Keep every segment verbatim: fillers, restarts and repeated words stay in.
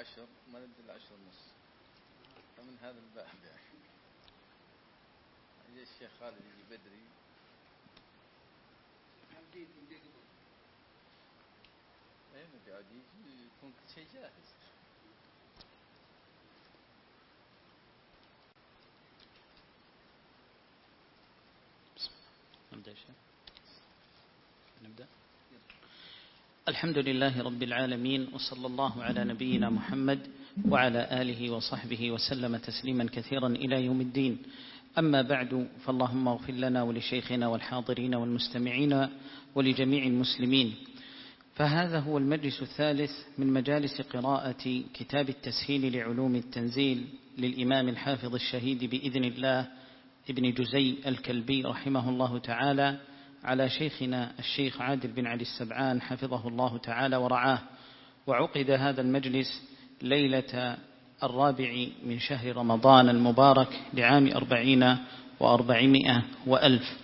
عشر ما ندري العشر ونص فمن هذا الباب يعني يجي الشيخ خالد يجي بدري ايه ما قاعد يجي يكون كل شيء جاهز. نبدأ نبدأ. الحمد لله رب العالمين، وصلى الله على نبينا محمد وعلى آله وصحبه وسلم تسليما كثيرا إلى يوم الدين. أما بعد، فاللهم اغفر لنا ولشيخنا والحاضرين والمستمعين ولجميع المسلمين. فهذا هو المجلس الثالث من مجالس قراءة كتاب التسهيل لعلوم التنزيل للإمام الحافظ الشهيد بإذن الله ابن جزي الكلبي رحمه الله تعالى، على شيخنا الشيخ عادل بن علي السبعان حفظه الله تعالى ورعاه. وعقد هذا المجلس ليلة الرابع من شهر رمضان المبارك لعام أربعين وأربعمائة وألف.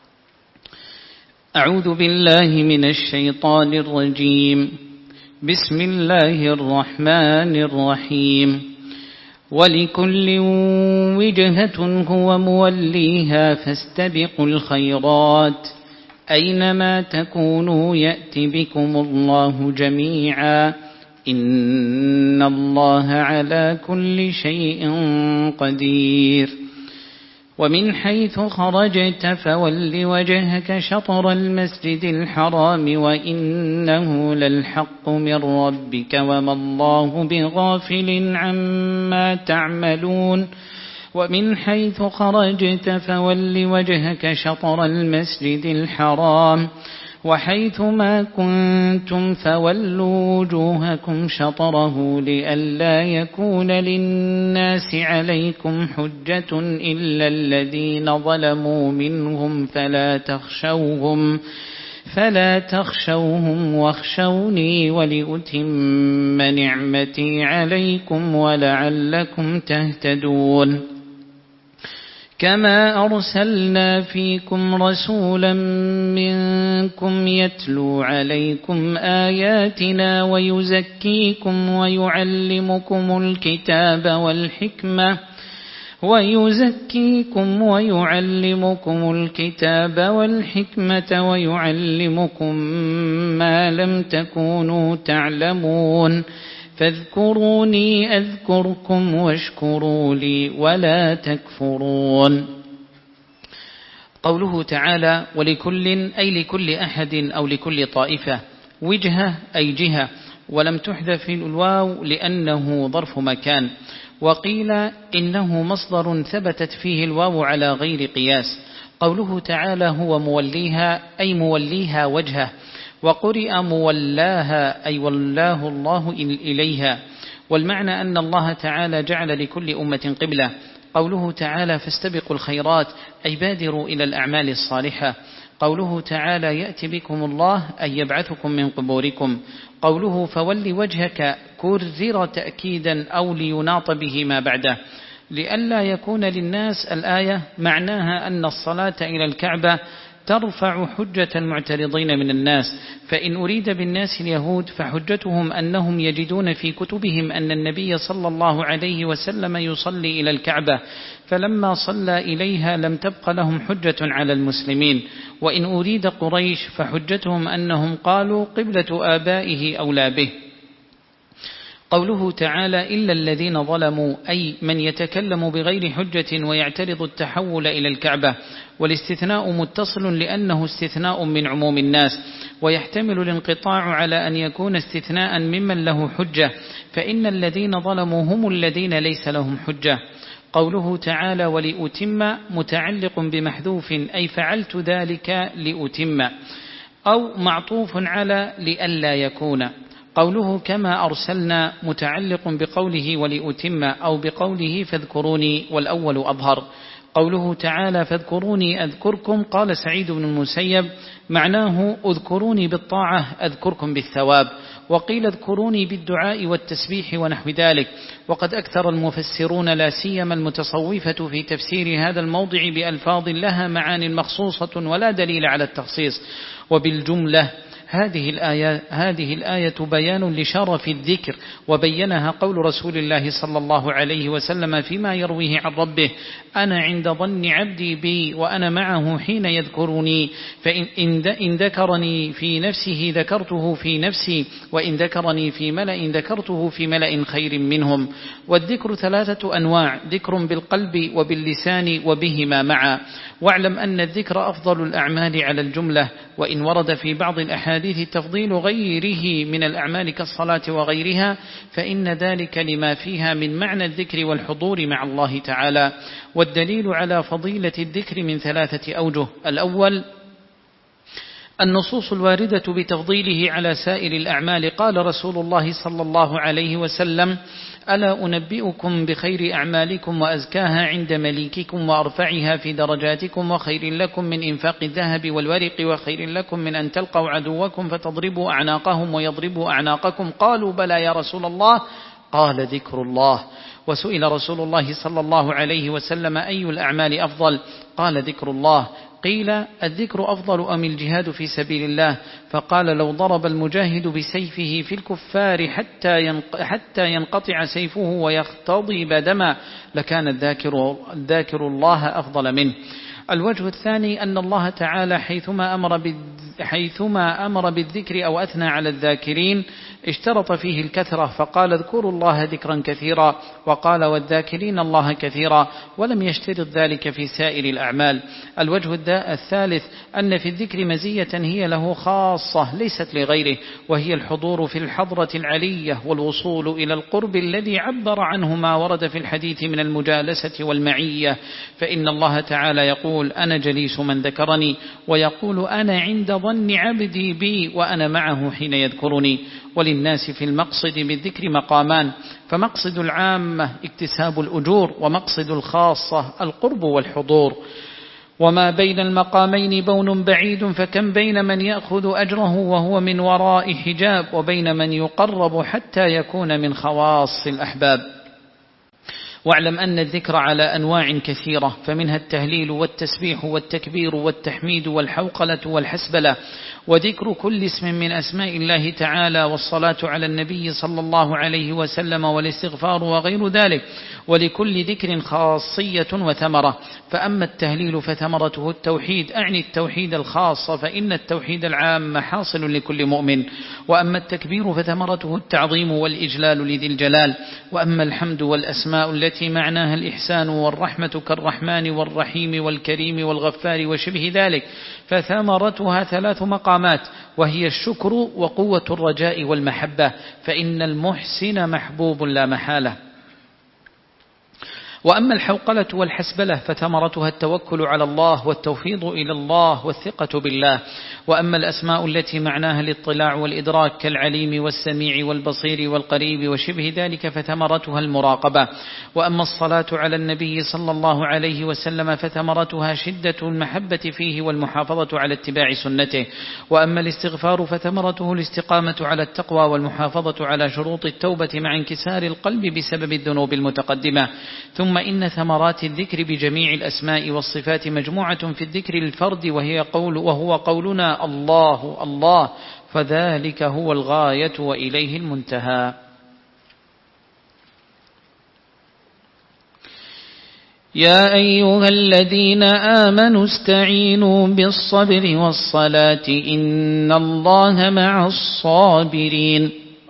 أعوذ بالله من الشيطان الرجيم. بسم الله الرحمن الرحيم. ولكل وجهة هو موليها فاستبقوا الخيرات أينما تكونوا يأت بكم الله جميعا إن الله على كل شيء قدير. ومن حيث خرجت فول وجهك شطر المسجد الحرام وإنه للحق من ربك وما الله بغافل عما تعملون. ومن حيث خرجت فول وجهك شطر المسجد الحرام وحيث ما كنتم فولوا وجوهكم شطره لئلا يكون للناس عليكم حجة إلا الذين ظلموا منهم فلا تخشوهم فلا تخشوهم واخشوني ولأتم نعمتي عليكم ولعلكم تهتدون. كما أرسلنا فيكم رسولا منكم يتلو عليكم آياتنا ويزكيكم ويعلمكم الكتاب والحكمة ويزكيكم ويعلمكم الكتاب والحكمة ويعلمكم ما لم تكونوا تعلمون فاذكروني أذكركم واشكروا لي ولا تكفرون. قوله تعالى ولكل أي لكل أحد أو لكل طائفة، وجهة أي جهة، ولم تحذف الواو لأنه ظرف مكان. وقيل إنه مصدر ثبتت فيه الواو على غير قياس. قوله تعالى هو موليها أي موليها وجهه، وقرئ مولاها أي ولاه الله إليها. والمعنى أن الله تعالى جعل لكل أمة قبلة. قوله تعالى فاستبقوا الخيرات أي بادروا إلى الأعمال الصالحة. قوله تعالى يأتي بكم الله أي يبعثكم من قبوركم. قوله فول وجهك كرر تأكيدا أو ليناط به ما بعده لئلا يكون للناس. الآية معناها أن الصلاة إلى الكعبة ترفع حجة المعترضين من الناس، فإن أريد بالناس اليهود فحجتهم أنهم يجدون في كتبهم أن النبي صلى الله عليه وسلم يصلي إلى الكعبة، فلما صلى إليها لم تبق لهم حجة على المسلمين. وإن أريد قريش فحجتهم أنهم قالوا قبلة آبائه أولى به. قوله تعالى إلا الذين ظلموا أي من يتكلم بغير حجة ويعترض التحول إلى الكعبة. والاستثناء متصل لأنه استثناء من عموم الناس، ويحتمل الانقطاع على أن يكون استثناء ممن له حجة، فإن الذين ظلموا هم الذين ليس لهم حجة. قوله تعالى ولأتم متعلق بمحذوف أي فعلت ذلك لأتم، أو معطوف على لئلا يكون. قوله كما أرسلنا متعلق بقوله ولأتم أو بقوله فاذكروني، والأول أظهر. قوله تعالى فاذكروني أذكركم، قال سعيد بن المسيب معناه اذكروني بالطاعة أذكركم بالثواب، وقيل اذكروني بالدعاء والتسبيح ونحو ذلك. وقد أكثر المفسرون لا سيما المتصوفة في تفسير هذا الموضع بألفاظ لها معان مخصوصة ولا دليل على التخصيص. وبالجملة هذه الآية, هذه الآية بيان لشرف الذكر، وبينها قول رسول الله صلى الله عليه وسلم فيما يرويه عن ربه: أنا عند ظن عبدي بي وأنا معه حين يذكرني، فإن ذكرني في نفسه ذكرته في نفسي، وإن ذكرني في ملأ ذكرته في ملأ خير منهم. والذكر ثلاثة أنواع: ذكر بالقلب وباللسان وبهما معا. واعلم أن الذكر أفضل الأعمال على الجملة، وإن ورد في بعض الأحاديث تفضيل غيره من الأعمال كالصلاة وغيرها، فإن ذلك لما فيها من معنى الذكر والحضور مع الله تعالى. والدليل على فضيلة الذكر من ثلاثة أوجه: الأول النصوص الواردة بتفضيله على سائر الأعمال. قال رسول الله صلى الله عليه وسلم: ألا أنبئكم بخير أعمالكم وأزكاها عند مليككم وأرفعها في درجاتكم وخير لكم من إنفاق الذهب والورق وخير لكم من أن تلقوا عدوكم فتضربوا أعناقهم ويضربوا أعناقكم؟ قالوا: بلى يا رسول الله. قال: ذكر الله. وسئل رسول الله صلى الله عليه وسلم: أي الأعمال أفضل؟ قال: ذكر الله. قيل: الذكر أفضل أم الجهاد في سبيل الله؟ فقال: لو ضرب المجاهد بسيفه في الكفار حتى حتى ينقطع سيفه ويختضب دما لكان الذاكر, الذاكر الله أفضل منه. الوجه الثاني أن الله تعالى حيثما أمر حيثما أمر بالذكر أو أثنى على الذاكرين اشترط فيه الكثرة، فقال: اذكروا الله ذكرا كثيرا، وقال: والذاكرين الله كثيرا، ولم يشترط ذلك في سائر الأعمال. الوجه الثالث أن في الذكر مزية هي له خاصة ليست لغيره، وهي الحضور في الحضرة العلية والوصول إلى القرب الذي عبر عنه ما ورد في الحديث من المجالسة والمعية. فإن الله تعالى يقول: أنا جليس من ذكرني، ويقول: أنا عند ظن عبدي بي وأنا معه حين يذكرني. وللناس في المقصد بالذكر مقامان: فمقصد العامة اكتساب الأجور، ومقصد الخاصة القرب والحضور. وما بين المقامين بون بعيد، فكم بين من يأخذ أجره وهو من وراء حجاب، وبين من يقرب حتى يكون من خواص الأحباب. واعلم أن الذكر على أنواع كثيرة، فمنها التهليل والتسبيح والتكبير والتحميد والحوقلة والحسبلة، وذكر كل اسم من أسماء الله تعالى، والصلاة على النبي صلى الله عليه وسلم، والاستغفار وغير ذلك. ولكل ذكر خاصية وثمرة. فأما التهليل فثمرته التوحيد، أعني التوحيد الخاص، فإن التوحيد العام حاصل لكل مؤمن. وأما التكبير فثمرته التعظيم والإجلال لذي الجلال. وأما الحمد والأسماء التي معناها الإحسان والرحمة كالرحمن والرحيم والكريم والغفار وشبه ذلك، فثمرتها ثلاث مقامات، وهي الشكر وقوة الرجاء والمحبة، فإن المحسن محبوب لا محالة. وأما الحوقلة والحسبلة فثمرتها التوكل على الله والتوفيض إلى الله والثقة بالله. وأما الأسماء التي معناها الاطلاع والإدراك كالعليم والسميع والبصير والقريب وشبه ذلك، فثمرتها المراقبة. وأما الصلاة على النبي صلى الله عليه وسلم فثمرتها شدة المحبة فيه والمحافظة على اتباع سنته. وأما الاستغفار فثمرته الاستقامة على التقوى والمحافظة على شروط التوبة مع انكسار القلب بسبب الذنوب المتقدمة. ثم إن ثمرات الذكر بجميع الأسماء والصفات مجموعة في الذكر الفرد، وهي قول وهو قولنا الله الله، فذلك هو الغاية وإليه المنتهى. يا أيها الذين آمنوا استعينوا بالصبر والصلاة إن الله مع الصابرين.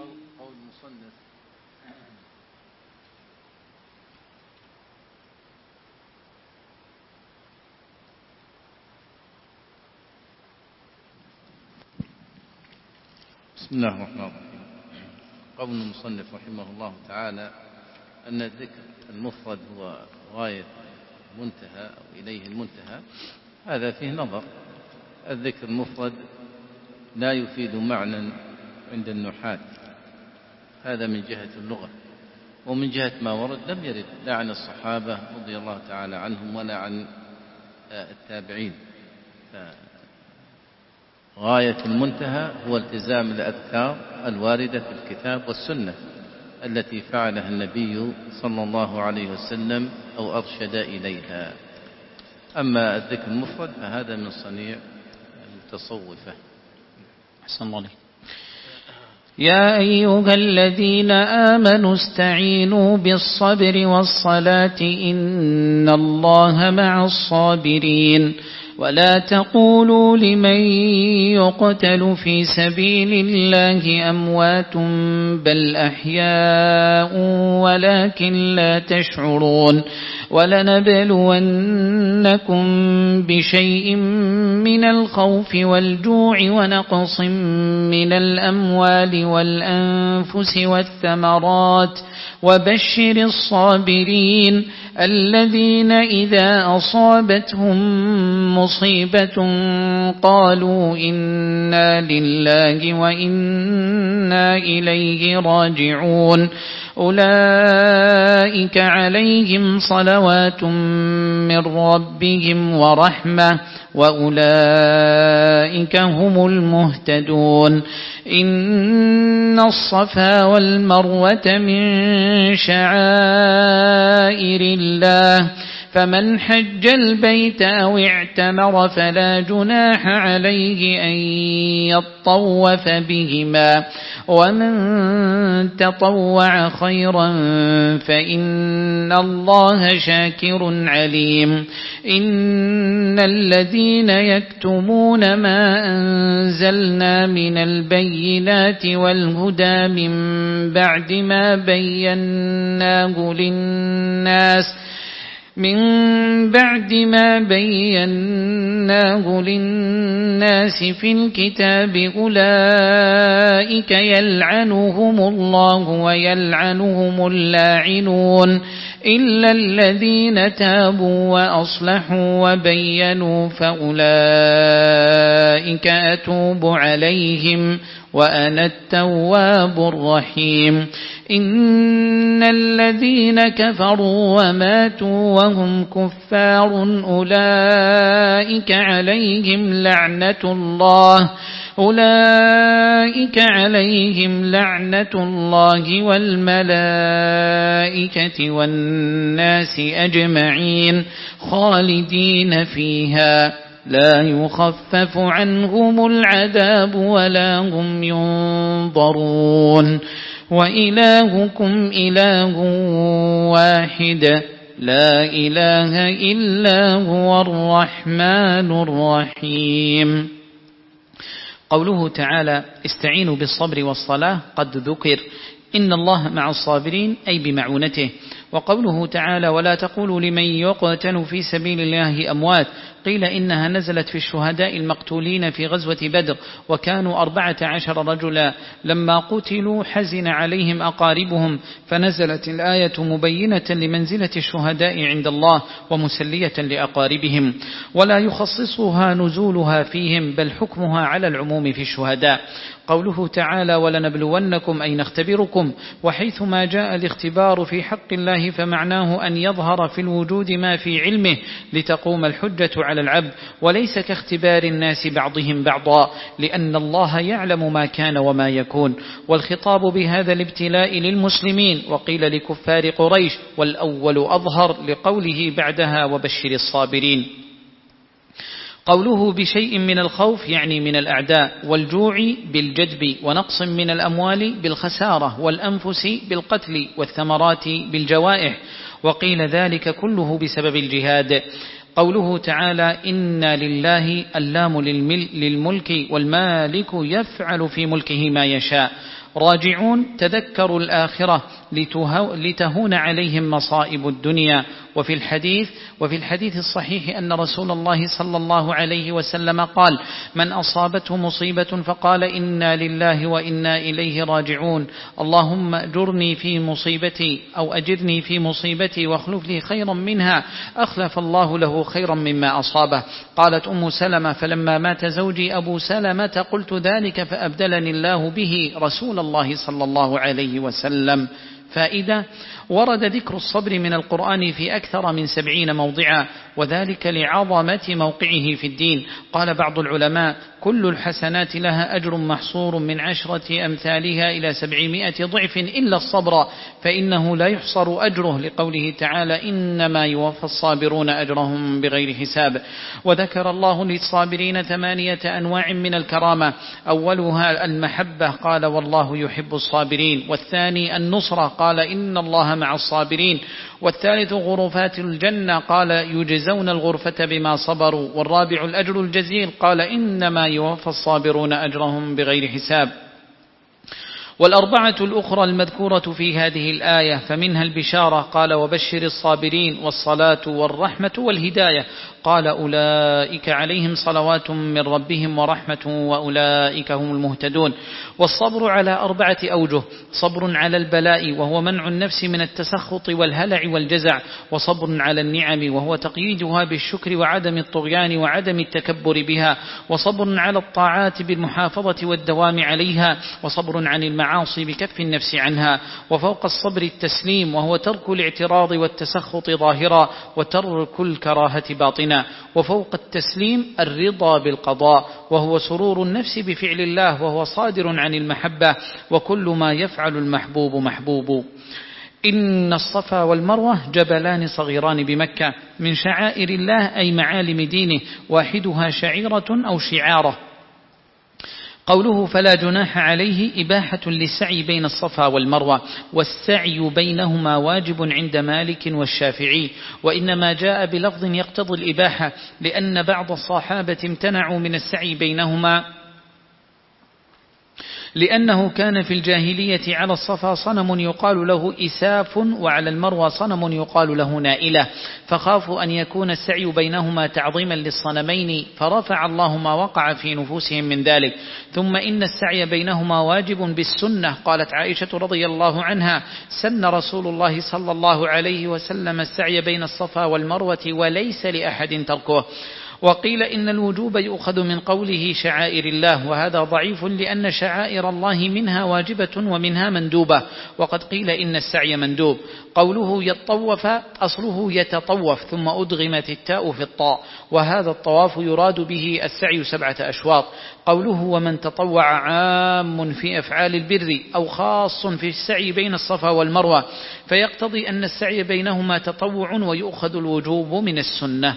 بسم الله الرحمن الرحيم. قول المصنف رحمه الله تعالى أن الذكر المفرد هو غاية منتهى أو إليه المنتهى، هذا فيه نظر. الذكر المفرد لا يفيد معنى عند النحاة، هذا من جهة اللغة. ومن جهة ما ورد لم يرد لا عن الصحابة رضي الله تعالى عنهم ولا عن التابعين. غاية المنتهى هو التزام الأذكار الواردة في الكتاب والسنة التي فعلها النبي صلى الله عليه وسلم أو أرشد إليها. أما الذكر المفرد فهذا من صنيع التصوفة. أحسن الله عليك. يا أيها الذين آمنوا استعينوا بالصبر والصلاة إن الله مع الصابرين ولا تقولوا لمن يقتل في سبيل الله أموات بل أحياء ولكن لا تشعرون ولنبلونكم بشيء من الخوف والجوع ونقص من الأموال والأنفس والثمرات وبشر الصابرين الذين إذا أصابتهم مصيبة قالوا إنا لله وإنا إليه راجعون أولئك عليهم صلوات من ربهم ورحمة وأولئك هم المهتدون إن الصفا والمروة من شعائر الله فمن حج البيت أو اعتمر فلا جناح عليه أن يطوف بهما ومن تطوع خيرا فإن الله شاكر عليم إن الذين يكتمون ما أنزلنا من البينات والهدى من بعد ما بيناه للناس من بعد ما بيناه للناس في الكتاب أولئك يلعنهم الله ويلعنهم اللاعنون إلا الذين تابوا وأصلحوا وبينوا فأولئك أتوب عليهم وأنا التواب الرحيم إن الذين كفروا وماتوا وهم كفار أولئك عليهم لعنة الله أولئك عليهم لعنة الله والملائكة والناس أجمعين خالدين فيها لا يخفف عنهم العذاب ولا هم ينظرون وإلهكم إله واحد لا إله إلا هو الرحمن الرحيم. قوله تعالى استعينوا بالصبر والصلاة قد ذكر إن الله مع الصابرين أي بمعونته. وقوله تعالى ولا تقولوا لمن يقتل في سبيل الله أموات قيل إنها نزلت في الشهداء المقتولين في غزوة بدر وكانوا أربعة عشر رجلا لما قتلوا حزن عليهم أقاربهم فنزلت الآية مبينة لمنزلة الشهداء عند الله ومسلية لأقاربهم ولا يخصصها نزولها فيهم بل حكمها على العموم في الشهداء. قوله تعالى ولنبلونكم أي نختبركم وحيثما جاء الاختبار في حق الله فمعناه أن يظهر في الوجود ما في علمه لتقوم الحجة على العبد وليس كاختبار الناس بعضهم بعضا لأن الله يعلم ما كان وما يكون. والخطاب بهذا الابتلاء للمسلمين وقيل لكفار قريش والأول أظهر لقوله بعدها وبشر الصابرين. قوله بشيء من الخوف يعني من الأعداء والجوع بالجدب ونقص من الأموال بالخسارة والأنفس بالقتل والثمرات بالجوائح وقيل ذلك كله بسبب الجهاد. قوله تعالى إنا لله اللام للملك والمالك يفعل في ملكه ما يشاء. راجعون تذكروا الآخرة لتهون عليهم مصائب الدنيا. وفي الحديث وفي الحديث الصحيح أن رسول الله صلى الله عليه وسلم قال من أصابته مصيبة فقال إنا لله وإنا إليه راجعون اللهم أجرني في مصيبتي أو أجرني في مصيبتي واخلف لي خيرا منها أخلف الله له خيرا مما أصابه. قالت أم سلمة فلما مات زوجي أبو سلمة قلت ذلك فأبدلني الله به رسول الله صلى الله عليه وسلم. فائدة ورد ذكر الصبر من القرآن في أكثر من سبعين موضعا وذلك لعظمة موقعه في الدين. قال بعض العلماء كل الحسنات لها أجر محصور من عشرة أمثالها إلى سبعمائة ضعف إلا الصبر فإنه لا يحصر أجره، لقوله تعالى إنما يوفى الصابرون أجرهم بغير حساب. وذكر الله للصابرين ثمانية أنواع من الكرامة، أولها المحبة قال والله يحب الصابرين، والثاني النصرة قال إن الله مع الصابرين، والثالث غرفات الجنة قال يجزون الغرفة بما صبروا، والرابع الأجر الجزيل قال إنما يوفى الصابرون أجرهم بغير حساب. والأربعة الأخرى المذكورة في هذه الآية فمنها البشارة قال وبشر الصابرين، والصلاة والرحمة والهداية قال أولئك عليهم صلوات من ربهم ورحمة وأولئك هم المهتدون. والصبر على أربعة أوجه: صبر على البلاء وهو منع النفس من التسخط والهلع والجزع، وصبر على النعم وهو تقييدها بالشكر وعدم الطغيان وعدم التكبر بها، وصبر على الطاعات بالمحافظة والدوام عليها، وصبر عن المعاصي بكف النفس عنها. وفوق الصبر التسليم وهو ترك الاعتراض والتسخط ظاهرا وترك الكراهة باطنا. وفوق التسليم الرضا بالقضاء وهو سرور النفس بفعل الله وهو صادر عن المحبة، وكل ما يفعل المحبوب محبوب. إن الصفا والمروة جبلان صغيران بمكة من شعائر الله أي معالم دينه، واحدها شعيرة أو شعارة. قوله فلا جناح عليه إباحة للسعي بين الصفا والمروة، والسعي بينهما واجب عند مالك والشافعي، وإنما جاء بلفظ يقتضي الإباحة لأن بعض الصحابة امتنعوا من السعي بينهما لأنه كان في الجاهلية على الصفا صنم يقال له إساف، وعلى المروة صنم يقال له نائلة، فخافوا أن يكون السعي بينهما تعظيما للصنمين فرفع الله ما وقع في نفوسهم من ذلك. ثم إن السعي بينهما واجب بالسنة، قالت عائشة رضي الله عنها سن رسول الله صلى الله عليه وسلم السعي بين الصفا والمروة وليس لأحد تركه. وقيل إن الوجوب يؤخذ من قوله شعائر الله، وهذا ضعيف لأن شعائر الله منها واجبة ومنها مندوبة، وقد قيل إن السعي مندوب. قوله يطوف أصله يتطوف ثم أدغمت التاء في الطاء، وهذا الطواف يراد به السعي سبعة أشواط. قوله ومن تطوع عام في أفعال البر أو خاص في السعي بين الصفا والمروة، فيقتضي أن السعي بينهما تطوع ويؤخذ الوجوب من السنة.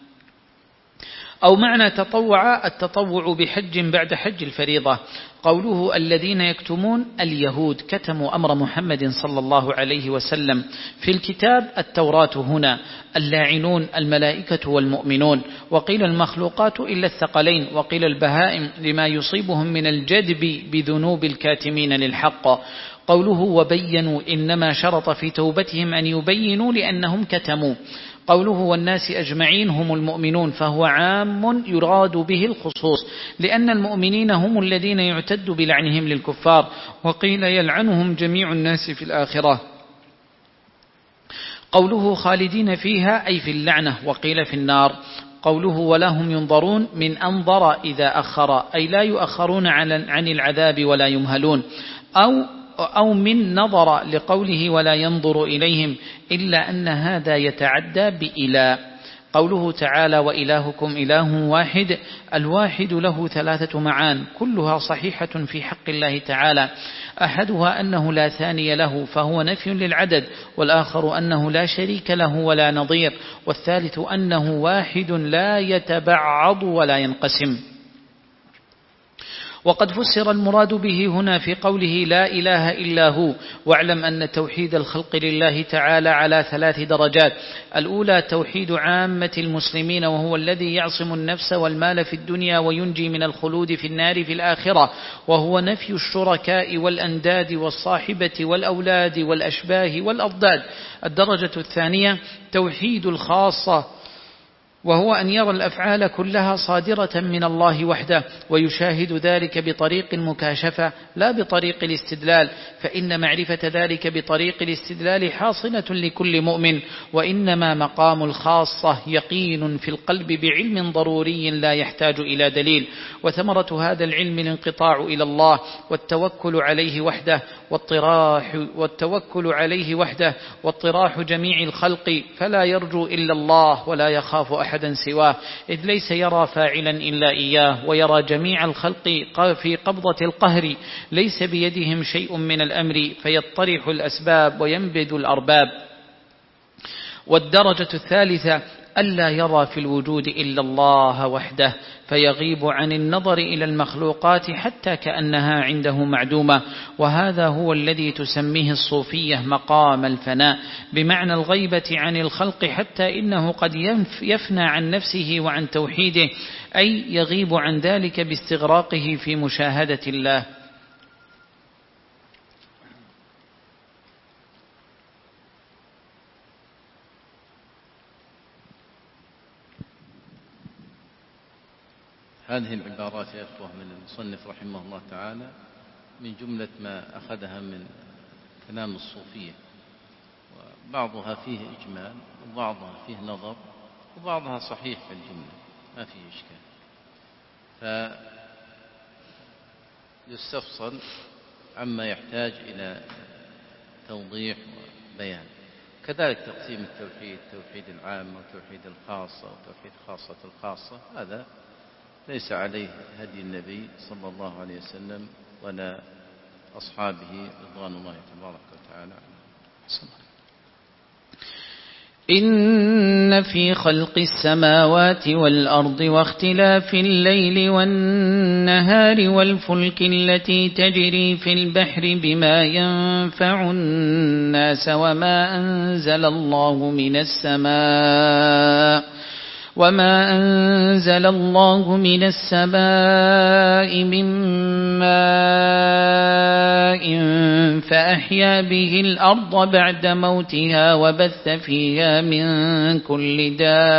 أو معنى تطوع التطوع بحج بعد حج الفريضة. قوله الذين يكتمون اليهود كتموا أمر محمد صلى الله عليه وسلم في الكتاب التوراة، هنا اللاعنون الملائكة والمؤمنون. وقيل المخلوقات إلا الثقلين، وقيل البهائم لما يصيبهم من الجدب بذنوب الكاتمين للحق. قوله وبينوا إنما شرط في توبتهم أن يبينوا لأنهم كتموا. قوله والناس أجمعين هم المؤمنون، فهو عام يراد به الخصوص لأن المؤمنين هم الذين يعتد بلعنهم للكفار. وقيل يلعنهم جميع الناس في الآخرة. قوله خالدين فيها أي في اللعنة، وقيل في النار. قوله ولا هم ينظرون من أنظر إذا أخر أي لا يؤخرون عن العذاب ولا يمهلون، أو أو من نظر لقوله ولا ينظر إليهم، إلا أن هذا يتعدى بإله. قوله تعالى وإلهكم إله واحد، الواحد له ثلاثة معان كلها صحيحة في حق الله تعالى، أحدها أنه لا ثاني له فهو نفي للعدد، والآخر أنه لا شريك له ولا نظير، والثالث أنه واحد لا يتبعض ولا ينقسم. وقد فسر المراد به هنا في قوله لا إله إلا هو. واعلم أن توحيد الخلق لله تعالى على ثلاث درجات: الأولى توحيد عامة المسلمين وهو الذي يعصم النفس والمال في الدنيا وينجي من الخلود في النار في الآخرة، وهو نفي الشركاء والأنداد والصاحبة والأولاد والأشباه والأضداد. الدرجة الثانية توحيد الخاصة وهو أن يرى الأفعال كلها صادرة من الله وحده، ويشاهد ذلك بطريق المكاشفة لا بطريق الاستدلال، فإن معرفة ذلك بطريق الاستدلال حاصلة لكل مؤمن، وإنما مقام الخاصة يقين في القلب بعلم ضروري لا يحتاج إلى دليل. وثمرة هذا العلم الانقطاع إلى الله والتوكل عليه وحده واطراح والتوكل عليه وحده واطراح جميع الخلق، فلا يرجو إلا الله ولا يخاف أحد أحدا سواه، إذ ليس يرى فاعلا إلا إياه، ويرى جميع الخلق في قبضة القهر، ليس بيدهم شيء من الأمر، فيطرح الأسباب وينبذ الأرباب. والدرجة الثالثة ألا يرى في الوجود إلا الله وحده، فيغيب عن النظر إلى المخلوقات حتى كأنها عنده معدومة، وهذا هو الذي تسميه الصوفية مقام الفناء، بمعنى الغيبة عن الخلق، حتى إنه قد يفنى عن نفسه وعن توحيده، أي يغيب عن ذلك باستغراقه في مشاهدة الله. هذه العبارات يا أخوة من المصنف رحمه الله تعالى من جملة ما أخذها من كلام الصوفية، وبعضها فيه إجمال وبعضها فيه نظر وبعضها صحيح في الجملة، ما فيه إشكال، فيستفصل عما يحتاج إلى توضيح وبيان. كذلك تقسيم التوحيد، توحيد العام وتوحيد الخاصة وتوحيد خاصة الخاصة، هذا ليس عليه هدي النبي صلى الله عليه وسلم ولا أصحابه رضوان الله تبارك وتعالى. إن في خلق السماوات والأرض واختلاف الليل والنهار والفلك التي تجري في البحر بما ينفع الناس وما أنزل الله من السماء وما أنزل الله من السماء من ماء فأحيا به الأرض بعد موتها وبث فيها من كل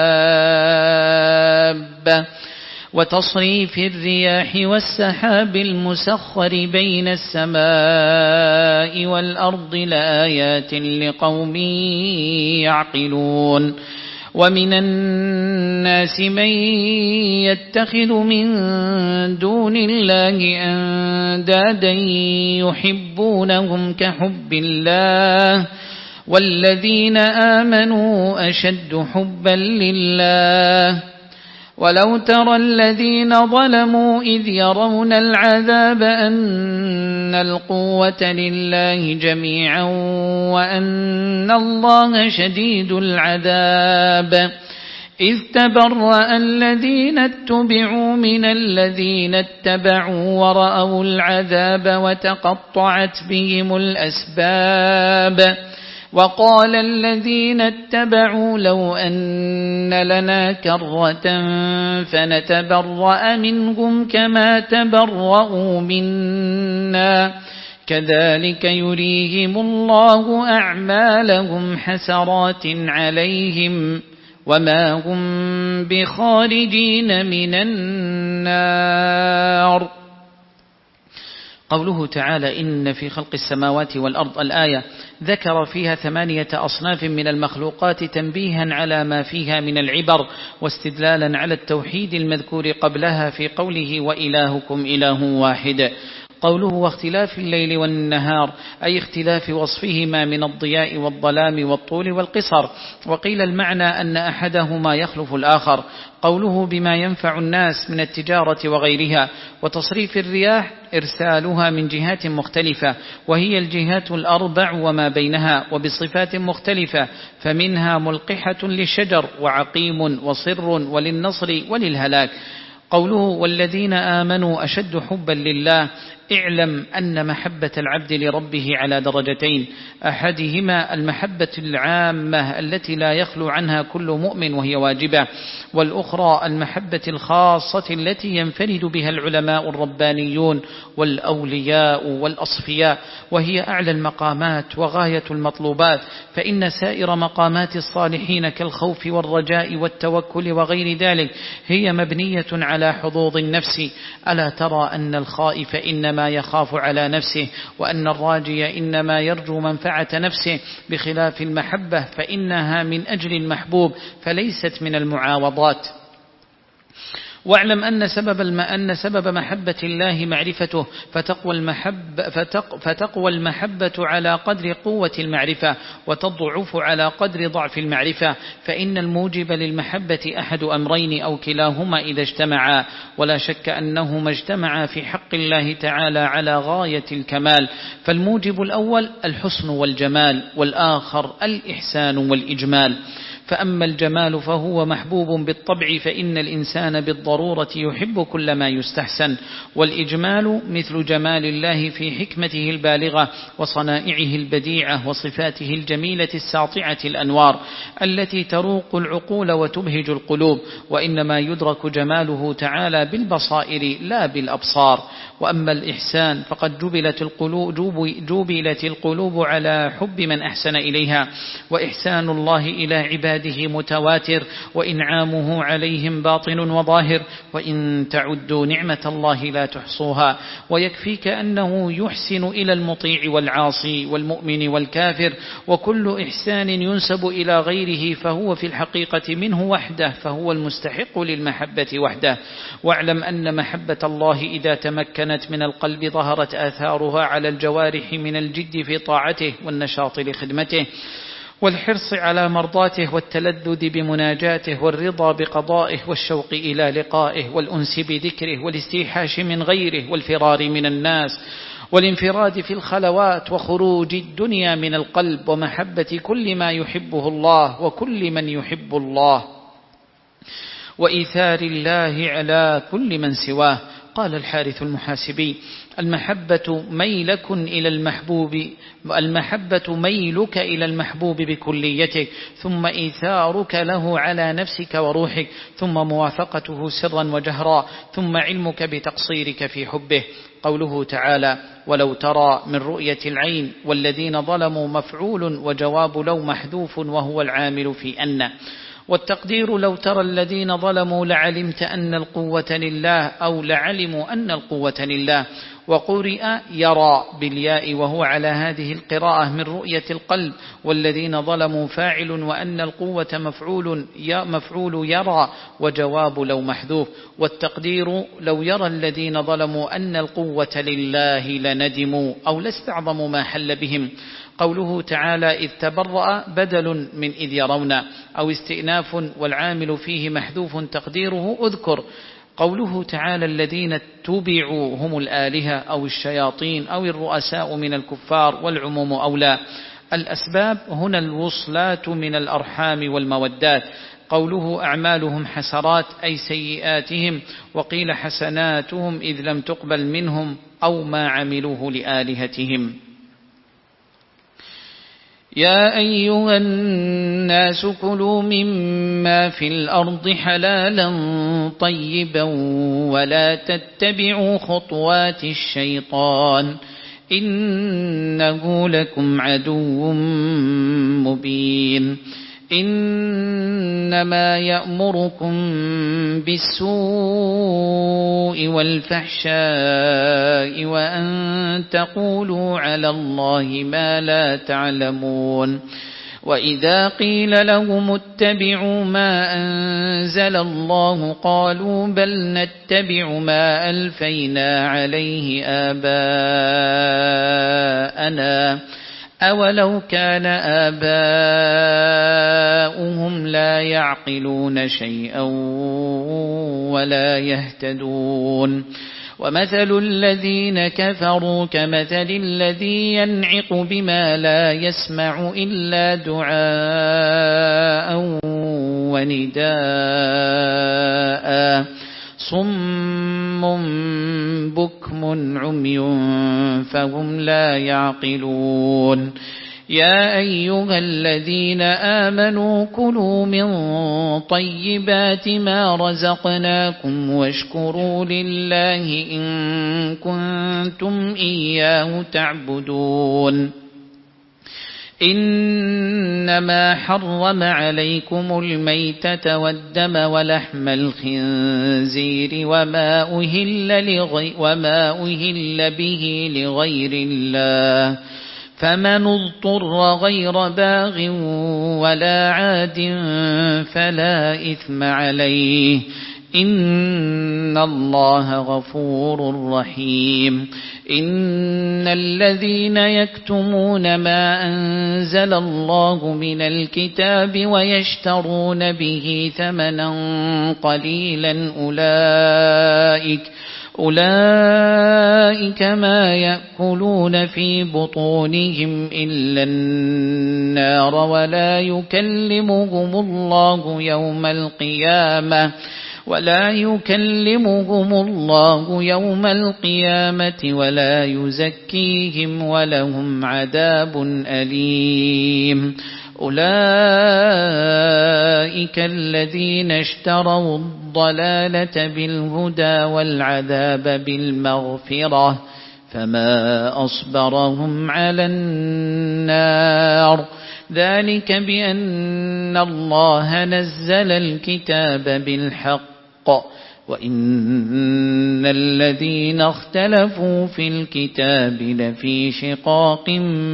دابة وتصريف الرياح والسحاب المسخر بين السماء والأرض لآيات لقوم يعقلون. ومن الناس من يتخذ من دون الله أندادا يحبونهم كحب الله والذين آمنوا أشد حبا لله. ولو ترى الذين ظلموا إذ يرون العذاب أن القوة لله جميعا وأن الله شديد العذاب إذ تبرأ الذين اتبعوا من الذين اتبعوا ورأوا العذاب وتقطعت بهم الأسباب. وقال الذين اتبعوا لو أن لنا كرة فنتبرأ منهم كما تبرأوا منا كذلك يريهم الله أعمالهم حسرات عليهم وما هم بخارجين من النار. قوله تعالى إن في خلق السماوات والأرض الآية ذكر فيها ثمانية أصناف من المخلوقات تنبيها على ما فيها من العبر واستدلالا على التوحيد المذكور قبلها في قوله وإلهكم إله واحد. قوله واختلاف الليل والنهار أي اختلاف وصفهما من الضياء والظلام والطول والقصر، وقيل المعنى أن أحدهما يخلف الآخر. قوله بما ينفع الناس من التجارة وغيرها. وتصريف الرياح إرسالها من جهات مختلفة وهي الجهات الأربع وما بينها وبصفات مختلفة، فمنها ملقحة للشجر وعقيم وصر وللنصر وللهلاك. قوله والذين آمنوا أشد حبا لله اعلم أن محبة العبد لربه على درجتين، أحدهما المحبة العامة التي لا يخلو عنها كل مؤمن وهي واجبة، والأخرى المحبة الخاصة التي ينفرد بها العلماء الربانيون والأولياء والأصفياء، وهي أعلى المقامات وغاية المطلوبات، فإن سائر مقامات الصالحين كالخوف والرجاء والتوكل وغير ذلك هي مبنية على حظوظ النفس. ألا ترى أن الخائف إنما يخاف على نفسه وأن الراجي إنما يرجو منفعة نفسه، بخلاف المحبة فإنها من أجل المحبوب فليست من المعاوضات. واعلم أن سبب الم... أن سبب محبة الله معرفته، فتقوى المحبة فتق... فتقوى المحبة على قدر قوة المعرفة، وتضعف على قدر ضعف المعرفة، فإن الموجب للمحبة أحد أمرين أو كلاهما إذا اجتمعا، ولا شك أنهما اجتمعا في حق الله تعالى على غاية الكمال، فالموجب الأول الحسن والجمال، والآخر الإحسان والإجمال. فأما الجمال فهو محبوب بالطبع، فإن الإنسان بالضرورة يحب كل ما يستحسن، والإجمال مثل جمال الله في حكمته البالغة وصنائعه البديعة وصفاته الجميلة الساطعة الأنوار التي تروق العقول وتبهج القلوب، وإنما يدرك جماله تعالى بالبصائر لا بالأبصار. وأما الإحسان فقد جبلت القلوب, جبلت القلوب على حب من أحسن إليها، وإحسان الله إلى عباده متواتر، وإنعامه عليهم باطن وظاهر، وإن تعدوا نعمة الله لا تحصوها. ويكفيك أنه يحسن إلى المطيع والعاصي والمؤمن والكافر، وكل إحسان ينسب إلى غيره فهو في الحقيقة منه وحده، فهو المستحق للمحبة وحده. واعلم أن محبة الله إذا تمكنت من القلب ظهرت آثارها على الجوارح من الجد في طاعته والنشاط لخدمته والحرص على مرضاته والتلذذ بمناجاته والرضا بقضائه والشوق إلى لقائه والأنس بذكره والاستيحاش من غيره والفرار من الناس والانفراد في الخلوات وخروج الدنيا من القلب ومحبة كل ما يحبه الله وكل من يحب الله وإيثار الله على كل من سواه. قال الحارث المحاسبي: المحبة ميلك إلى المحبوب المحبة ميلك إلى المحبوب بكليتك، ثم إيثارك له على نفسك وروحك، ثم موافقته سرا وجهرا، ثم علمك بتقصيرك في حبه. قوله تعالى: ولو ترى من رؤية العين والذين ظلموا مفعول، وجواب لو محذوف وهو العامل في أن. والتقدير: لو ترى الذين ظلموا لعلمت أن القوة لله، أو لعلموا أن القوة لله. وقرئ يرى بالياء وهو على هذه القراءة من رؤية القلب، والذين ظلموا فاعل، وأن القوة مفعول مفعول يرى، وجواب لو محذوف. والتقدير: لو يرى الذين ظلموا أن القوة لله لندموا، أو لاستعظموا ما حل بهم. قوله تعالى: إذ تبرأ بدل من إذ يرون، أو استئناف، والعامل فيه محذوف تقديره أذكر. قوله تعالى: الذين اتبعوا هم الآلهة أو الشياطين أو الرؤساء من الكفار، والعموم أولى. الأسباب هنا الوصلات من الأرحام والمودات. قوله: أعمالهم حسرات أي سيئاتهم، وقيل حسناتهم إذ لم تقبل منهم، أو ما عملوه لآلهتهم. يا أيها الناس كلوا مما في الأرض حلالا طيبا ولا تتبعوا خطوات الشيطان إنه لكم عدو مبين. إنما يأمركم بالسوء والفحشاء وأن تقولوا على الله ما لا تعلمون. وإذا قيل لهم اتبعوا ما أنزل الله قالوا بل نتبع ما ألفينا عليه آباءنا أولو كان آباؤهم لا يعقلون شيئا ولا يهتدون. ومثل الذين كفروا كمثل الذي ينعق بما لا يسمع إلا دعاء ونداء صم بكم عمي فهم لا يعقلون. يا أيها الذين آمنوا كلوا من طيبات ما رزقناكم واشكروا لله إن كنتم إياه تعبدون. إنما حرم عليكم الميتة والدم ولحم الخنزير وما أهل, لغي وما أهل به لغير الله فمن اضطر غير باغ ولا عاد فلا إثم عليه إن الله غفور رحيم إن الذين يكتمون ما أنزل الله من الكتاب ويشترون به ثمنا قليلا أولئك أولئك ما يأكلون في بطونهم إلا النار ولا يكلمهم الله يوم القيامة ولا يكلمهم الله يوم القيامة ولا يزكيهم ولهم عذاب أليم أولئك الذين اشتروا الضلالة بالهدى والعذاب بالمغفرة فما أصبرهم على النار ذلك بأن الله نزل الكتاب بالحق وإن الذين اختلفوا في الكتاب لفي شقاق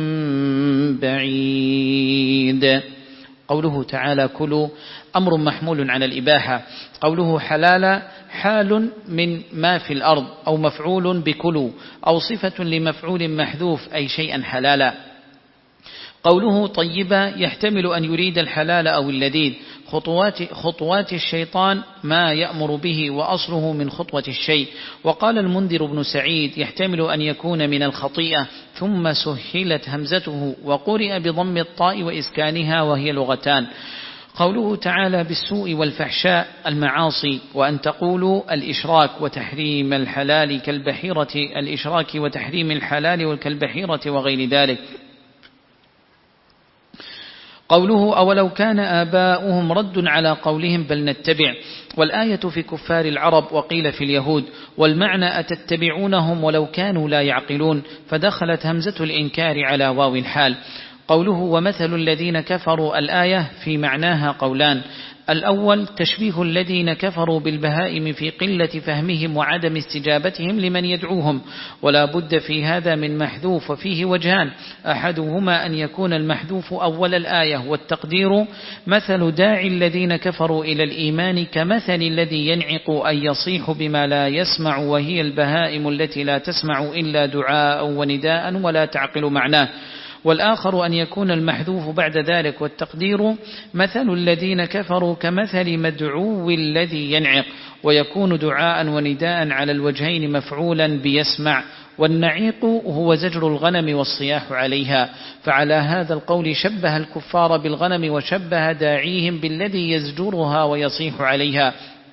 بعيد. قوله تعالى كلوا أمر محمول على الإباحة. قوله حلال حال من ما في الأرض أو مفعول بكلوا أو صفة لمفعول محذوف أي شيئا حلالا. قوله طيبة يحتمل أن يريد الحلال أو اللذيذ. خطوات, خطوات الشيطان ما يأمر به وأصله من خطوة الشيء. وقال المنذر بن سعيد يحتمل أن يكون من الخطيئة ثم سهلت همزته وقرئ بضم الطاء وإسكانها وهي لغتان. قوله تعالى بالسوء والفحشاء المعاصي وأن تقولوا الإشراك وتحريم الحلال كالبحيرة الإشراك وتحريم الحلال والكالبحيرة وغير ذلك. قوله أولو كان آباؤهم رد على قولهم بل نتبع. والآية في كفار العرب وقيل في اليهود والمعنى أتتبعونهم ولو كانوا لا يعقلون فدخلت همزة الإنكار على واو الحال. قوله ومثل الذين كفروا الآية في معناها قولان. الأول تشبيه الذين كفروا بالبهائم في قلة فهمهم وعدم استجابتهم لمن يدعوهم ولا بد في هذا من محذوف وفيه وجهان أحدهما أن يكون المحذوف أول الآية والتقدير مثل داعي الذين كفروا إلى الإيمان كمثل الذي ينعق أن يصيح بما لا يسمع وهي البهائم التي لا تسمع إلا دعاء ونداء ولا تعقل معناه. والآخر أن يكون المحذوف بعد ذلك والتقدير مثل الذين كفروا كمثل مدعو الذي ينعق ويكون دعاء ونداء على الوجهين مفعولا بيسمع. والنعيق هو زجر الغنم والصياح عليها فعلى هذا القول شبه الكفار بالغنم وشبه داعيهم بالذي يزجرها ويصيح عليها.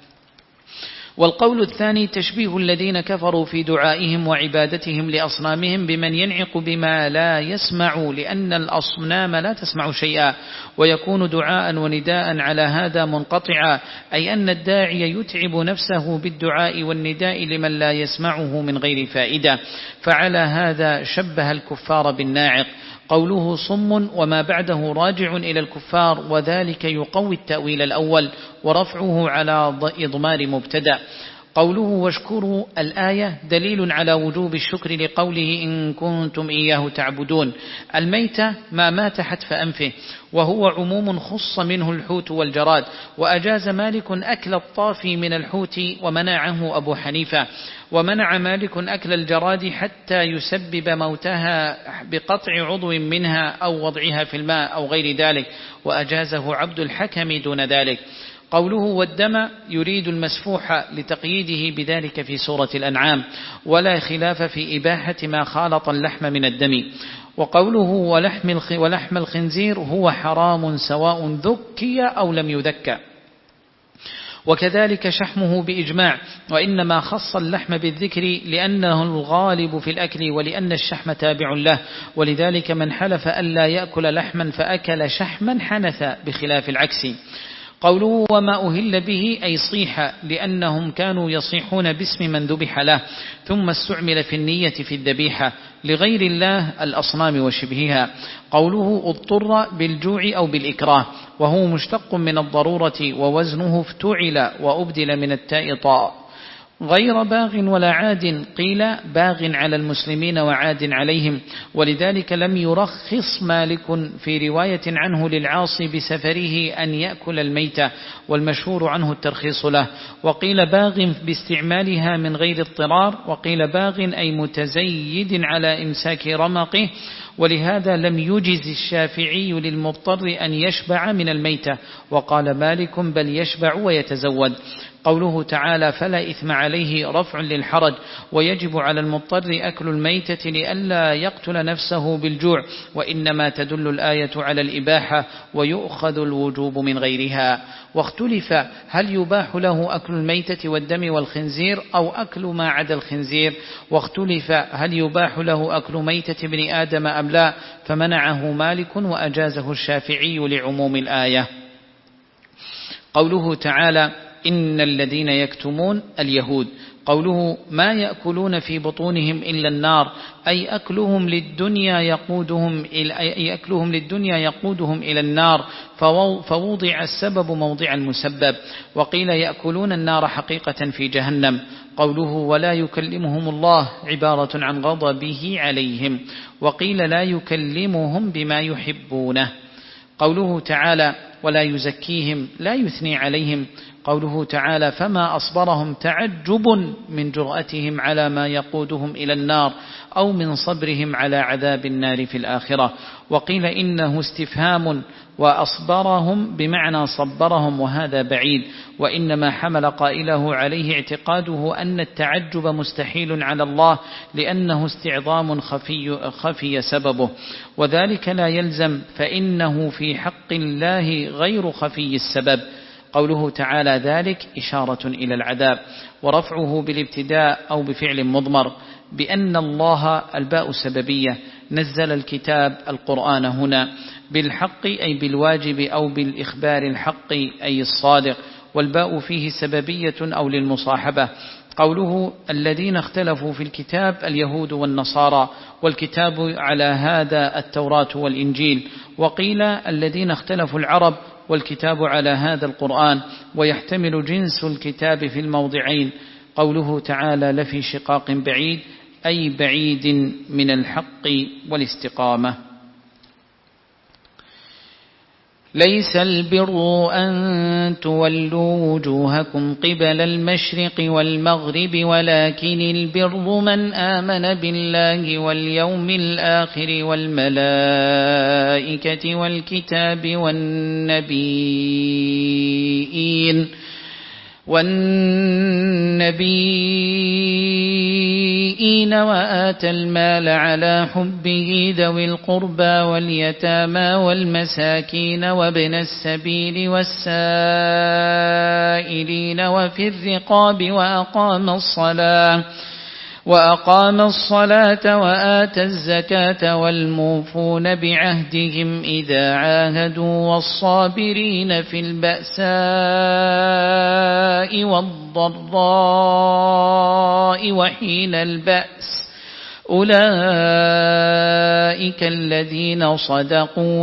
والقول الثاني تشبيه الذين كفروا في دعائهم وعبادتهم لأصنامهم بمن ينعق بما لا يسمع لأن الأصنام لا تسمع شيئا ويكون دعاء ونداء على هذا منقطعا أي أن الداعي يتعب نفسه بالدعاء والنداء لمن لا يسمعه من غير فائدة فعلى هذا شبه الكفار بالناعق. قوله صم وما بعده راجع إلى الكفار وذلك يقوي التأويل الأول ورفعه على إضمار مبتدأ. قوله واشكروا الآية دليل على وجوب الشكر لقوله إن كنتم إياه تعبدون. الميتة ما مات حتف أنفه وهو عموم خص منه الحوت والجراد وأجاز مالك أكل الطافي من الحوت ومنعه أبو حنيفة ومنع مالك أكل الجراد حتى يسبب موتها بقطع عضو منها أو وضعها في الماء أو غير ذلك وأجازه عبد الحكم دون ذلك. قوله والدم يريد المسفوح لتقييده بذلك في سورة الأنعام ولا خلاف في إباحة ما خالط اللحم من الدم. وقوله ولحم ولحم الخنزير هو حرام سواء ذكي أو لم يذكى وكذلك شحمه بإجماع وإنما خص اللحم بالذكر لأنه الغالب في الأكل ولأن الشحم تابع له ولذلك من حلف ألا يأكل لحما فأكل شحما حنث بخلاف العكس. قوله وما أهل به أي صيح لأنهم كانوا يصيحون باسم من ذبح له ثم استعمل في النية في الذبيحة لغير الله الأصنام وشبهها. قوله اضطر بالجوع أو بالإكراه وهو مشتق من الضرورة ووزنه افتعل وأبدل من التاء طاء. غير باغ ولا عاد، قيل باغ على المسلمين وعاد عليهم، ولذلك لم يرخص مالك في رواية عنه للعاصي بسفره أن يأكل الميتة، والمشهور عنه الترخيص له. وقيل باغ باستعمالها من غير اضطرار، وقيل باغ أي متزيد على إمساك رمقه، ولهذا لم يجز الشافعي للمضطر أن يشبع من الميتة، وقال مالك بل يشبع ويتزود. قوله تعالى فلا إثم عليه رفع للحرج، ويجب على المضطر أكل الميتة لئلا يقتل نفسه بالجوع، وإنما تدل الآية على الإباحة ويؤخذ الوجوب من غيرها. واختلف هل يباح له أكل الميتة والدم والخنزير أو أكل ما عدا الخنزير، واختلف هل يباح له أكل ميتة ابن آدم أم لا، فمنعه مالك وأجازه الشافعي لعموم الآية. قوله تعالى إن الذين يكتمون اليهود، قوله ما يأكلون في بطونهم إلا النار، أي أكلهم للدنيا يقودهم إلى أكلهم للدنيا يقودهم إلى النار، فوضع السبب موضع المسبب. وقيل يأكلون النار حقيقة في جهنم. قوله ولا يكلمهم الله عبارة عن غضبه عليهم، وقيل لا يكلمهم بما يحبونه. قوله تعالى ولا يزكيهم لا يثني عليهم. قوله تعالى فما أصبرهم تعجب من جرأتهم على ما يقودهم إلى النار، أو من صبرهم على عذاب النار في الآخرة. وقيل إنه استفهام وأصبرهم بمعنى صبرهم، وهذا بعيد، وإنما حمل قائله عليه اعتقاده أن التعجب مستحيل على الله لأنه استعظام خفي, خفي سببه، وذلك لا يلزم، فإنه في حق الله غير خفي السبب. قوله تعالى ذلك إشارة إلى العذاب، ورفعه بالابتداء أو بفعل مضمر، بأن الله الباء سببية نزل الكتاب القرآن هنا بالحق أي بالواجب أو بالإخبار الحق أي الصادق، والباء فيه سببية أو للمصاحبة. قوله الذين اختلفوا في الكتاب اليهود والنصارى، والكتاب على هذا التوراة والإنجيل. وقيل الذين اختلفوا العرب، والكتاب على هذا القرآن، ويحتمل جنس الكتاب في الموضعين. قوله تعالى لفي شقاق بعيد أي بعيد من الحق والاستقامة. ليس البر أن تولوا وجوهكم قبل المشرق والمغرب، ولكن البر من آمن بالله واليوم الآخر والملائكة والكتاب والنبيين والنبيين وآتى المال على حبه ذوي القربى واليتامى والمساكين وابن السبيل والسائلين وفي الرقاب وأقام الصلاة وأقام الصلاة وآتى الزكاة والموفون بعهدهم إذا عاهدوا والصابرين في البأساء والضراء وحين البأس، أولئك الذين صدقوا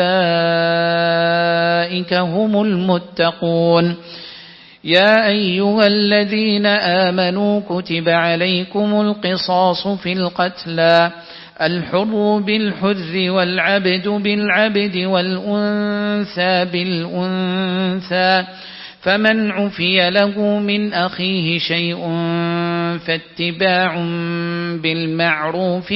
وأولئك هم المتقون. يا أيها الذين آمنوا كتب عليكم القصاص في القتلى، الحر بالحر والعبد بالعبد والأنثى بالأنثى، فمن عفي له من أخيه شيء فاتباع بالمعروف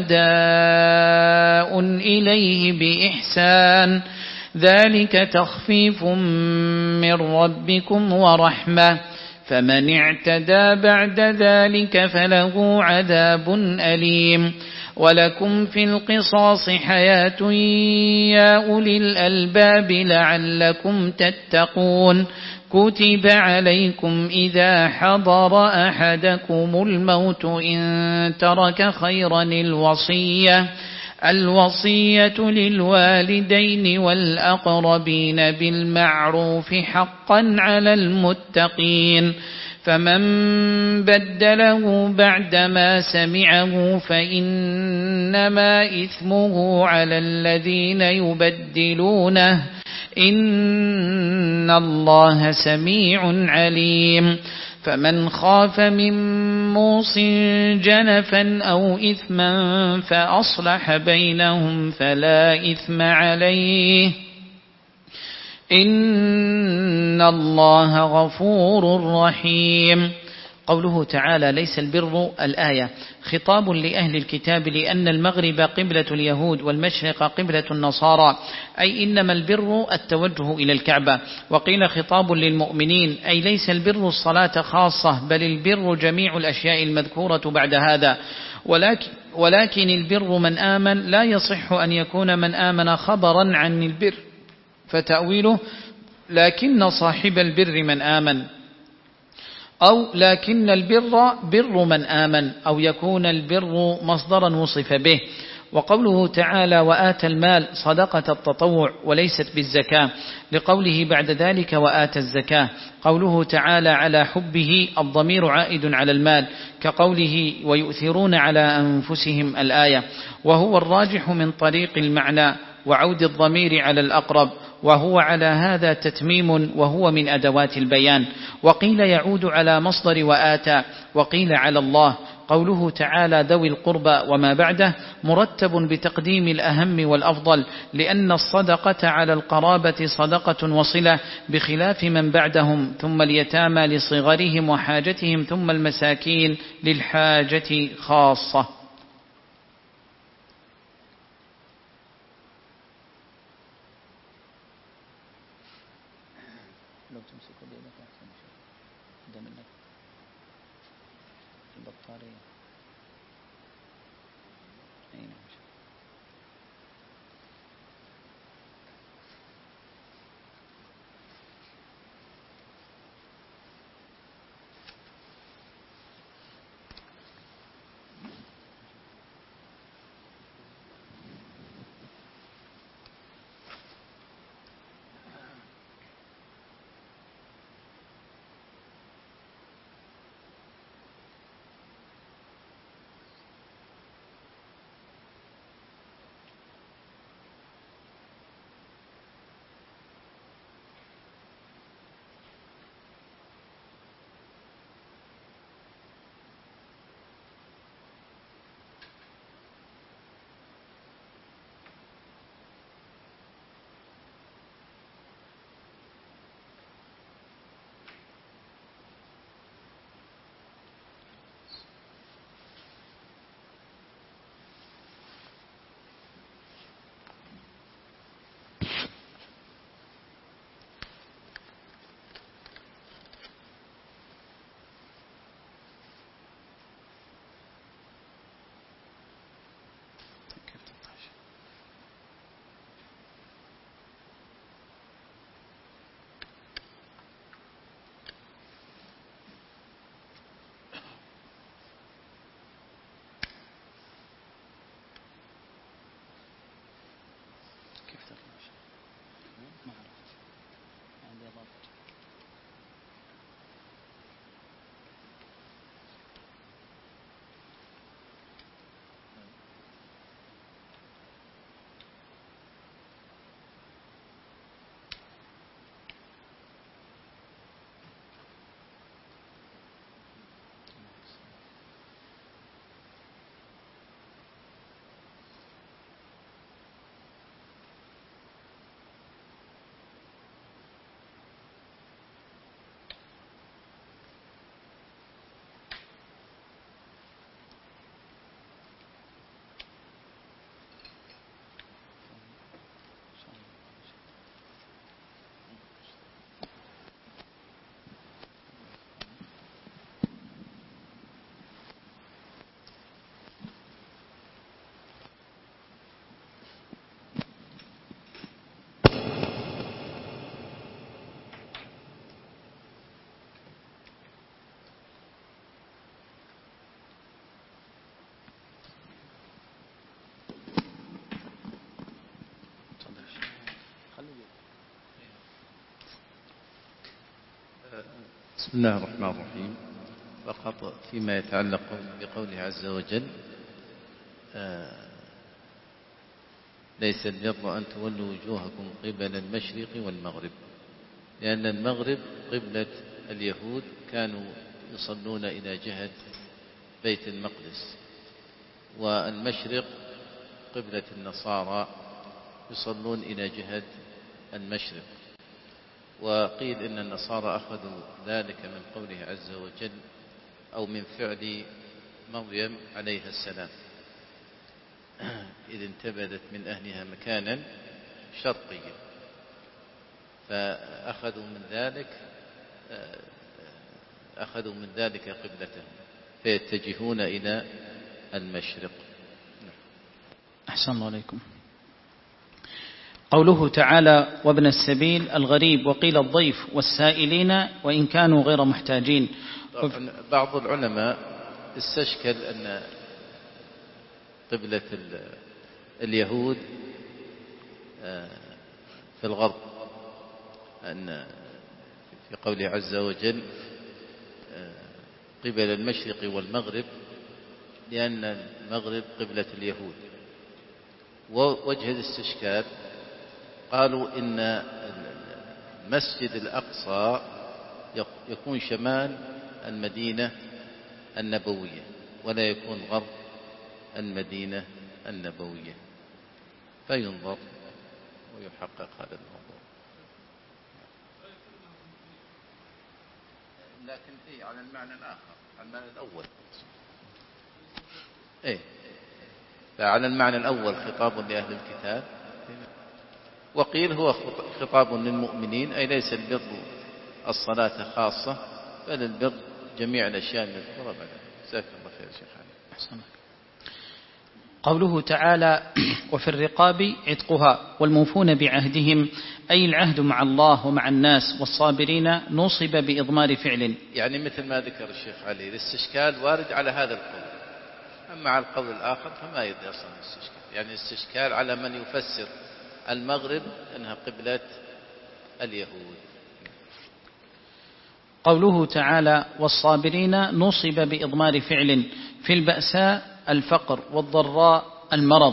وأداء إليه بإحسان، ذلك تخفيف من ربكم ورحمة، فمن اعتدى بعد ذلك فله عذاب أليم. ولكم في القصاص حياة يا أولي الألباب لعلكم تتقون. كتب عليكم إذا حضر أحدكم الموت إن ترك خيرا الوصية الوصية للوالدين والأقربين بالمعروف حقا على المتقين، فمن بدله بعدما سمعه فإنما إثمه على الذين يبدلونه، إن الله سميع عليم. فمن خاف من موص جنفا أو إثما فأصلح بينهم فلا إثم عليه إن الله غفور رحيم. قوله تعالى ليس البر الآية خطاب لأهل الكتاب لأن المغرب قبلة اليهود والمشرق قبلة النصارى، أي إنما البر التوجه إلى الكعبة. وقيل خطاب للمؤمنين أي ليس البر الصلاة خاصة بل البر جميع الأشياء المذكورة بعد هذا، ولكن, ولكن البر من آمن لا يصح أن يكون من آمن خبرا عن البر، فتأويله لكن صاحب البر من آمن، أو لكن البر بر من آمن، أو يكون البر مصدرا وصف به. وقوله تعالى وآتى المال صدقة التطوع وليست بالزكاة، لقوله بعد ذلك وآتى الزكاة. قوله تعالى على حبه الضمير عائد على المال، كقوله ويؤثرون على أنفسهم الآية، وهو الراجح من طريق المعنى وعود الضمير على الأقرب، وهو على هذا تتميم وهو من أدوات البيان. وقيل يعود على مصدر وآتى، وقيل على الله. قوله تعالى ذوي القربى وما بعده مرتب بتقديم الأهم والأفضل، لأن الصدقة على القرابة صدقة وصلة بخلاف من بعدهم، ثم اليتامى لصغرهم وحاجتهم، ثم المساكين للحاجة خاصة. لو تمسكوا بيدك أحسن شيء ده منك البطارية أين مش بسم الله الرحمن الرحيم. فقط فيما يتعلق بقوله عز وجل آه ليس البر أن تولوا وجوهكم قبل المشرق والمغرب، لأن المغرب قبلة اليهود كانوا يصلون إلى جهة بيت المقدس، والمشرق قبلة النصارى يصلون إلى جهة المشرق. وقيل إن النصارى أخذوا ذلك من قوله عز وجل أو من فعل مريم عليها السلام إذ انتبذت من أهلها مكانا شرقيا، فأخذوا من ذلك أخذوا من ذلك قبلتهم فيتجهون إلى المشرق. أحسن الله عليكم. قوله تعالى وابن السبيل الغريب وقيل الضيف والسائلين وإن كانوا غير محتاجين. بعض العلماء استشكل أن قبلة اليهود في الغرب، أن في قوله عز وجل قبل المشرق والمغرب، لأن المغرب قبلة اليهود. ووجه الاستشكال قالوا إن المسجد الأقصى يكون شمال المدينة النبوية ولا يكون غرب المدينة النبوية، فينظر ويحقق هذا الموضوع. لكن إيه على المعنى الآخر، على المعنى الأول إيه، فعلى المعنى الأول خطاب لأهل الكتاب، وقيل هو خطاب للمؤمنين، أي ليس البر الصلاة خاصة بل البر جميع الأشياء المذكورة بعد. جزاك الله خير شيخ علي. أحسنك. قوله تعالى وفي الرقاب عتقها والموفون بعهدهم، أي العهد مع الله ومع الناس والصابرين، نوصب بإضمار فعل. يعني مثل ما ذكر الشيخ علي الاستشكال وارد على هذا القول، أما على القول الآخر فما يدري أصلا الاستشكال، يعني الاستشكال على من يفسر المغرب أنها قبلة اليهود. قوله تعالى والصابرين نوصب بإضمار فعل، في البأساء الفقر والضراء المرض،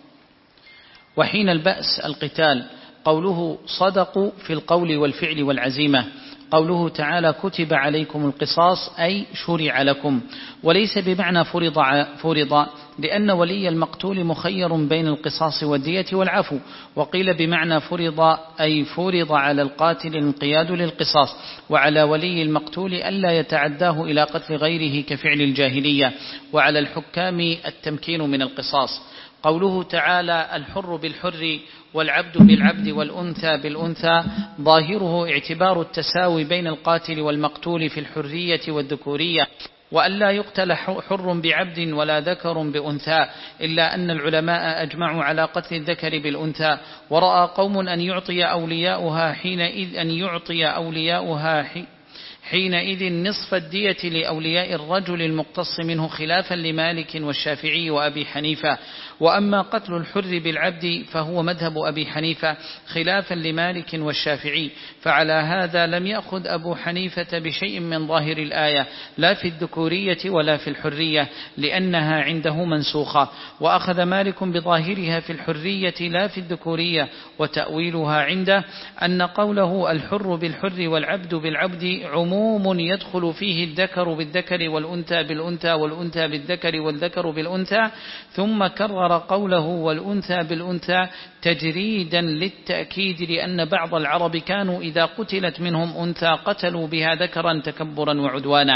وحين البأس القتال. قوله صدقوا في القول والفعل والعزيمة. قوله تعالى كتب عليكم القصاص، أي شرع لكم، وليس بمعنى فرض, فرض لأن ولي المقتول مخير بين القصاص والدية والعفو. وقيل بمعنى فرض، أي فرض على القاتل الانقياد للقصاص، وعلى ولي المقتول ألا يتعداه إلى قتل غيره كفعل الجاهلية، وعلى الحكام التمكين من القصاص. قوله تعالى الحر بالحر والعبد بالعبد والأنثى بالأنثى، ظاهره اعتبار التساوي بين القاتل والمقتول في الحرية والذكورية، وأن لا يقتل حر بعبد ولا ذكر بأنثى، إلا أن العلماء أجمعوا على قتل الذكر بالأنثى. ورأى قوم أن يعطي أولياؤها حينئذ أن يعطي أولياؤها حين حينئذ نصف الدية لأولياء الرجل المقتص منه، خلافا لمالك والشافعي وأبي حنيفة. وأما قتل الحر بالعبد فهو مذهب أبي حنيفة، خلافا لمالك والشافعي. فعلى هذا لم يأخذ أبو حنيفة بشيء من ظاهر الآية، لا في الذكورية ولا في الحرية، لأنها عنده منسوخة. وأخذ مالك بظاهرها في الحرية لا في الذكورية، وتأويلها عنده أن قوله الحر بالحر والعبد بالعبد عموم يدخل فيه الذكر بالذكر والأنثى بالأنثى والأنثى بالذكر والذكر بالأنثى، ثم كرر قوله والأنثى بالأنثى تجريدا للتأكيد، لأن بعض العرب كانوا إذا قتلت منهم أنثى قتلوا بها ذكرا تكبرا وعدوانا.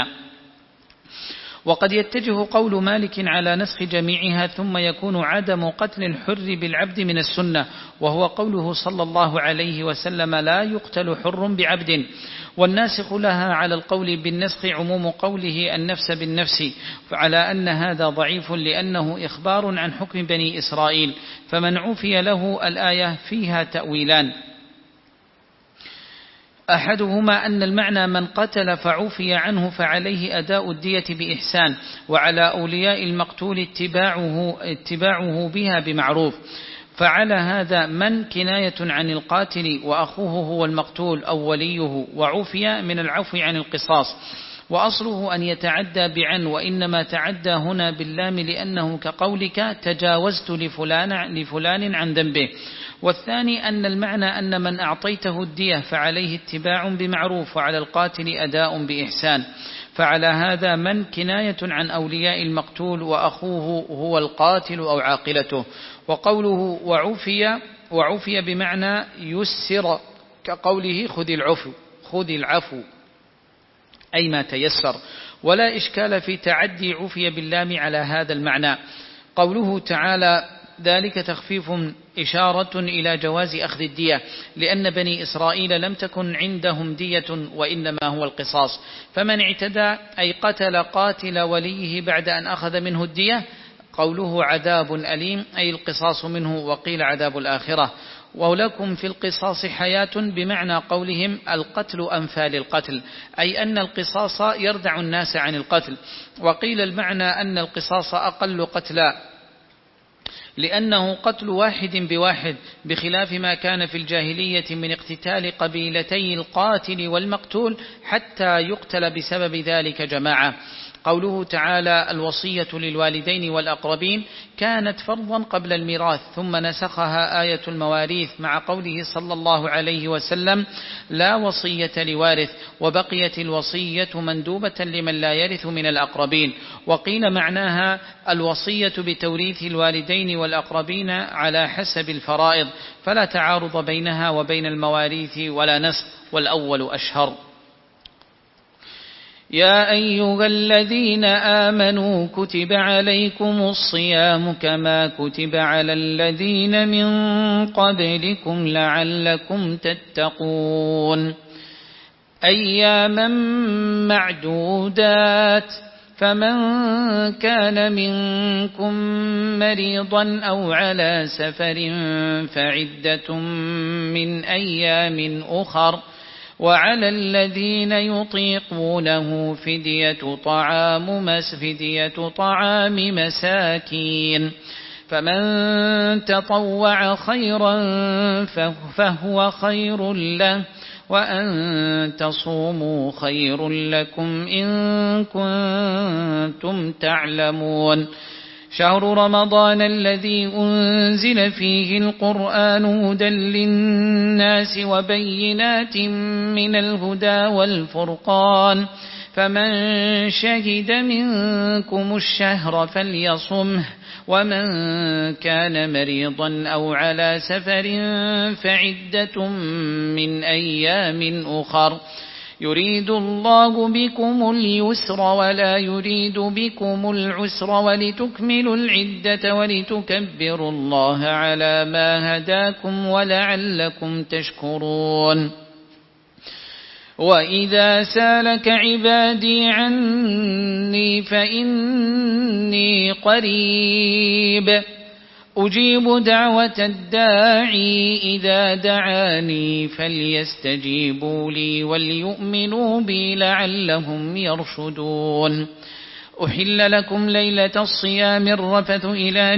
وقد يتجه قول مالك على نسخ جميعها، ثم يكون عدم قتل الحر بالعبد من السنة، وهو قوله صلى الله عليه وسلم لا يقتل حر بعبد. والناسخ لها على القول بالنسخ عموم قوله النفس بالنفس، على أن هذا ضعيف لأنه إخبار عن حكم بني إسرائيل، فمن عفي له الآية فيها تأويلان، أحدهما أن المعنى من قتل فعفي عنه فعليه أداء الدية بإحسان، وعلى أولياء المقتول اتباعه, اتباعه بها بمعروف. فعلى هذا من كناية عن القاتل وأخوه هو المقتول أو وليه، وعفي من العفو عن القصاص. وأصله أن يتعدى بعن، وإنما تعدى هنا باللام لأنه كقولك تجاوزت لفلان, لفلان عن ذنبه. والثاني أن المعنى أن من أعطيته الدية فعليه اتباع بمعروف، وعلى القاتل أداء بإحسان. فعلى هذا من كناية عن أولياء المقتول وأخوه هو القاتل أو عاقلته. وقوله وعفي وعفي بمعنى يسر، كقوله خذ العفو خذ العفو أي ما تيسر، ولا إشكال في تعدي عفي باللام على هذا المعنى. قوله تعالى ذلك تخفيف إشارة إلى جواز أخذ الدية، لأن بني إسرائيل لم تكن عندهم دية وإنما هو القصاص، فمن اعتدى أي قتل قاتل وليه بعد أن أخذ منه الدية قوله عذاب أليم أي القصاص منه، وقيل عذاب الآخرة. ولكم في القصاص حياة بمعنى قولهم القتل أنفى للقتل، أي أن القصاص يردع الناس عن القتل. وقيل المعنى أن القصاص أقل قتلا، لأنه قتل واحد بواحد، بخلاف ما كان في الجاهلية من اقتتال قبيلتي القاتل والمقتول حتى يقتل بسبب ذلك جماعة. قوله تعالى الوصية للوالدين والأقربين كانت فرضا قبل الميراث، ثم نسخها آية المواريث مع قوله صلى الله عليه وسلم لا وصية لوارث، وبقيت الوصية مندوبة لمن لا يرث من الأقربين. وقيل معناها الوصية بتوريث الوالدين والأقربين على حسب الفرائض، فلا تعارض بينها وبين المواريث ولا نسخ، والأول أشهر. يا أيها الذين آمنوا كتب عليكم الصيام كما كتب على الذين من قبلكم لعلكم تتقون، أياما معدودات، فمن كان منكم مريضا أو على سفر فعدة من أيام أخر، وعلى الذين يطيقونه فدية طعام مس فدية طعام مساكين، فمن تطوع خيرا فهو خير له، وأن تصوموا خير لكم إن كنتم تعلمون. شهر رمضان الذي أنزل فيه القرآن هدى للناس وبينات من الهدى والفرقان، فمن شهد منكم الشهر فليصمه، ومن كان مريضا أو على سفر فعدة من أيام أخر، يريد الله بكم اليسر ولا يريد بكم العسر ولتكملوا العدة ولتكبروا الله على ما هداكم ولعلكم تشكرون. وإذا سالك عبادي عني فإني قريب أجيب دعوة الداعي إذا دعاني فليستجيبوا لي وليؤمنوا بي لعلهم يرشدون. أحل لكم ليلة الصيام الرفث إلى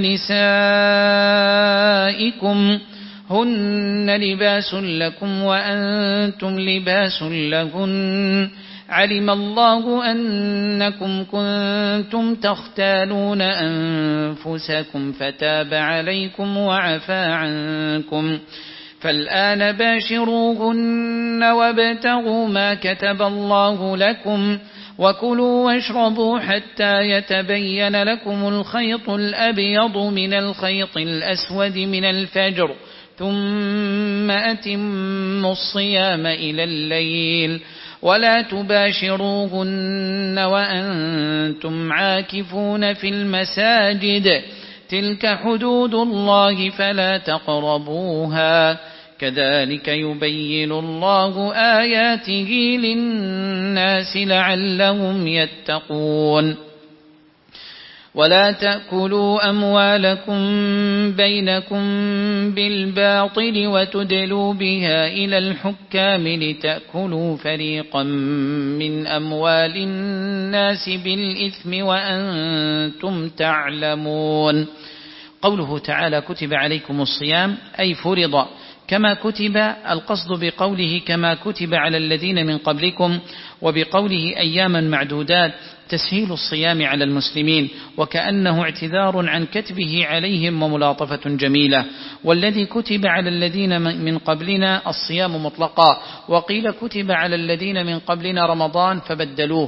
نسائكم هن لباس لكم وأنتم لباس لهن، علم الله أنكم كنتم تختالون أنفسكم فتاب عليكم وعفى عنكم، فالآن باشروهن وابتغوا ما كتب الله لكم، وكلوا واشربوا حتى يتبين لكم الخيط الأبيض من الخيط الأسود من الفجر، ثم أتموا الصيام إلى الليل، ولا تباشروهن وأنتم عاكفون في المساجد، تلك حدود الله فلا تقربوها، كذلك يبين الله آياته للناس لعلهم يتقون. ولا تأكلوا أموالكم بينكم بالباطل وتدلوا بها إلى الحكام لتأكلوا فريقا من أموال الناس بالإثم وأنتم تعلمون. قوله تعالى كتب عليكم الصيام أي فرض كما كتب، القصد بقوله كما كتب على الذين من قبلكم، وبقوله أياما معدودات تسهيل الصيام على المسلمين، وكأنه اعتذار عن كتبه عليهم وملاطفة جميلة. والذي كتب على الذين من قبلنا الصيام مطلقا، وقيل كتب على الذين من قبلنا رمضان فبدلوه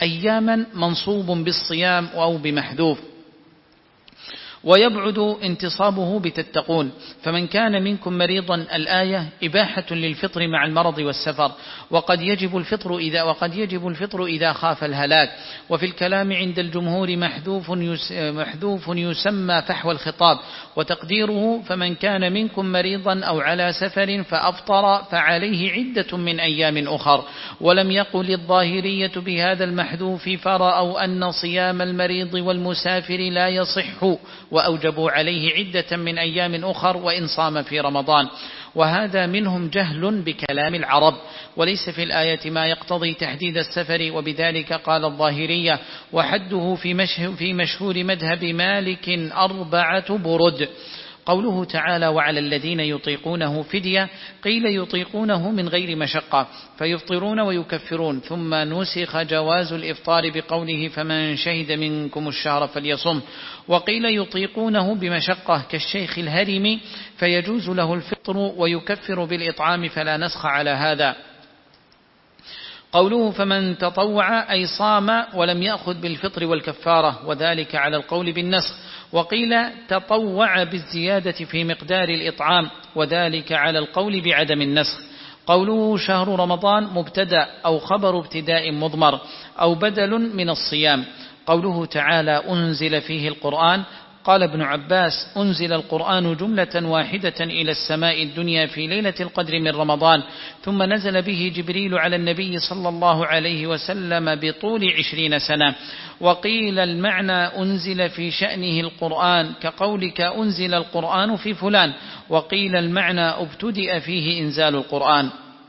أياما منصوب بالصيام أو بمحذوف، ويبعد انتصابه بتتقون. فمن كان منكم مريضا الآية إباحة للفطر مع المرض والسفر، وقد يجب الفطر إذا وقد يجب الفطر إذا خاف الهلاك. وفي الكلام عند الجمهور محذوف محذوف يسمى فحوى الخطاب، وتقديره فمن كان منكم مريضا أو على سفر فأفطر فعليه عدة من أيام أخر. ولم يقل الظاهرية بهذا المحذوف فرأوا أن صيام المريض والمسافر لا يصح، وأوجبوا عليه عدة من أيام أخر وإن صام في رمضان. وهذا منهم جهل بكلام العرب، وليس في الآية ما يقتضي تحديد السفر، وبذلك قال الظاهرية وحده في مشهور مذهب مالك أربعة برد. قوله تعالى وعلى الذين يطيقونه فدية، قيل يطيقونه من غير مشقة فيفطرون ويكفرون، ثم نسخ جواز الإفطار بقوله فمن شهد منكم الشهر فليصم، وقيل يطيقونه بمشقة كالشيخ الهرم فيجوز له الفطر ويكفر بالإطعام فلا نسخ على هذا. قوله فمن تطوع أي صام ولم يأخذ بالفطر والكفارة، وذلك على القول بالنسخ، وقيل تطوع بالزيادة في مقدار الإطعام، وذلك على القول بعدم النسخ. قوله شهر رمضان مبتدأ أو خبر ابتداء مضمر أو بدل من الصيام. قوله تعالى أنزل فيه القرآن، قال ابن عباس أنزل القرآن جملة واحدة إلى السماء الدنيا في ليلة القدر من رمضان، ثم نزل به جبريل على النبي صلى الله عليه وسلم بطول عشرين سنة. وقيل المعنى أنزل في شأنه القرآن كقولك أنزل القرآن في فلان، وقيل المعنى ابتدأ فيه إنزال القرآن.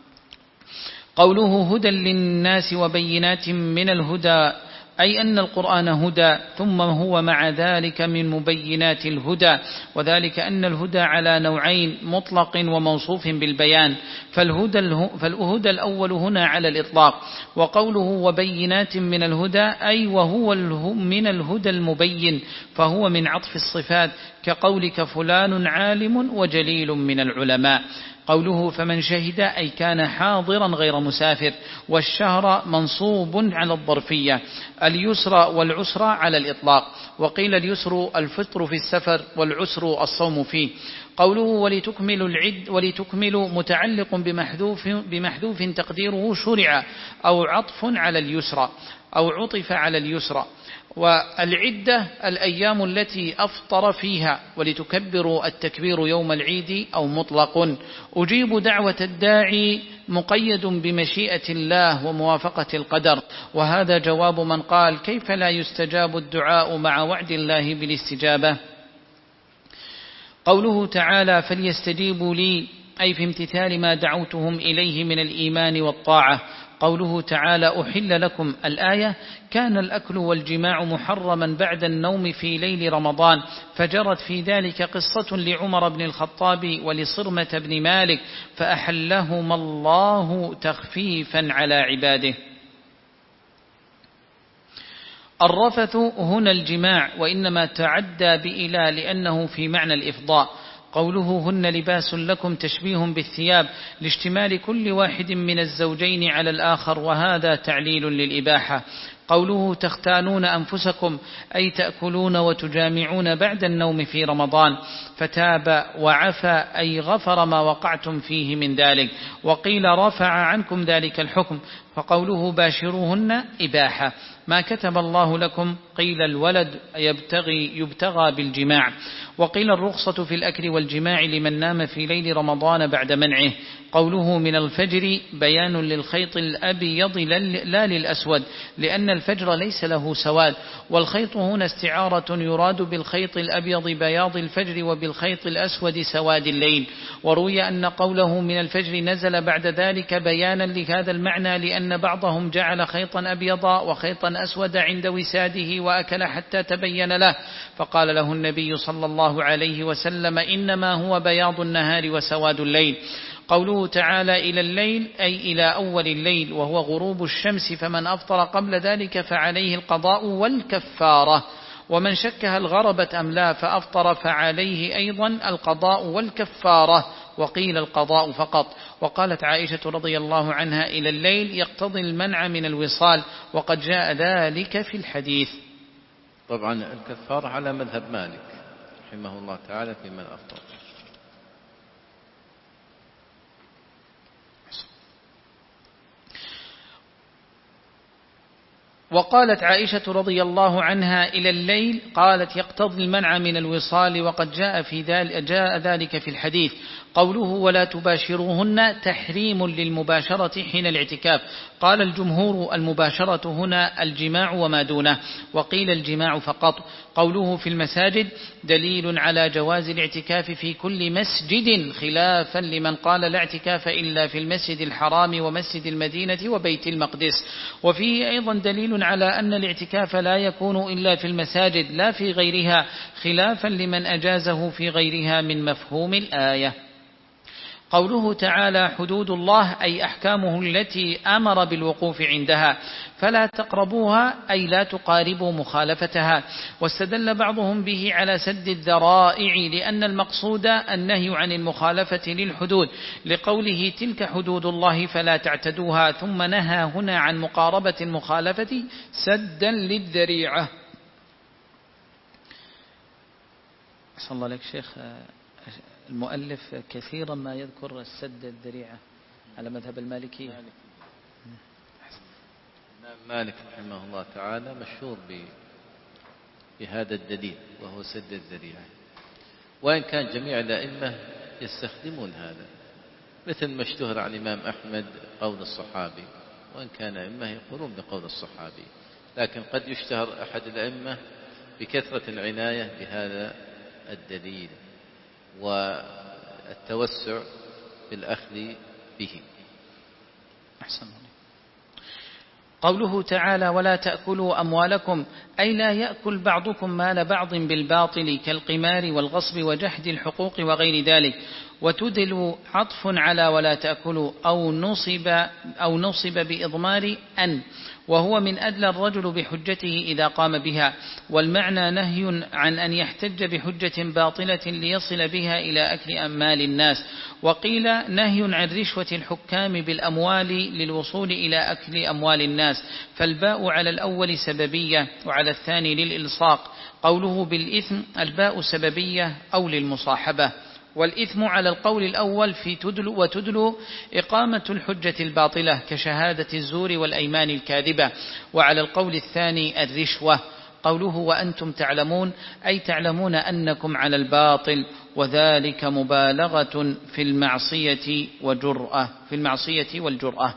قوله هدى للناس وبينات من الهدى، أي أن القرآن هدى، ثم هو مع ذلك من مبينات الهدى، وذلك أن الهدى على نوعين مطلق وموصوف بالبيان، فالهدى, فالهدى الأول هنا على الإطلاق. وقوله وبينات من الهدى أي وهو من الهدى المبين، فهو من عطف الصفات كقولك فلان عالم وجليل من العلماء. قوله فمن شهد أي كان حاضرا غير مسافر، والشهر منصوب على الظرفية، اليسر والعسر على الإطلاق، وقيل اليسر الفطر في السفر والعسر الصوم فيه. قوله ولتكملوا العد ولتكملوا متعلق بمحذوف, بمحذوف تقديره شرع أو عطف على اليسر أو عطف على اليسر. والعدة الأيام التي أفطر فيها، ولتكبروا التكبير يوم العيد أو مطلق. أجيب دعوة الداعي مقيد بمشيئة الله وموافقة القدر، وهذا جواب من قال كيف لا يستجاب الدعاء مع وعد الله بالاستجابة. قوله تعالى فليستجيبوا لي أي في امتثال ما دعوتهم إليه من الإيمان والطاعة. قوله تعالى أحل لكم الآية، كان الأكل والجماع محرما بعد النوم في ليل رمضان، فجرت في ذلك قصة لعمر بن الخطاب ولصرمة بن مالك فأحلهما الله تخفيفا على عباده. الرفث هنا الجماع، وإنما تعدى بإلى لأنه في معنى الإفضاء. قوله هن لباس لكم تشبيه بالثياب لاشتمال كل واحد من الزوجين على الآخر، وهذا تعليل للإباحة. قوله تختانون أنفسكم أي تأكلون وتجامعون بعد النوم في رمضان، فتاب وعفى أي غفر ما وقعتم فيه من ذلك، وقيل رفع عنكم ذلك الحكم. فقوله باشروهن إباحة، ما كتب الله لكم قيل الولد يبتغي يبتغى بالجماع، وقيل الرخصة في الأكل والجماع لمن نام في ليل رمضان بعد منعه. قوله من الفجر بيان للخيط الأبيض لا للأسود، لأن الفجر ليس له سواد، والخيط هنا استعارة يراد بالخيط الأبيض بياض الفجر وبالخيط الأسود سواد الليل. وروي أن قوله من الفجر نزل بعد ذلك بيانا لهذا المعنى، لأن بعضهم جعل خيطا أبيضا وخيطا أسود عند وساده وأكل حتى تبين له، فقال له النبي صلى الله عليه وسلم إنما هو بياض النهار وسواد الليل. قوله تعالى إلى الليل أي إلى أول الليل وهو غروب الشمس، فمن أفطر قبل ذلك فعليه القضاء والكفارة، ومن شك هل غربت أم لا فأفطر فعليه أيضا القضاء والكفارة، وقيل القضاء فقط. وقالت عائشة رضي الله عنها إلى الليل يقتضي المنع من الوصال، وقد جاء ذلك في الحديث. طبعا الكفارة على مذهب مالك رحمه الله تعالى في من أفطر. وقالت عائشة رضي الله عنها إلى الليل قالت يقتضي المنع من الوصال، وقد جاء, في ذلك جاء ذلك في الحديث. قوله ولا تباشروهن تحريم للمباشرة حين الاعتكاف. قال الجمهور المباشرة هنا الجماع وما دونه، وقيل الجماع فقط. قوله في المساجد دليل على جواز الاعتكاف في كل مسجد، خلافا لمن قال لا اعتكاف إلا في المسجد الحرام ومسجد المدينة وبيت المقدس. وفيه أيضا دليل على أن الاعتكاف لا يكون إلا في المساجد لا في غيرها، خلافا لمن أجازه في غيرها من مفهوم الآية. قوله تعالى حدود الله أي أحكامه التي أمر بالوقوف عندها، فلا تقربوها أي لا تقاربوا مخالفتها. واستدل بعضهم به على سد الذرائع، لأن المقصود النهي عن المخالفة للحدود، لقوله تلك حدود الله فلا تعتدوها، ثم نهى هنا عن مقاربة المخالفة سدا للذريعة. صلى الله عليك شيخ، المؤلف كثيرا ما يذكر السد الذريعة على مذهب المالكي. مالك رحمه الله تعالى مشهور بهذا الدليل وهو سد الذريعة، وإن كان جميع الأئمة يستخدمون هذا، مثل ما اشتهر عن الإمام أحمد قول الصحابي، وإن كان أئمة يقولون بقول الصحابي، لكن قد يشتهر أحد الأئمة بكثرة العناية بهذا الدليل والتوسع في الأخذ به. أحسن. قوله تعالى ولا تأكلوا أموالكم أي لا يأكل بعضكم مال بعض بالباطل كالقمار والغصب وجحد الحقوق وغير ذلك. وتدل عطف على ولا تأكلوا أو نصب, أو نصب بإضمار أن، وهو من أدلى الرجل بحجته إذا قام بها، والمعنى نهي عن أن يحتج بحجة باطلة ليصل بها إلى أكل أموال الناس. وقيل نهي عن رشوة الحكام بالأموال للوصول إلى أكل أموال الناس، فالباء على الأول سببية وعلى الثاني للإلصاق. قوله بالإثم الباء سببية أو للمصاحبة، والإثم على القول الأول في تدل وتدل إقامة الحجة الباطلة كشهادة الزور والأيمان الكاذبة، وعلى القول الثاني الرشوة. قوله وأنتم تعلمون أي تعلمون أنكم على الباطل، وذلك مبالغة في المعصية وجرأة في المعصية والجرأة.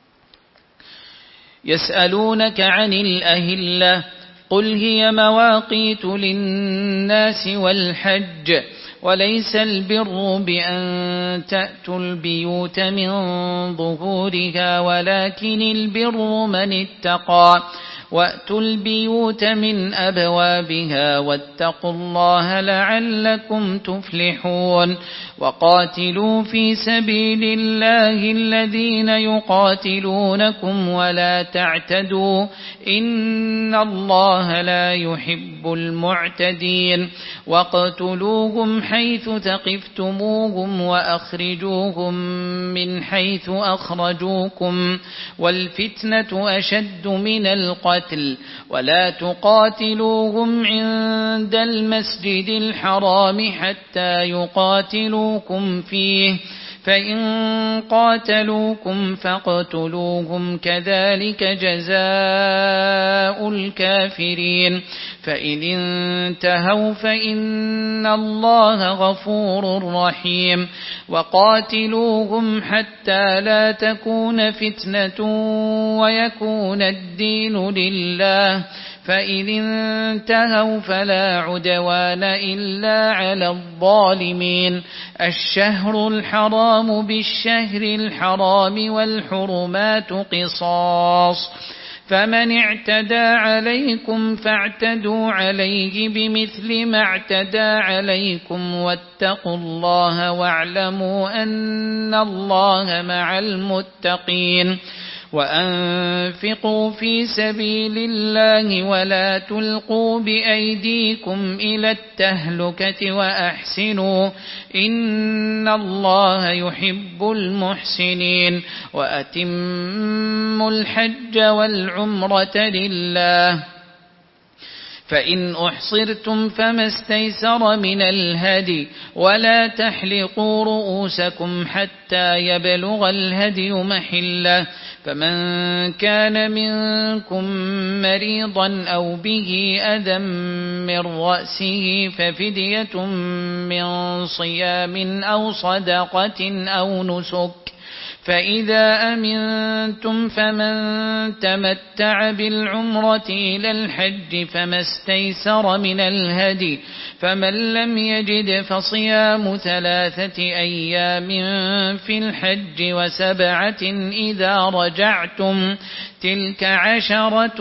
يسألونك عن الأهلة قل هي مواقيت للناس والحج، وليس البر بأن تأتوا البيوت من ظهورها ولكن البر من اتقى، وأتوا البيوت من أبوابها واتقوا الله لعلكم تفلحون. وقاتلوا في سبيل الله الذين يقاتلونكم ولا تعتدوا إن الله لا يحب المعتدين. واقتلوهم حيث ثقفتموهم وأخرجوهم من حيث أخرجوكم والفتنة أشد من القتل، ولا تقاتلوهم عند المسجد الحرام حتى يقاتلوكم فيه، فإن قاتلوكم فاقتلوهم كذلك جزاء الكافرين، فإن انتهوا فإن الله غفور رحيم. وقاتلوهم حتى لا تكون فتنة ويكون الدين لله، فإن انتهوا فلا عدوان إلا على الظالمين. الشهر الحرام بالشهر الحرام والحرمات قصاص، فمن اعتدى عليكم فاعتدوا عليه بمثل ما اعتدى عليكم واتقوا الله واعلموا أن الله مع المتقين. وأنفقوا في سبيل الله ولا تلقوا بأيديكم إلى التهلكة وأحسنوا إن الله يحب المحسنين وأتموا الحج والعمرة لله فإن أحصرتم فما استيسر من الهدي ولا تحلقوا رؤوسكم حتى يبلغ الهدي محله فمن كان منكم مريضا أو به أذى من رأسه ففدية من صيام أو صدقة أو نسك فإذا أمنتم فمن تمتع بالعمرة إلى الحج فما استيسر من الهدي فمن لم يجد فصيام ثلاثة أيام في الحج وسبعة إذا رجعتم تلك عشرة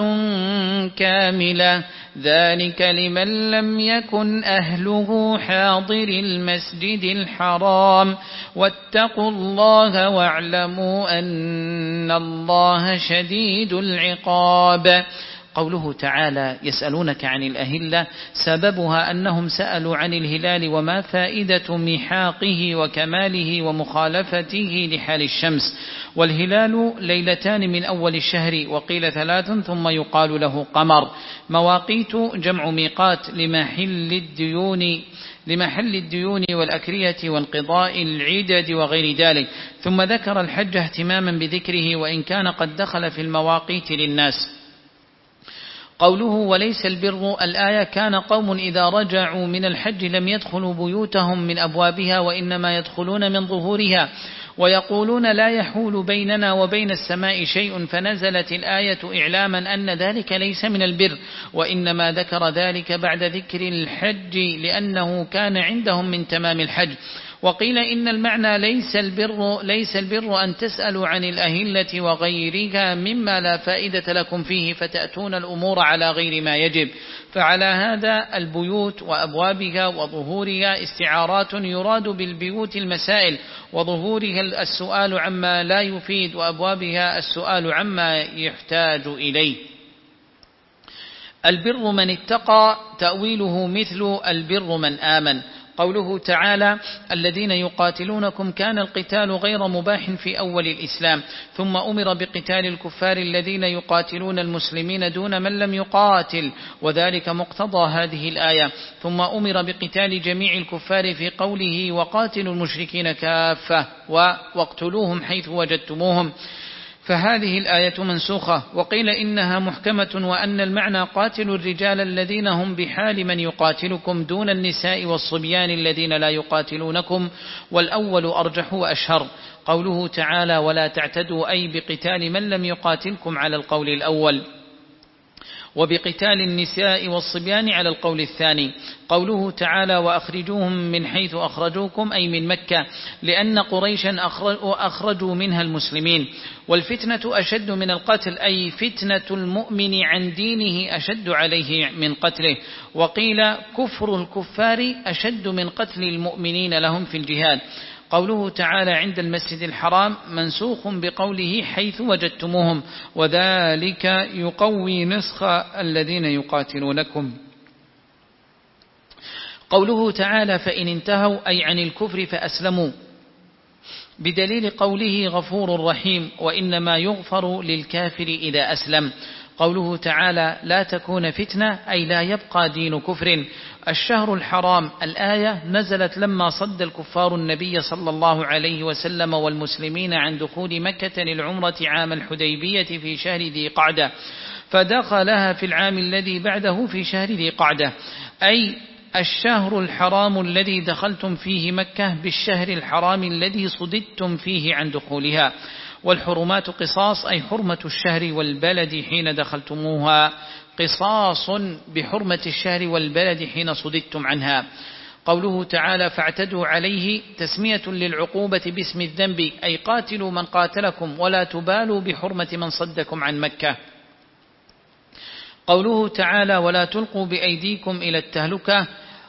كاملة ذلك لمن لم يكن أهله حاضر المسجد الحرام واتقوا الله واعلموا أن الله شديد العقاب. قوله تعالى يسألونك عن الأهلة سببها أنهم سألوا عن الهلال وما فائدة ميحاقه وكماله ومخالفته لحال الشمس والهلال ليلتان من أول الشهر وقيل ثلاث ثم يقال له قمر. مواقيت جمع ميقات لمحل الديون لمحل الديون والأكرية وانقضاء العدد وغير ذلك ثم ذكر الحج اهتماما بذكره وإن كان قد دخل في المواقيت للناس. قوله وليس البر الآية كان قوم إذا رجعوا من الحج لم يدخلوا بيوتهم من أبوابها وإنما يدخلون من ظهورها ويقولون لا يحول بيننا وبين السماء شيء فنزلت الآية إعلاما أن ذلك ليس من البر وإنما ذكر ذلك بعد ذكر الحج لأنه كان عندهم من تمام الحج. وقيل إن المعنى ليس البر, ليس البر أن تسألوا عن الأهلة وغيرها مما لا فائدة لكم فيه فتأتون الأمور على غير ما يجب فعلى هذا البيوت وأبوابها وظهورها استعارات يراد بالبيوت المسائل وظهورها السؤال عما لا يفيد وأبوابها السؤال عما يحتاج إليه. البر من اتقى تأويله مثل البر من آمن. قوله تعالى الذين يقاتلونكم كان القتال غير مباح في أول الإسلام ثم أمر بقتال الكفار الذين يقاتلون المسلمين دون من لم يقاتل وذلك مقتضى هذه الآية ثم أمر بقتال جميع الكفار في قوله وقاتلوا المشركين كافة واقتلوهم حيث وجدتموهم فهذه الآية منسوخة. وقيل إنها محكمة وأن المعنى قاتلوا الرجال الذين هم بحال من يقاتلكم دون النساء والصبيان الذين لا يقاتلونكم والأول أرجح وأشهر. قوله تعالى ولا تعتدوا أي بقتال من لم يقاتلكم على القول الأول وبقتال النساء والصبيان على القول الثاني. قوله تعالى وأخرجوهم من حيث أخرجوكم أي من مكة لأن قريشا أخرجوا منها المسلمين والفتنة أشد من القتل أي فتنة المؤمن عن دينه أشد عليه من قتله. وقيل كفر الكفار أشد من قتل المؤمنين لهم في الجهاد. قوله تعالى عند المسجد الحرام منسوخ بقوله حيث وجدتموهم وذلك يقوي نسخ الذين يقاتلونكم. قوله تعالى فإن انتهوا أي عن الكفر فأسلموا بدليل قوله غفور رحيم وإنما يغفر للكافر إذا أسلم. قوله تعالى لا تكون فتنة أي لا يبقى دين كفر. الشهر الحرام الآية نزلت لما صد الكفار النبي صلى الله عليه وسلم والمسلمين عن دخول مكة للعمرة عام الحديبية في شهر ذي قعدة فدخلها في العام الذي بعده في شهر ذي قعدة أي الشهر الحرام الذي دخلتم فيه مكة بالشهر الحرام الذي صددتم فيه عن دخولها. والحرمات قصاص أي حرمة الشهر والبلد حين دخلتموها قصاص بحرمة الشهر والبلد حين صددتم عنها. قوله تعالى فاعتدوا عليه تسمية للعقوبة باسم الذنب أي قاتلوا من قاتلكم ولا تبالوا بحرمة من صدكم عن مكة. قوله تعالى ولا تلقوا بأيديكم إلى التهلكة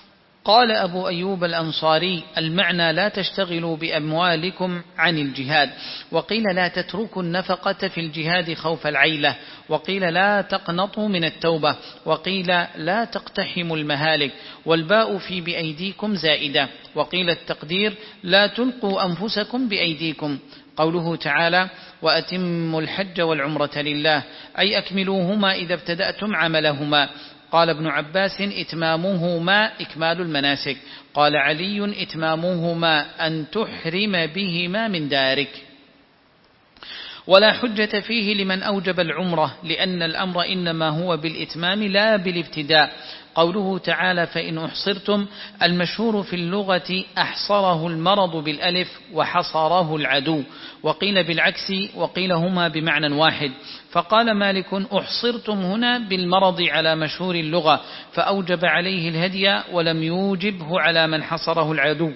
قال أبو أيوب الأنصاري: المعنى لا تشتغلوا بأموالكم عن الجهاد، وقيل لا تتركوا النفقة في الجهاد خوف العيلة، وقيل لا تقنطوا من التوبة، وقيل لا تقتحموا المهالك، والباء في بأيديكم زائدة، وقيل التقدير لا تلقوا أنفسكم بأيديكم. قوله تعالى: وأتموا الحج والعمرة لله، أي أكملوهما إذا ابتدأتم عملهما. قال ابن عباس: إتمامهما إكمال المناسك. قال علي: إتمامهما أن تحرم بهما من دارك. ولا حجة فيه لمن أوجب العمرة، لأن الأمر إنما هو بالإتمام لا بالابتداء. قوله تعالى: فإن أحصرتم، المشهور في اللغة أحصره المرض بالألف وحصره العدو، وقيل بالعكس، وقيل هما بمعنى واحد. فقال مالك: أحصرتم هنا بالمرض على مشهور اللغة، فأوجب عليه الهدي ولم يوجبه على من حصره العدو.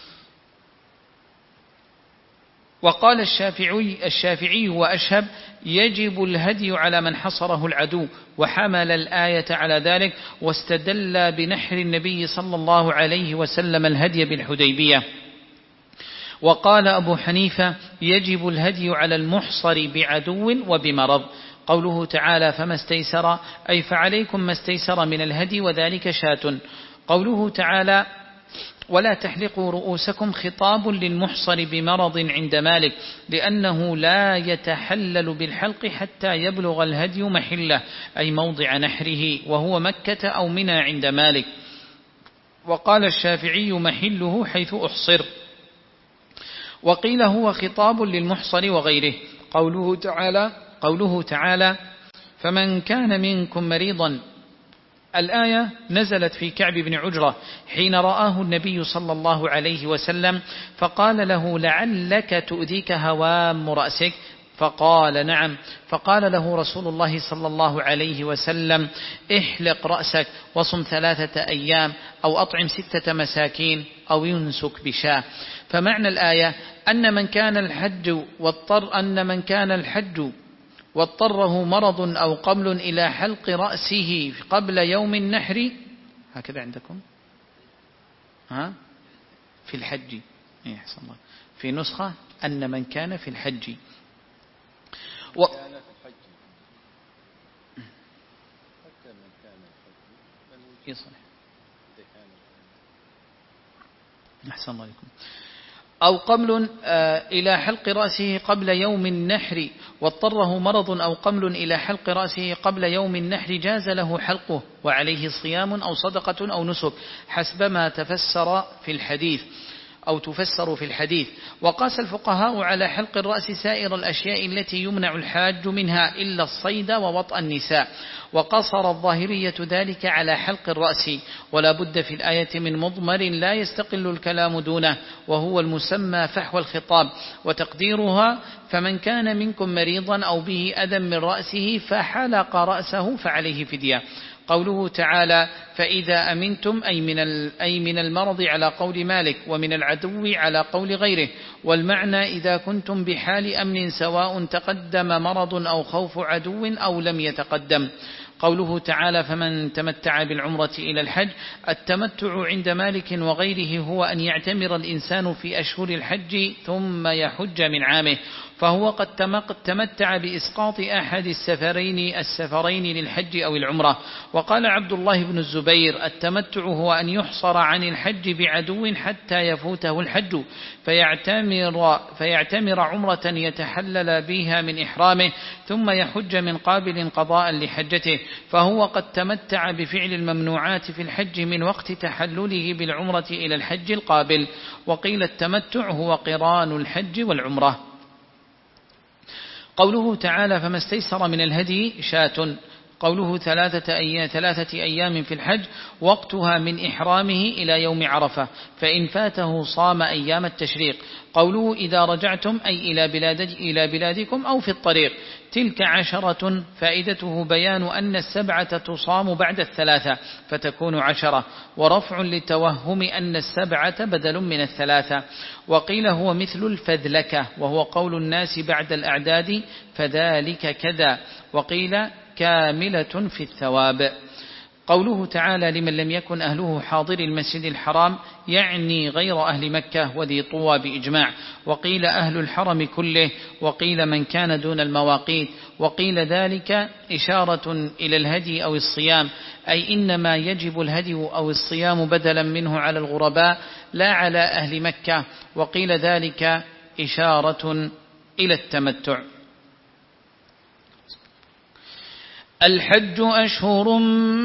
وقال الشافعي, الشافعي وأشهب: يجب الهدي على من حصره العدو، وحمل الآية على ذلك، واستدل بنحر النبي صلى الله عليه وسلم الهدي بالحديبية. وقال أبو حنيفة: يجب الهدي على المحصر بعدو وبمرض. قوله تعالى: فما استيسر، أي فعليكم ما استيسر من الهدي، وذلك شاة. قوله تعالى: ولا تحلقوا رؤوسكم، خطاب للمحصر بمرض عند مالك، لأنه لا يتحلل بالحلق حتى يبلغ الهدي محله، أي موضع نحره، وهو مكة أو منى عند مالك. وقال الشافعي: محله حيث أحصر. وقيل هو خطاب للمحصر وغيره. قوله تعالى, قوله تعالى: فمن كان منكم مريضا، الآية نزلت في كعب بن عجرة حين رآه النبي صلى الله عليه وسلم، فقال له: لعلك تؤذيك هوام رأسك، فقال: نعم. فقال له رسول الله صلى الله عليه وسلم: احلق رأسك وصم ثلاثة أيام، أو أطعم ستة مساكين، أو ينسك بشاة. فمعنى الآية أن من كان الحج واضطر أن من كان الحج واضطره مرض أو قبل إلى حلق رأسه قبل يوم النحر، هكذا عندكم ها في الحج، في نسخة أن من كان في الحج و... أحسن الله عليكم. أو قبل إلى حلق رأسه قبل يوم النحر، واضطره مرض أو قبل إلى حلق رأسه قبل يوم النحر، جاز له حلقه، وعليه صيام أو صدقة أو نسك، حسب ما تفسر في الحديث أو تفسر في الحديث. وقاس الفقهاء على حلق الرأس سائر الأشياء التي يمنع الحاج منها إلا الصيد ووطأ النساء، وقصر الظاهرية ذلك على حلق الرأس. ولا بد في الآية من مضمر لا يستقل الكلام دونه، وهو المسمى فحوى الخطاب، وتقديرها: فمن كان منكم مريضا أو به أذى من رأسه فحلق رأسه فعليه فدية. قوله تعالى: فإذا أمنتم، أي من أي من المرض على قول مالك، ومن العدو على قول غيره. والمعنى: إذا كنتم بحال أمن، سواء تقدم مرض أو خوف عدو أو لم يتقدم. قوله تعالى: فمن تمتع بالعمرة إلى الحج، التمتع عند مالك وغيره هو أن يعتمر الإنسان في أشهر الحج ثم يحج من عامه، فهو قد تمتع بإسقاط أحد السفرين السفرين للحج أو العمرة. وقال عبد الله بن الزبير: التمتع هو أن يحصر عن الحج بعدو حتى يفوته الحج، فيعتمر, فيعتمر عمرة يتحلل بها من إحرامه، ثم يحج من قابل قضاء لحجته، فهو قد تمتع بفعل الممنوعات في الحج من وقت تحلله بالعمرة إلى الحج القابل. وقيل التمتع هو قران الحج والعمرة. قوله تعالى: فما استيسر من الهدي شاة. قوله ثلاثة أيام, ثلاثة أيام في الحج، وقتها من إحرامه إلى يوم عرفة، فإن فاته صام أيام التشريق. قوله: إذا رجعتم، أي إلى, بلاد إلى بلادكم أو في الطريق. تلك عشرة، فائدته بيان أن السبعة تصام بعد الثلاثة فتكون عشرة، ورفع للتوهم أن السبعة بدل من الثلاثة. وقيل هو مثل الفذلكة، وهو قول الناس بعد الأعداد، فذلك كذا. وقيل كاملة في الثواب. قوله تعالى لمن لم يكن أهله حاضر المسجد الحرام يعني غير أهل مكة وذي طوى بإجماع، وقيل أهل الحرم كله، وقيل من كان دون المواقيت، وقيل ذلك إشارة إلى الهدي أو الصيام، أي إنما يجب الهدي أو الصيام بدلا منه على الغرباء لا على أهل مكة، وقيل ذلك إشارة إلى التمتع. الحج أشهر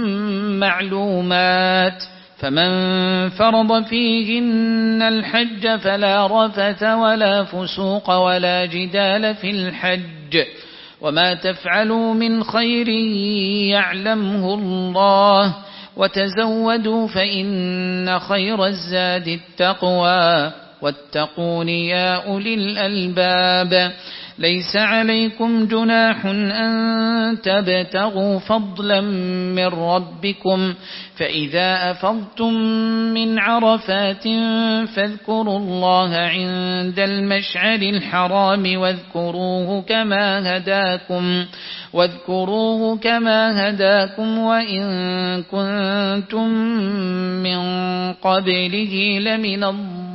معلومات، فمن فرض فيهن الحج فلا رفث ولا فسوق ولا جدال في الحج، وما تفعلوا من خير يعلمه الله، وتزودوا فإن خير الزاد التقوى، واتقون يا أولي الألباب. ليس عليكم جناح أن تبتغوا فضلا من ربكم، فإذا أفضتم من عرفات فاذكروا الله عند المشعر الحرام واذكروه كما هداكم واذكروه كما هداكم وإن كنتم من قبله لمن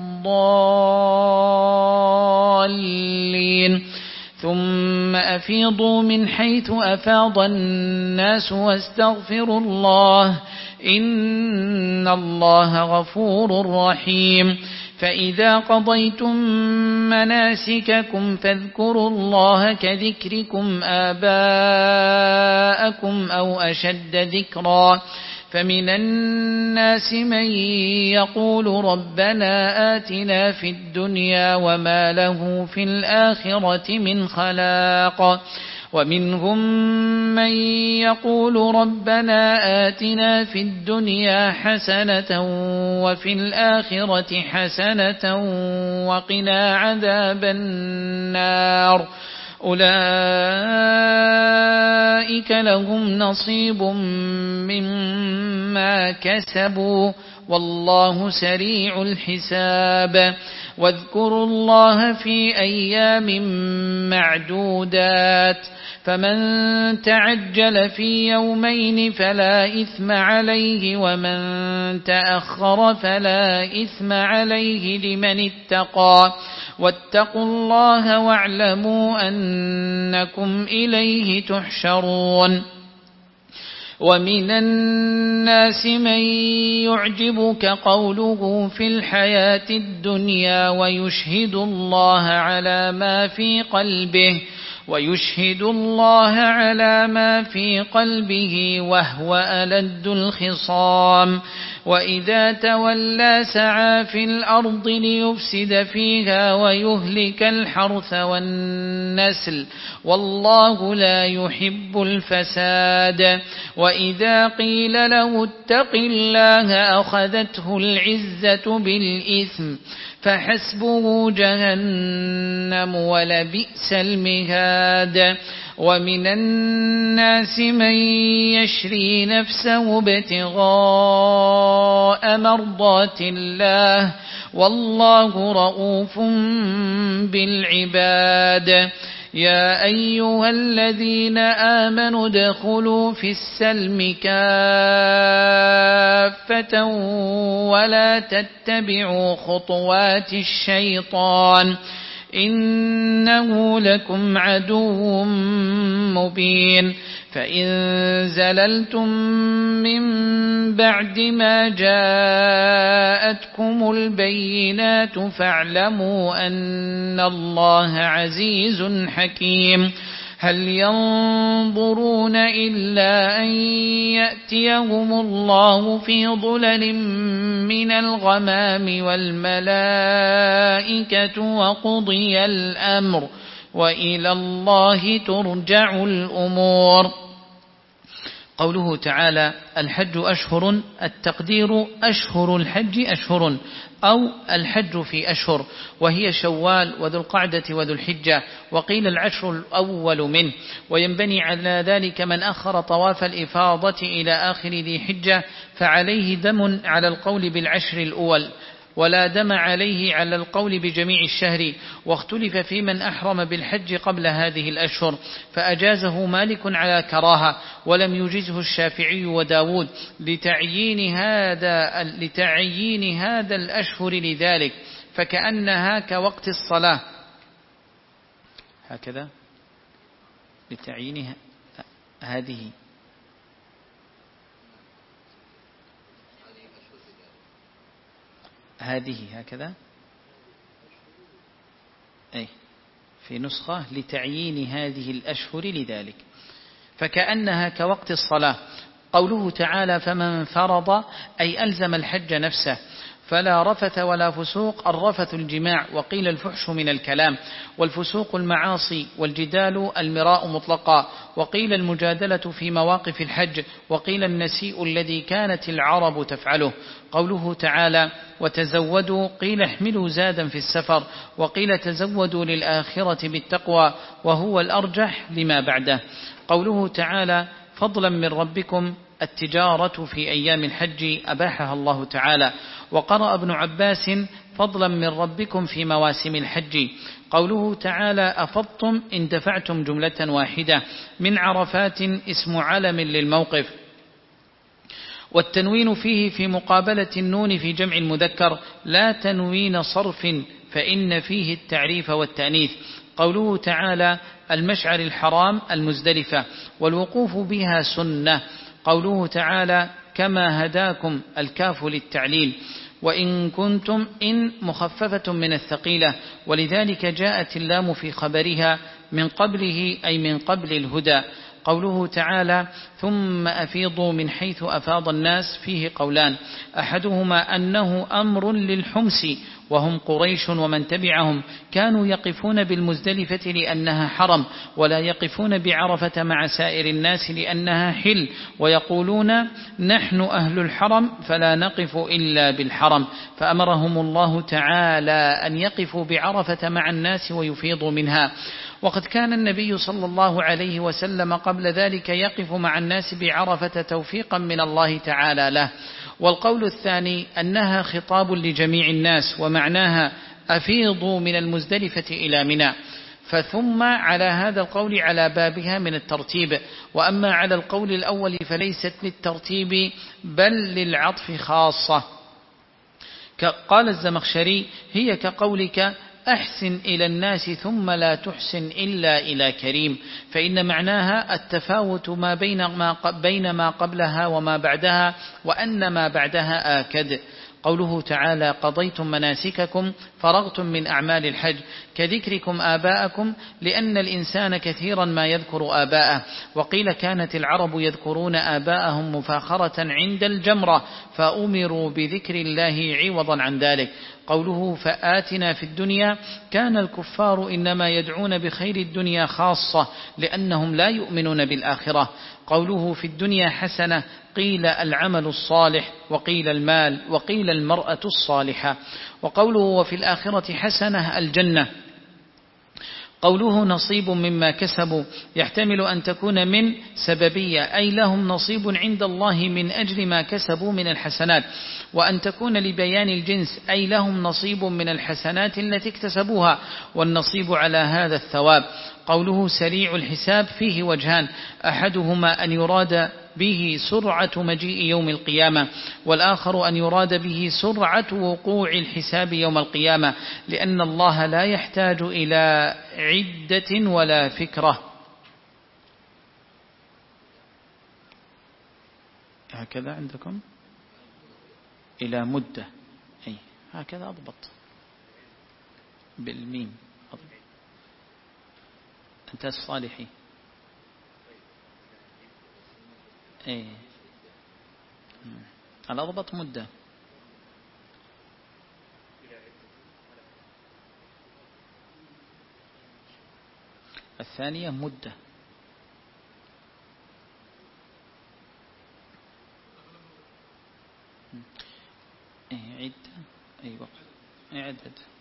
الضالين. ثم أفيضوا من حيث أفاض الناس واستغفروا الله إن الله غفور رحيم. فإذا قضيتم مناسككم فاذكروا الله كذكركم آباءكم أو أشد ذكرا، فمن الناس من يقول ربنا آتنا في الدنيا وما له في الآخرة من خلاق، ومنهم من يقول ربنا آتنا في الدنيا حسنة وفي الآخرة حسنة وقنا عذاب النار، أولئك لهم نصيب مما كسبوا والله سريع الحساب. واذكروا الله في أيام معدودات، فمن تعجل في يومين فلا إثم عليه ومن تأخر فلا إثم عليه لمن اتقى، واتقوا الله واعلموا أنكم إليه تحشرون. ومن الناس من يعجبك قوله في الحياة الدنيا ويشهد الله على ما في قلبه ويشهد الله على ما في قلبه وهو ألد الخصام، وإذا تولى سعى في الأرض ليفسد فيها ويهلك الحرث والنسل والله لا يحب الفساد. وإذا قيل له اتق الله أخذته العزة بالإثم فحسبه جهنم ولبئس المهاد. ومن الناس من يشري نفسه ابتغاء مرضات الله والله رؤوف بالعباد. يا أيها الذين آمنوا ادخلوا في السلم كافة ولا تتبعوا خطوات الشيطان إنه لكم عدو مبين. فإن زللتم من بعد ما جاءتكم البينات فاعلموا أن الله عزيز حكيم. هل ينظرون إلا أن يأتيهم الله في ظلل من الغمام والملائكة وقضي الأمر وإلى الله ترجع الأمور. قوله تعالى الحج أشهر، التقدير أشهر الحج أشهر أو الحج في أشهر، وهي شوال وذو القعدة وذو الحجة، وقيل العشر الأول منه، وينبني على ذلك من أخر طواف الإفاضة إلى آخر ذي حجة فعليه دم على القول بالعشر الأول. ولا دم عليه على القول بجميع الشهر، واختلف في من أحرم بالحج قبل هذه الأشهر، فأجازه مالك على كراهة، ولم يجزه الشافعي وداود لتعيين هذا, لتعيين هذا الأشهر لذلك، فكأنها كوقت الصلاة. هكذا لتعيين هذه هذه هكذا أي في نسخة لتعيين هذه الأشهر لذلك، فكأنها كوقت الصلاة. قوله تعالى فمن فرض أي ألزم الحج نفسه، فلا رفث ولا فسوق. الرفث الجماع، وقيل الفحش من الكلام، والفسوق المعاصي، والجدال المراء مطلقا، وقيل المجادلة في مواقف الحج، وقيل النسيء الذي كانت العرب تفعله. قوله تعالى وتزودوا، قيل احملوا زادا في السفر، وقيل تزودوا للآخرة بالتقوى، وهو الأرجح لما بعده. قوله تعالى فضلا من ربكم، التجارة في أيام الحج أباحها الله تعالى. وقرأ ابن عباس فضلا من ربكم في مواسم الحج. قوله تعالى أفضتم إن دفعتم جملة واحدة، من عرفات اسم علم للموقف. والتنوين فيه في مقابلة النون في جمع المذكر، لا تنوين صرف، فإن فيه التعريف والتأنيث. قوله تعالى المشعر الحرام المزدلفة، والوقوف بها سنة. قوله تعالى كما هداكم، الكاف للتعليل. وإن كنتم إن مخففة من الثقيلة، ولذلك جاءت اللام في خبرها من قبله أي من قبل الهدى. قوله تعالى ثم أفيضوا من حيث أفاض الناس، فيه قولان، أحدهما أنه أمر للحمس، وهم قريش ومن تبعهم كانوا يقفون بالمزدلفة لأنها حرم، ولا يقفون بعرفة مع سائر الناس لأنها حل، ويقولون نحن أهل الحرم فلا نقف إلا بالحرم، فأمرهم الله تعالى أن يقفوا بعرفة مع الناس ويفيضوا منها. وقد كان النبي صلى الله عليه وسلم قبل ذلك يقف مع الناس بعرفة توفيقا من الله تعالى له. والقول الثاني أنها خطاب لجميع الناس، ومعناها أفيضوا من المزدلفة إلى منى، فثم على هذا القول على بابها من الترتيب. وأما على القول الأول فليست للترتيب بل للعطف خاصة. قال الزمخشري هي كقولك أحسن إلى الناس ثم لا تحسن إلا إلى كريم، فإن معناها التفاوت ما بين ما, بين ما قبلها وما بعدها، وأن ما بعدها آكد. قوله تعالى قضيتم مناسككم فرغتم من أعمال الحج، كذكركم آباءكم، لأن الإنسان كثيرا ما يذكر آباءه. وقيل كانت العرب يذكرون آباءهم مفاخرة عند الجمرة، فأمروا بذكر الله عوضا عن ذلك. قوله فآتنا في الدنيا، كان الكفار إنما يدعون بخير الدنيا خاصة لأنهم لا يؤمنون بالآخرة. قوله في الدنيا حسنة، قيل العمل الصالح، وقيل المال، وقيل المرأة الصالحة. وقوله وفي الآخرة حسنة الجنة. قوله نصيب مما كسبوا، يحتمل أن تكون من سببية، أي لهم نصيب عند الله من أجل ما كسبوا من الحسنات، وأن تكون لبيان الجنس، أي لهم نصيب من الحسنات التي اكتسبوها، والنصيب على هذا الثواب. قوله سريع الحساب فيه وجهان، أحدهما أن يراد به سرعة مجيء يوم القيامة، والآخر أن يراد به سرعة وقوع الحساب يوم القيامة، لأن الله لا يحتاج إلى عدة ولا فكرة. هكذا عندكم إلى مدة، أي هكذا أضبط بالميم. أنت الصالحي ايه على أضبط مدة. الثانية مدة. ايه عدة، اي وقت، اي عدد.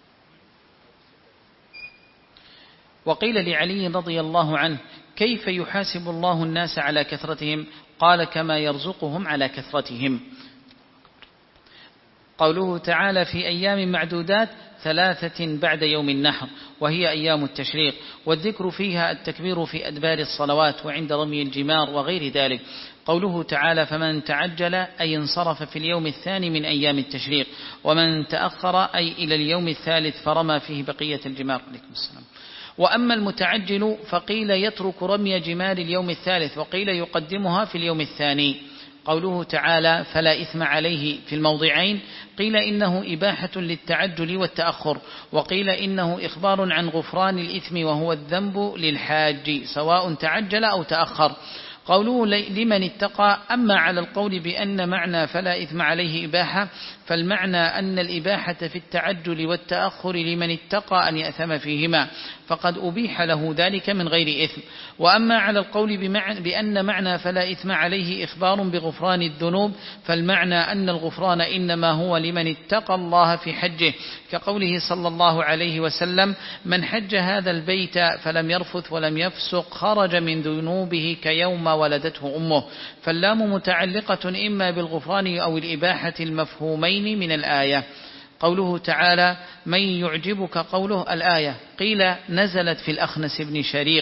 وقيل لعلي رضي الله عنه كيف يحاسب الله الناس على كثرتهم؟ قال كما يرزقهم على كثرتهم. قوله تعالى في أيام معدودات ثلاثة بعد يوم النحر وهي أيام التشريق، والذكر فيها التكبير في أدبار الصلوات وعند رمي الجمار وغير ذلك. قوله تعالى فمن تعجل أي انصرف في اليوم الثاني من أيام التشريق، ومن تأخر أي إلى اليوم الثالث فرمى فيه بقية الجمار. عليكم السلام. وأما المتعجل فقيل يترك رمي جمار اليوم الثالث، وقيل يقدمها في اليوم الثاني. قوله تعالى فلا إثم عليه في الموضعين، قيل إنه إباحة للتعجل والتأخر، وقيل إنه إخبار عن غفران الإثم وهو الذنب للحاج سواء تعجل أو تأخر. قوله لمن اتقى، أما على القول بأن معنى فلا إثم عليه إباحة، فالمعنى أن الإباحة في التعجل والتأخر لمن اتقى أن يأثم فيهما، فقد أبيح له ذلك من غير إثم. وأما على القول بأن معنى فلا إثم عليه إخبار بغفران الذنوب، فالمعنى أن الغفران إنما هو لمن اتقى الله في حجه، كقوله صلى الله عليه وسلم من حج هذا البيت فلم يرفث ولم يفسق خرج من ذنوبه كيوم ولدته أمه. فاللام متعلقة إما بالغفران أو الإباحة المفهومين من الآية. قوله تعالى من يعجبك قوله الآية، قيل نزلت في الأخنس بن شريق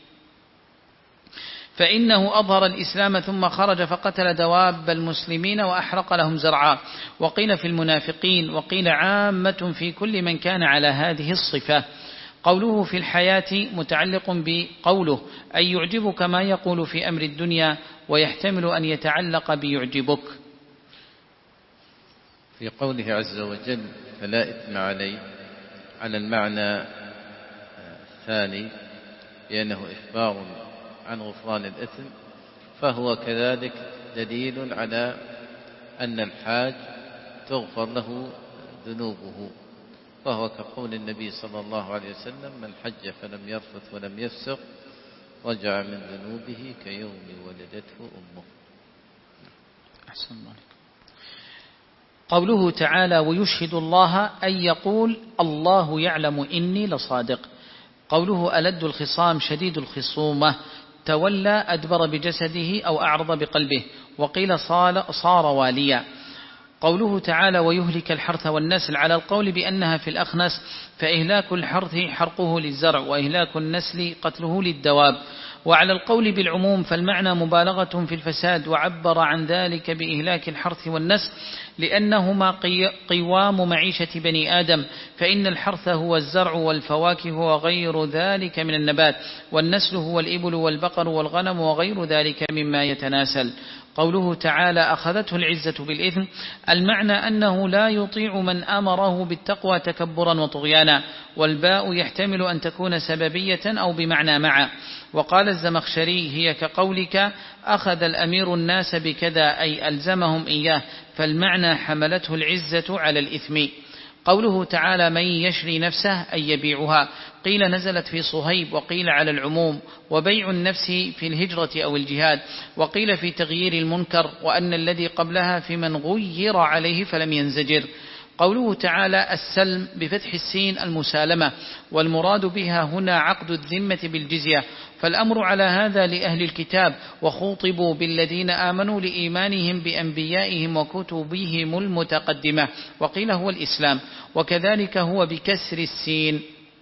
فإنه أظهر الإسلام ثم خرج فقتل دواب المسلمين وأحرق لهم زرعا. وقيل في المنافقين، وقيل عامة في كل من كان على هذه الصفة. قوله في الحياة متعلق بقوله أي يعجبك ما يقول في أمر الدنيا، ويحتمل أن يتعلق بيعجبك. في قوله عز وجل فلا إثم عليه على المعنى الثاني لأنه إخبار عن غفران الإثم، فهو كذلك دليل على أن الحاج تغفر له ذنوبه، فهو كقول النبي صلى الله عليه وسلم من حج فلم يرفث ولم يفسق رجع من ذنوبه كيوم ولدته أمه. أحسن الله عليكم. قوله تعالى ويشهد الله أي يقول الله يعلم إني لصادق. قوله ألد الخصام شديد الخصومة، تولى أدبر بجسده أو أعرض بقلبه، وقيل صار واليا. قوله تعالى ويهلك الحرث والنسل، على القول بأنها في الأخنس، فإهلاك الحرث حرقه للزرع، وإهلاك النسل قتله للدواب. وعلى القول بالعموم فالمعنى مبالغة في الفساد، وعبر عن ذلك بإهلاك الحرث والنسل لأنهما قوام معيشة بني آدم، فإن الحرث هو الزرع والفواكه وغير ذلك من النبات، والنسل هو الإبل والبقر والغنم وغير ذلك مما يتناسل. قوله تعالى أخذته العزة بالإثم، المعنى أنه لا يطيع من أمره بالتقوى تكبرا وطغيانا، والباء يحتمل أن تكون سببية أو بمعنى مع. وقال الزمخشري هي كقولك أخذ الأمير الناس بكذا أي ألزمهم إياه، فالمعنى حملته العزة على الإثم. قوله تعالى من يشري نفسه أي يبيعها، قيل نزلت في صهيب، وقيل على العموم، وبيع النفس في الهجرة أو الجهاد، وقيل في تغيير المنكر، وأن الذي قبلها في من غير عليه فلم ينزجر. قوله تعالى السلم بفتح السين المسالمة، والمراد بها هنا عقد الذمة بالجزية، فالأمر على هذا لأهل الكتاب، وخوطبوا بالذين آمنوا لإيمانهم بأنبيائهم وكتبهم المتقدمة، وقيل هو الإسلام، وكذلك هو بكسر السين،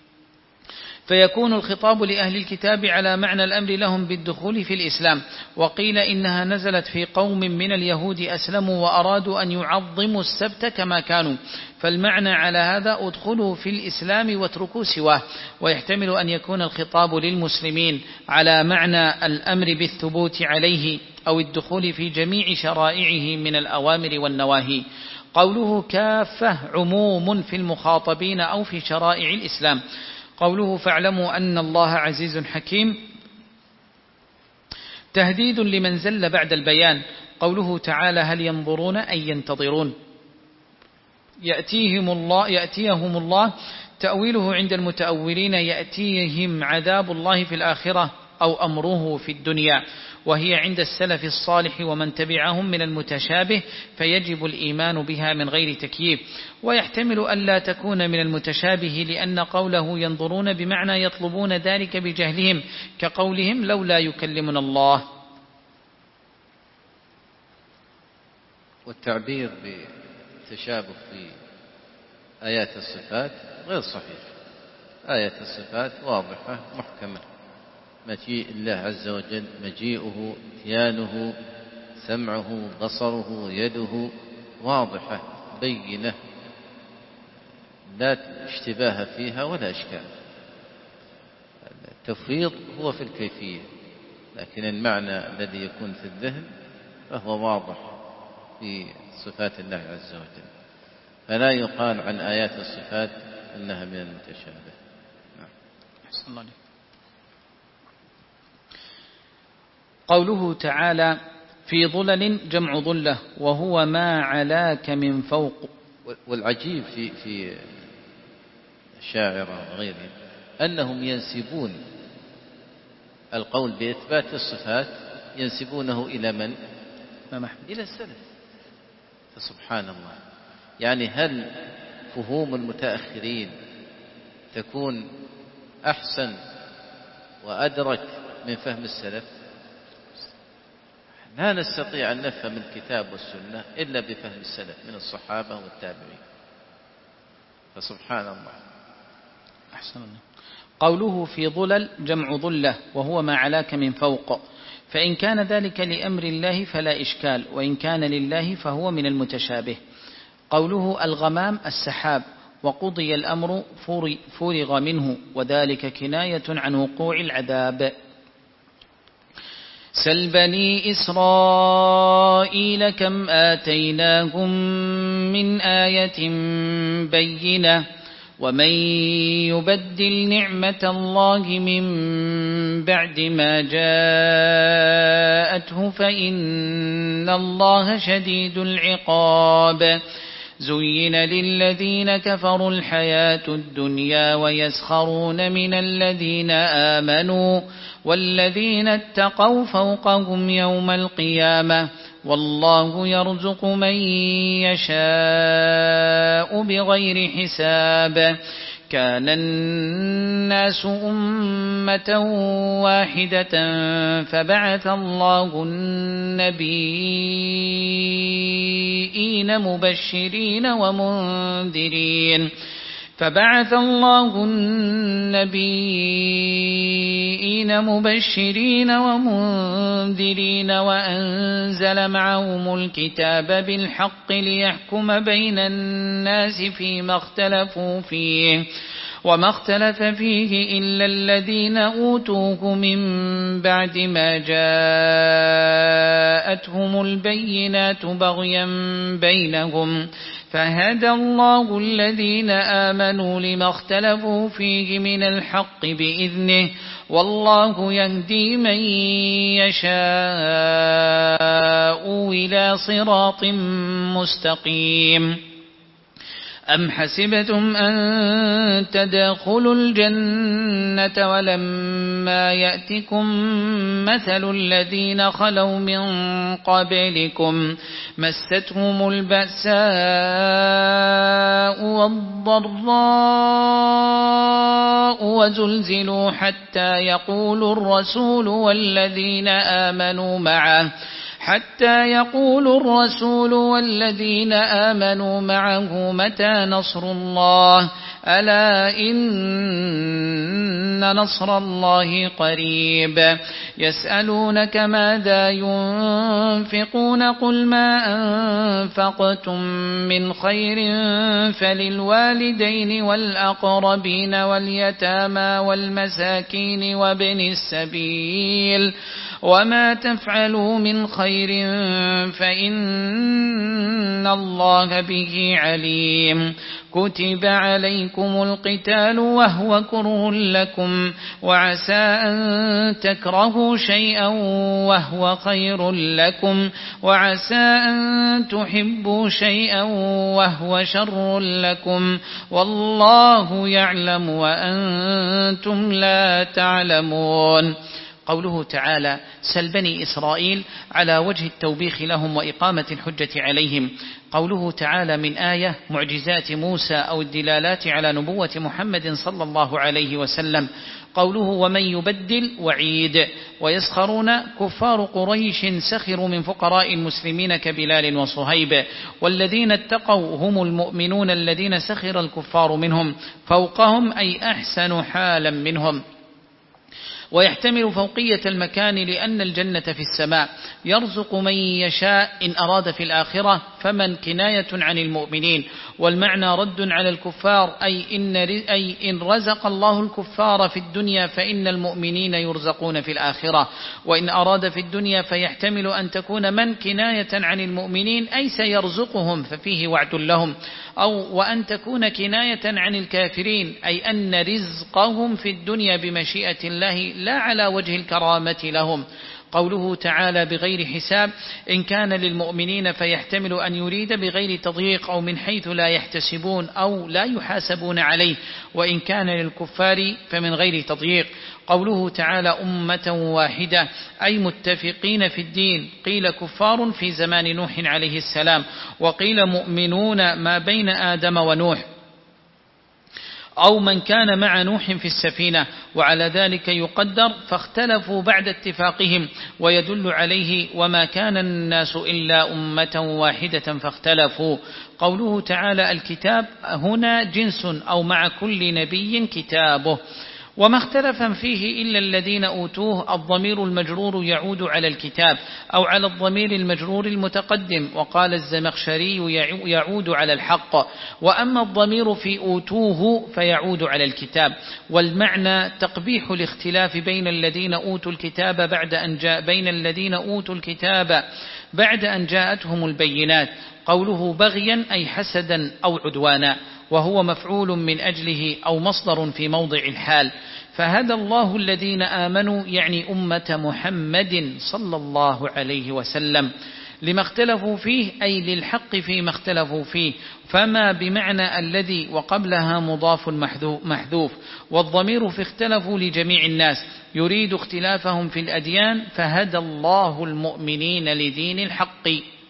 فيكون الخطاب لأهل الكتاب على معنى الأمر لهم بالدخول في الإسلام. وقيل إنها نزلت في قوم من اليهود أسلموا وأرادوا أن يعظموا السبت كما كانوا، فالمعنى على هذا ادخلوا في الإسلام واتركوا سواه. ويحتمل أن يكون الخطاب للمسلمين على معنى الأمر بالثبوت عليه أو الدخول في جميع شرائعه من الأوامر والنواهي. قوله كافة عموم في المخاطبين أو في شرائع الإسلام. قوله فاعلموا أن الله عزيز حكيم تهديد لمن زل بعد البيان. قوله تعالى هل ينظرون أي ينتظرون، يأتيهم الله يأتيهم الله تأويله عند المتأولين يأتيهم عذاب الله في الآخرة أو أمره في الدنيا، وهي عند السلف الصالح ومن تبعهم من المتشابه، فيجب الإيمان بها من غير تكييف. ويحتمل ألا تكون من المتشابه لأن قوله ينظرون بمعنى يطلبون ذلك بجهلهم، كقولهم لولا يكلمنا الله. والتعبير التشابه في آيات الصفات غير صحيح. آيات الصفات واضحة محكمة، مجيء الله عز وجل، مجيئه، اتيانه، سمعه، بصره، يده، واضحة بينة لا اشتباه فيها ولا إشكال. التفويض هو في الكيفية، لكن المعنى الذي يكون في الذهن فهو واضح في صفات الله عز وجل، فلا يقال عن آيات الصفات أنها من المتشابه. أحسن الله عليك. قوله تعالى في ظلل جمع ظلة وهو ما علاك من فوق. والعجيب في في الشاعرة وغيرهم أنهم ينسبون القول بإثبات الصفات ينسبونه إلى من؟ إلى السلف. فسبحان الله، يعني هل فهوم المتأخرين تكون أحسن وأدرك من فهم السلف؟ لا نستطيع أن نفهم الكتاب والسنة إلا بفهم السلف من الصحابة والتابعين. فسبحان الله. أحسن الله. قوله في ظلل جمع ظلة وهو ما علاك من فوق، فإن كان ذلك لأمر الله فلا إشكال، وإن كان لله فهو من المتشابه. قوله الغمام السحاب، وقضي الأمر فرغ منه، وذلك كناية عن وقوع العذاب. سل بني إسرائيل كم آتيناهم من آية بينة ومن يبدل نعمة الله من بعد ما جاءته فإن الله شديد العقاب. زين للذين كفروا الحياة الدنيا ويسخرون من الذين آمنوا والذين اتقوا فوقهم يوم القيامة والله يرزق من يشاء بغير حساب. كان الناس أمة واحدة فبعث الله النبيين مبشرين ومنذرين فبعث الله النبيين مبشرين ومنذرين وأنزل معهم الكتاب بالحق ليحكم بين الناس فيما اختلفوا فيه وما اختلف فيه إلا الذين أوتوه من بعد ما جاءتهم البينات بغيا بينهم فهدى الله الذين آمنوا لما اختلفوا فيه من الحق بإذنه والله يهدي من يشاء إلى صراط مستقيم. أم حسبتم أن تدخلوا الجنة ولما يأتكم مثل الذين خلوا من قبلكم مستهم البأساء والضراء وزلزلوا حتى يقول الرسول والذين آمنوا معه حتى يقول الرسول والذين آمنوا معه متى نصر الله ألا إن نصر الله قريب. يسألونك ماذا ينفقون قل ما أنفقتم من خير فللوالدين والأقربين واليتامى والمساكين وابن السبيل وما تفعلوا من خير فإن الله به عليم. كتب عليكم القتال وهو كره لكم وعسى أن تكرهوا شيئا وهو خير لكم وعسى أن تحبوا شيئا وهو شر لكم والله يعلم وأنتم لا تعلمون. قوله تعالى سل بني إسرائيل على وجه التوبيخ لهم وإقامة الحجة عليهم. قوله تعالى من آية معجزات موسى أو الدلالات على نبوة محمد صلى الله عليه وسلم. قوله ومن يبدل وعيد. ويسخرون كفار قريش سخروا من فقراء المسلمين كبلال وصهيب والذين اتقوا هم المؤمنون الذين سخر الكفار منهم فوقهم أي أحسن حالا منهم. ويحتمل فوقية المكان لأن الجنة في السماء يرزق من يشاء إن أراد في الآخرة فمن كناية عن المؤمنين والمعنى رد على الكفار أي إن, أي إن رزق الله الكفار في الدنيا فإن المؤمنين يرزقون في الآخرة. وإن أراد في الدنيا فيحتمل أن تكون من كناية عن المؤمنين أي سيرزقهم ففيه وعد لهم أو وأن تكون كناية عن الكافرين أي أن رزقهم في الدنيا بمشيئة الله لا على وجه الكرامة لهم. قوله تعالى بغير حساب إن كان للمؤمنين فيحتمل أن يريد بغير تضييق أو من حيث لا يحتسبون أو لا يحاسبون عليه وإن كان للكفار فمن غير تضييق. قوله تعالى أمة واحدة أي متفقين في الدين قيل كفار في زمان نوح عليه السلام وقيل مؤمنون ما بين آدم ونوح أو من كان مع نوح في السفينة وعلى ذلك يقدر فاختلفوا بعد اتفاقهم ويدل عليه وما كان الناس إلا أمة واحدة فاختلفوا. قوله تعالى الكتاب هنا جنس أو مع كل نبي كتابه وما اختلف فيه إلا الذين أوتوه الضمير المجرور يعود على الكتاب أو على الضمير المجرور المتقدم وقال الزمخشري يعود على الحق وأما الضمير في أوتوه فيعود على الكتاب. والمعنى تقبيح الاختلاف بين الذين أوتوا الكتاب بعد أن جاء بين الذين أوتوا الكتاب بعد أن جاءتهم البينات. قوله بغيا أي حسدا أو عدوانا وهو مفعول من أجله أو مصدر في موضع الحال. فهدى الله الذين آمنوا يعني أمة محمد صلى الله عليه وسلم لما اختلفوا فيه أي للحق فيما اختلفوا فيه فما بمعنى الذي وقبلها مضاف محذوف والضمير في اختلفوا لجميع الناس يريد اختلافهم في الأديان فهدى الله المؤمنين لدين الحق.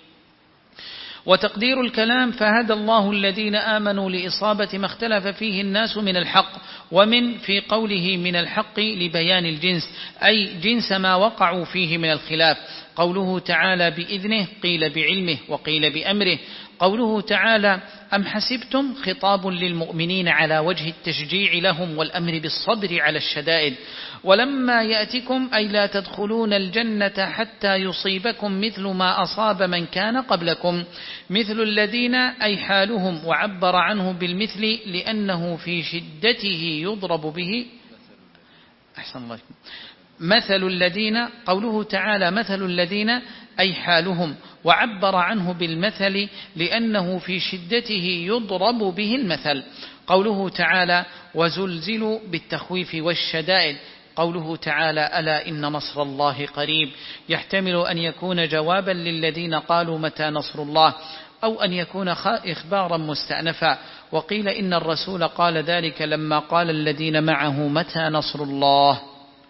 وتقدير الكلام فهدى الله الذين آمنوا لإصابة ما اختلف فيه الناس من الحق ومن في قوله من الحق لبيان الجنس أي جنس ما وقعوا فيه من الخلاف. قوله تعالى بإذنه قيل بعلمه وقيل بأمره. قوله تعالى أم حسبتم خطاب للمؤمنين على وجه التشجيع لهم والأمر بالصبر على الشدائد. ولما يأتكم أي لا تدخلون الجنة حتى يصيبكم مثل ما أصاب من كان قبلكم مثل الذين أي حالهم وعبر عنه بالمثل لأنه في شدته يضرب به أحسن الله مثل الذين. قوله تعالى مثل الذين أي حالهم وعبر عنه بالمثل لأنه في شدته يضرب به المثل. قوله تعالى وزلزلوا بالتخويف والشدائد. قوله تعالى ألا إن نصر الله قريب يحتمل أن يكون جوابا للذين قالوا متى نصر الله أو أن يكون إخبارا مستأنفا. وقيل إن الرسول قال ذلك لما قال الذين معه متى نصر الله.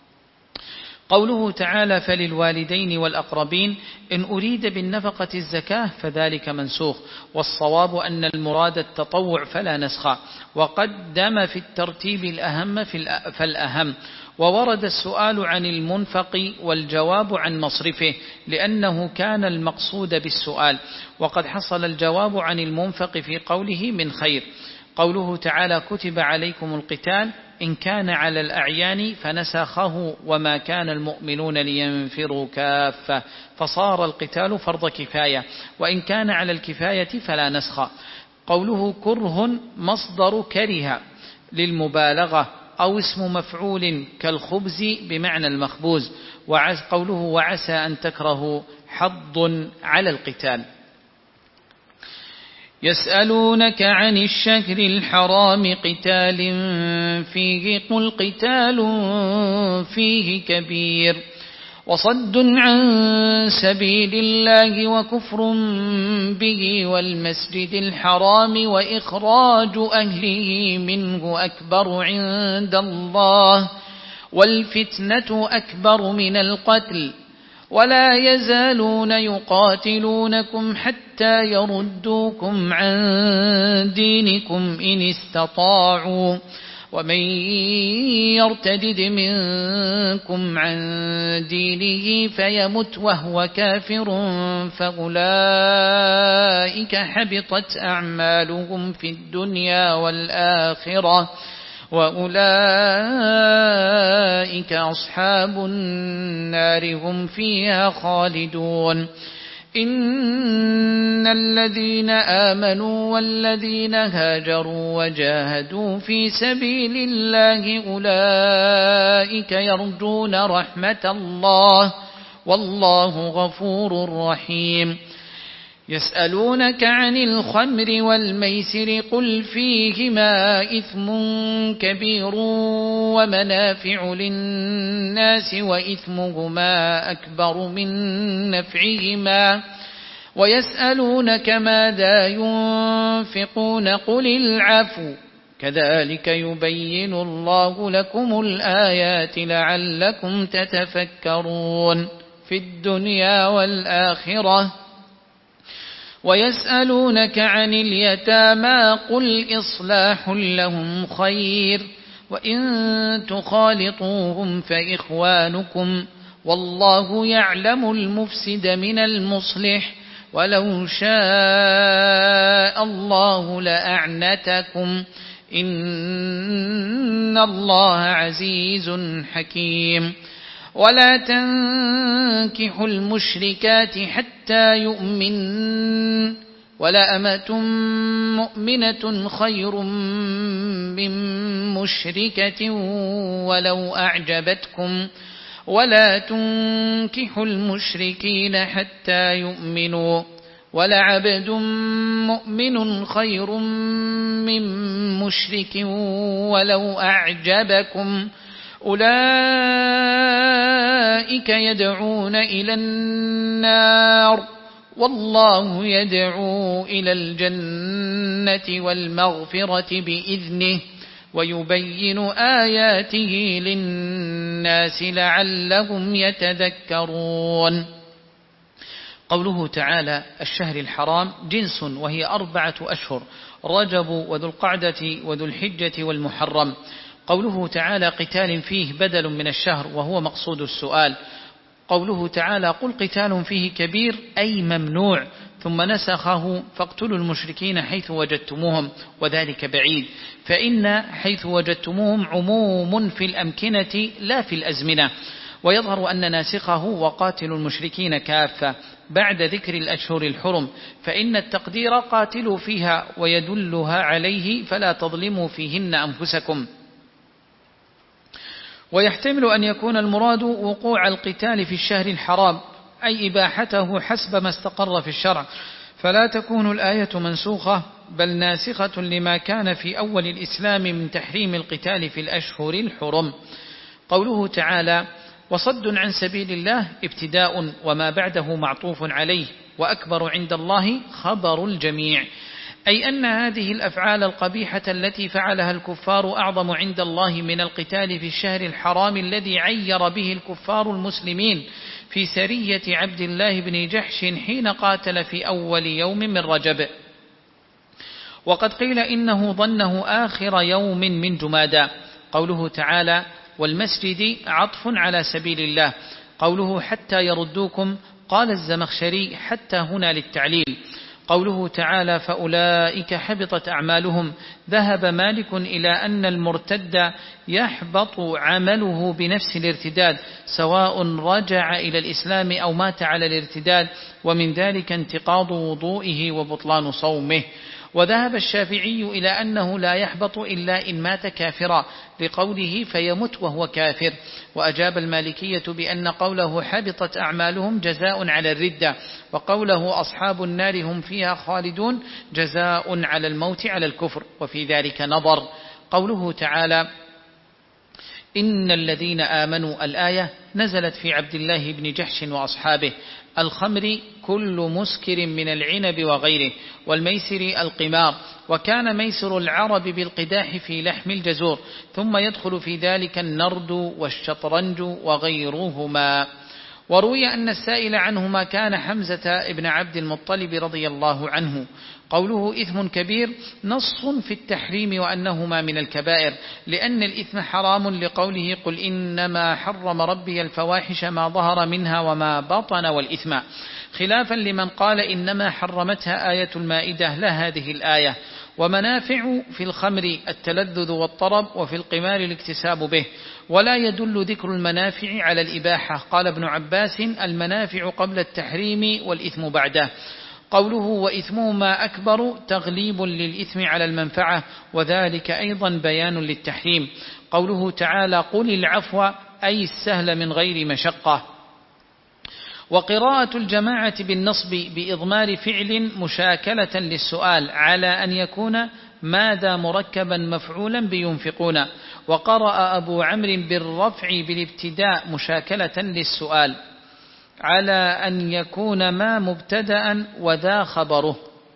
قوله تعالى فللوالدين والأقربين إن أريد بالنفقة الزكاة فذلك منسوخ والصواب أن المراد التطوع فلا نسخ وقدم في الترتيب الأهم فالأهم. وورد السؤال عن المنفق والجواب عن مصرفه لأنه كان المقصود بالسؤال وقد حصل الجواب عن المنفق في قوله من خير. قوله تعالى كتب عليكم القتال إن كان على الأعيان فنسخه وما كان المؤمنون لينفروا كافة فصار القتال فرض كفاية وإن كان على الكفاية فلا نسخ. قوله كره مصدر كره للمبالغة أو اسم مفعول كالخبز بمعنى المخبوز. قوله وعسى أن تكرهوا حظ على القتال. يسألونك عن الشهر الحرام قتال فيه قل قتال فيه كبير وصد عن سبيل الله وكفر به والمسجد الحرام وإخراج أهله منه أكبر عند الله والفتنة أكبر من القتل ولا يزالون يقاتلونكم حتى يردوكم عن دينكم إن استطاعوا ومن يرتدد منكم عن دينه فيمت وهو كافر فأولئك حبطت أعمالهم في الدنيا والآخرة وأولئك أصحاب النار هم فيها خالدون إن الذين آمنوا والذين هاجروا وجاهدوا في سبيل الله أولئك يرجون رحمة الله والله غفور رحيم يسألونك عن الخمر والميسر قل فيهما إثم كبير ومنافع للناس وإثمهما أكبر من نفعهما ويسألونك ماذا ينفقون قل العفو كذلك يبين الله لكم الآيات لعلكم تتفكرون في الدنيا والآخرة ويسألونك عن اليتامى قل إصلاح لهم خير وإن تخالطوهم فإخوانكم والله يعلم المفسد من المصلح ولو شاء الله لأعنتكم إن الله عزيز حكيم ولا تنكحوا المشركات حتى يؤمن ولأمة مؤمنة خير من مشركة ولو أعجبتكم ولا تنكحوا المشركين حتى يؤمنوا ولعبد مؤمن خير من مشرك ولو أعجبكم أولئك يدعون إلى النار والله يدعو إلى الجنة والمغفرة بإذنه ويبين آياته للناس لعلهم يتذكرون. قوله تعالى الشهر الحرام جنس وهي أربعة أشهر رجب وذو القعدة وذو الحجة والمحرم. قوله تعالى قتال فيه بدل من الشهر وهو مقصود السؤال. قوله تعالى قل قتال فيه كبير أي ممنوع ثم نسخه فاقتلوا المشركين حيث وجدتموهم وذلك بعيد فإن حيث وجدتموهم عموم في الأمكنة لا في الأزمنة ويظهر أن ناسخه وقاتلوا المشركين كافة بعد ذكر الأشهر الحرم فإن التقدير قاتلوا فيها ويدلها عليه فلا تظلموا فيهن أنفسكم. ويحتمل أن يكون المراد وقوع القتال في الشهر الحرام أي إباحته حسب ما استقر في الشرع فلا تكون الآية منسوخة بل ناسخة لما كان في أول الإسلام من تحريم القتال في الأشهر الحرم. قوله تعالى وصد عن سبيل الله ابتداء وما بعده معطوف عليه وأكبر عند الله خبر الجميع أي أن هذه الأفعال القبيحة التي فعلها الكفار أعظم عند الله من القتال في الشهر الحرام الذي عير به الكفار المسلمين في سرية عبد الله بن جحش حين قاتل في أول يوم من رجب. وقد قيل إنه ظنه آخر يوم من جمادى. قوله تعالى والمسجد عطف على سبيل الله. قوله حتى يردوكم قال الزمخشري حتى هنا للتعليل. قوله تعالى فأولئك حبطت أعمالهم ذهب مالك إلى أن المرتد يحبط عمله بنفس الارتداد سواء رجع إلى الإسلام أو مات على الارتداد ومن ذلك انتقاض وضوئه وبطلان صومه. وذهب الشافعي إلى أنه لا يحبط إلا إن مات كافرا لقوله فيمت وهو كافر. وأجاب المالكية بأن قوله حبطت أعمالهم جزاء على الردة وقوله أصحاب النار هم فيها خالدون جزاء على الموت على الكفر وفي ذلك نظر. قوله تعالى إن الذين آمنوا الآية نزلت في عبد الله بن جحش وأصحابه: الخمر كل مسكر من العنب وغيره، والميسر القمار، وكان ميسر العرب بالقداح في لحم الجزور، ثم يدخل في ذلك النرد والشطرنج وغيرهما. وروي أن السائل عنهما كان حمزة بن عبد المطلب رضي الله عنه. قوله إثم كبير نص في التحريم وأنهما من الكبائر، لأن الإثم حرام لقوله: قل إنما حرم ربي الفواحش ما ظهر منها وما بطن والإثم، خلافا لمن قال إنما حرمتها آية المائدة لا هذه الآية. ومنافع في الخمر التلذذ والطرب، وفي القمار الاكتساب به، ولا يدل ذكر المنافع على الإباحة. قال ابن عباس: المنافع قبل التحريم والإثم بعده. قوله وإثمهما أكبر تغليب للإثم على المنفعة، وذلك أيضا بيان للتحريم. قوله تعالى: قل العفو، أي السهل من غير مشقة. وقراءة الجماعة بالنصب بإضمار فعل مشاكلة للسؤال على أن يكون ماذا مركبا مفعولا بينفقون. وقرأ أبو عمرو بالرفع بالابتداء مشاكلة للسؤال على أن يكون ما مبتدأ وذا خبره.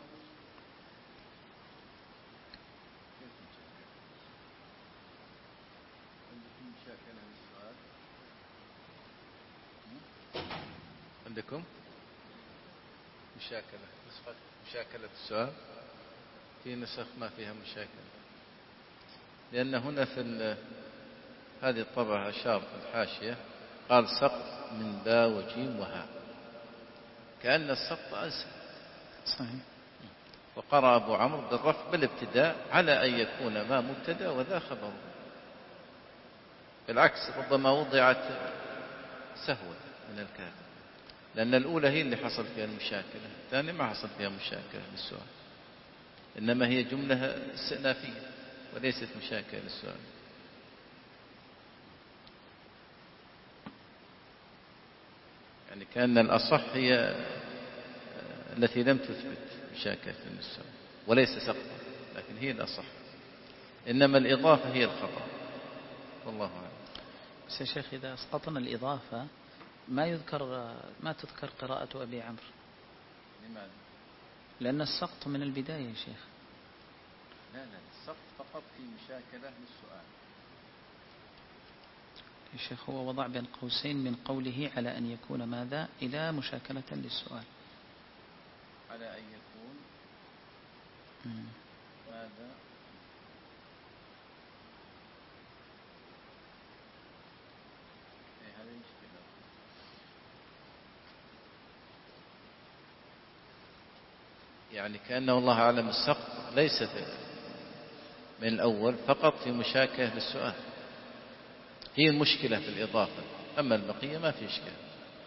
عندكم مشاكلة، نسخة مشاكلة السؤال، في نسخ ما فيها مشاكلة، لأن هنا في هذه الطبعة أشار في الحاشية قال سقط من باء وجيم وهاء، كأن السقط أنسب. صحيح. وقرأ أبو عمرو بالرفع بالابتداء على أن يكون ما مبتدأ وذا خبره. بالعكس ربما وضعت سهوا من الكاتب، لأن الأولى هي اللي حصل فيها المشاكلة، الثانية ما حصل فيها مشاكلة للسؤال، إنما هي جملة استئنافية وليست مشاكلة للسؤال. يعني كأن الأصح هي التي لم تثبت مشاكلة للسؤال وليس سقطا، لكن هي الأصح، إنما الإضافة هي الخطأ، والله أعلم. بس يا شيخ إذا أسقطنا الإضافة ما يذكر ما تذكر قراءة أبي عمرو. لماذا؟ لأن السقط من البداية يا شيخ. لا لا، السقط فقط في مشاكلة للسؤال يا شيخ. هو وضع بين قوسين من قوله على أن يكون ماذا إلى مشاكلة للسؤال، على أن يكون م. ماذا هذه مشكلة. يعني كأنه الله أعلم السقط ليس من الأول فقط في مشاكلة للسؤال، هي المشكلة في الإضافة، أما البقية ما في إشكال.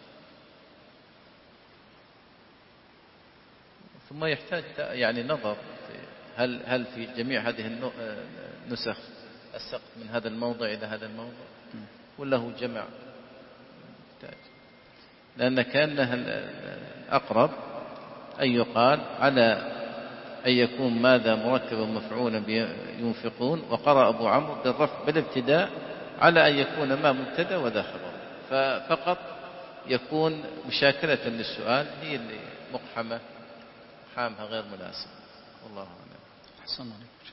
ثم يحتاج يعني نظر هل هل في جميع هذه النسخ السقط من هذا الموضع إلى هذا الموضع ولا هو جمع، يحتاج، لأن كأنها الأقرب أن يقال على أن يكون ماذا مركبا مفعولا ينفقون. وقرأ أبو عمرو بالرفع بالابتداء على أن يكون ما مبتدأ وذا خبر، ففقط يكون مشاكلة للسؤال هي اللي مقحمة حامها غير مناسب، والله أعلم. أحسن عليك.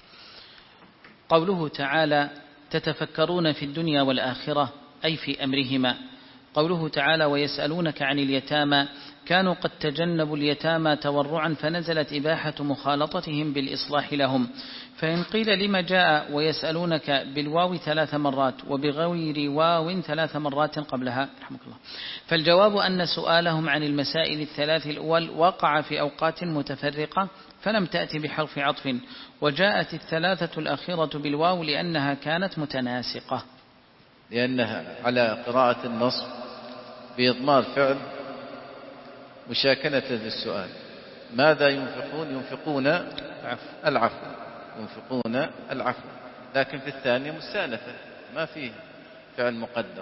قوله تعالى تتفكرون في الدنيا والآخرة أي في أمرهما. قوله تعالى ويسألونك عن اليتامى، كانوا قد تجنبوا اليتامى تورعا فنزلت إباحة مخالطتهم بالإصلاح لهم. فإن قيل لما جاء ويسألونك بالواو ثلاث مرات وبغير واو ثلاث مرات قبلها رحمك الله، فالجواب أن سؤالهم عن المسائل الثلاث الأول وقع في أوقات متفرقة فلم تأتي بحرف عطف، وجاءت الثلاثة الأخيرة بالواو لأنها كانت متناسقة، لأنها على قراءة النصب بإضمار فعل مشاكلة للسؤال. ماذا ينفقون؟ ينفقون العفو، ينفقون العفو، لكن في الثانية مستأنفة ما فيه فعل مقدر.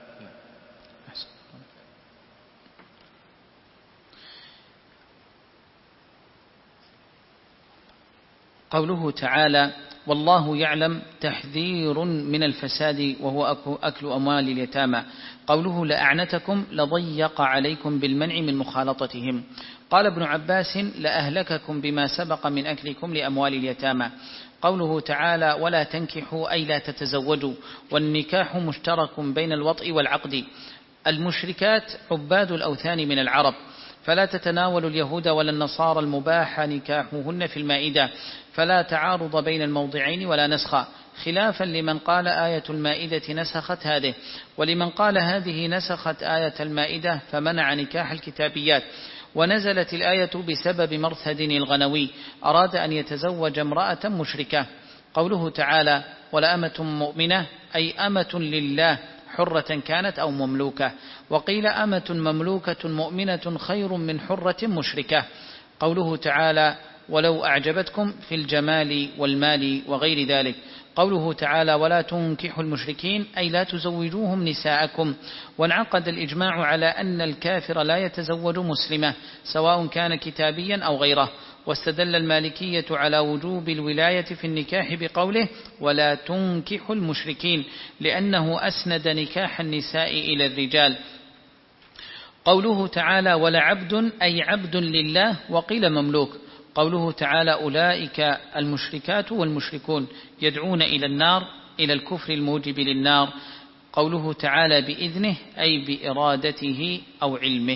قوله تعالى والله يعلم تحذير من الفساد وهو أكل أموال اليتامى. قوله لأعنتكم لضيق عليكم بالمنع من مخالطتهم. قال ابن عباس لأهلككم بما سبق من أكلكم لأموال اليتامى. قوله تعالى ولا تنكحوا أي لا تتزوجوا، والنكاح مشترك بين الوطء والعقد. المشركات عباد الأوثان من العرب، فلا تتناول اليهود ولا النصارى المباح نكاحهن في المائدة، فلا تعارض بين الموضعين ولا نسخ، خلافا لمن قال آية المائدة نسخت هذه، ولمن قال هذه نسخت آية المائدة فمنع نكاح الكتابيات. ونزلت الآية بسبب مرثد الغنوي أراد أن يتزوج امرأة مشركة. قوله تعالى ولأمة مؤمنة أي أمة لله حرة كانت أو مملوكة، وقيل أمة مملوكة مؤمنة خير من حرة مشركة. قوله تعالى ولو أعجبتكم في الجمال والمال وغير ذلك. قوله تعالى ولا تنكحوا المشركين أي لا تزوجوهم نساءكم. وانعقد الإجماع على أن الكافر لا يتزوج مسلمة سواء كان كتابيا أو غيره. واستدل المالكية على وجوب الولاية في النكاح بقوله ولا تنكحوا المشركين، لأنه أسند نكاح النساء إلى الرجال. قوله تعالى ولعبد أي عبد لله، وقيل مملوك. قوله تعالى أولئك المشركات والمشركون يدعون إلى النار إلى الكفر الموجب للنار. قوله تعالى بإذنه أي بإرادته أو علمه.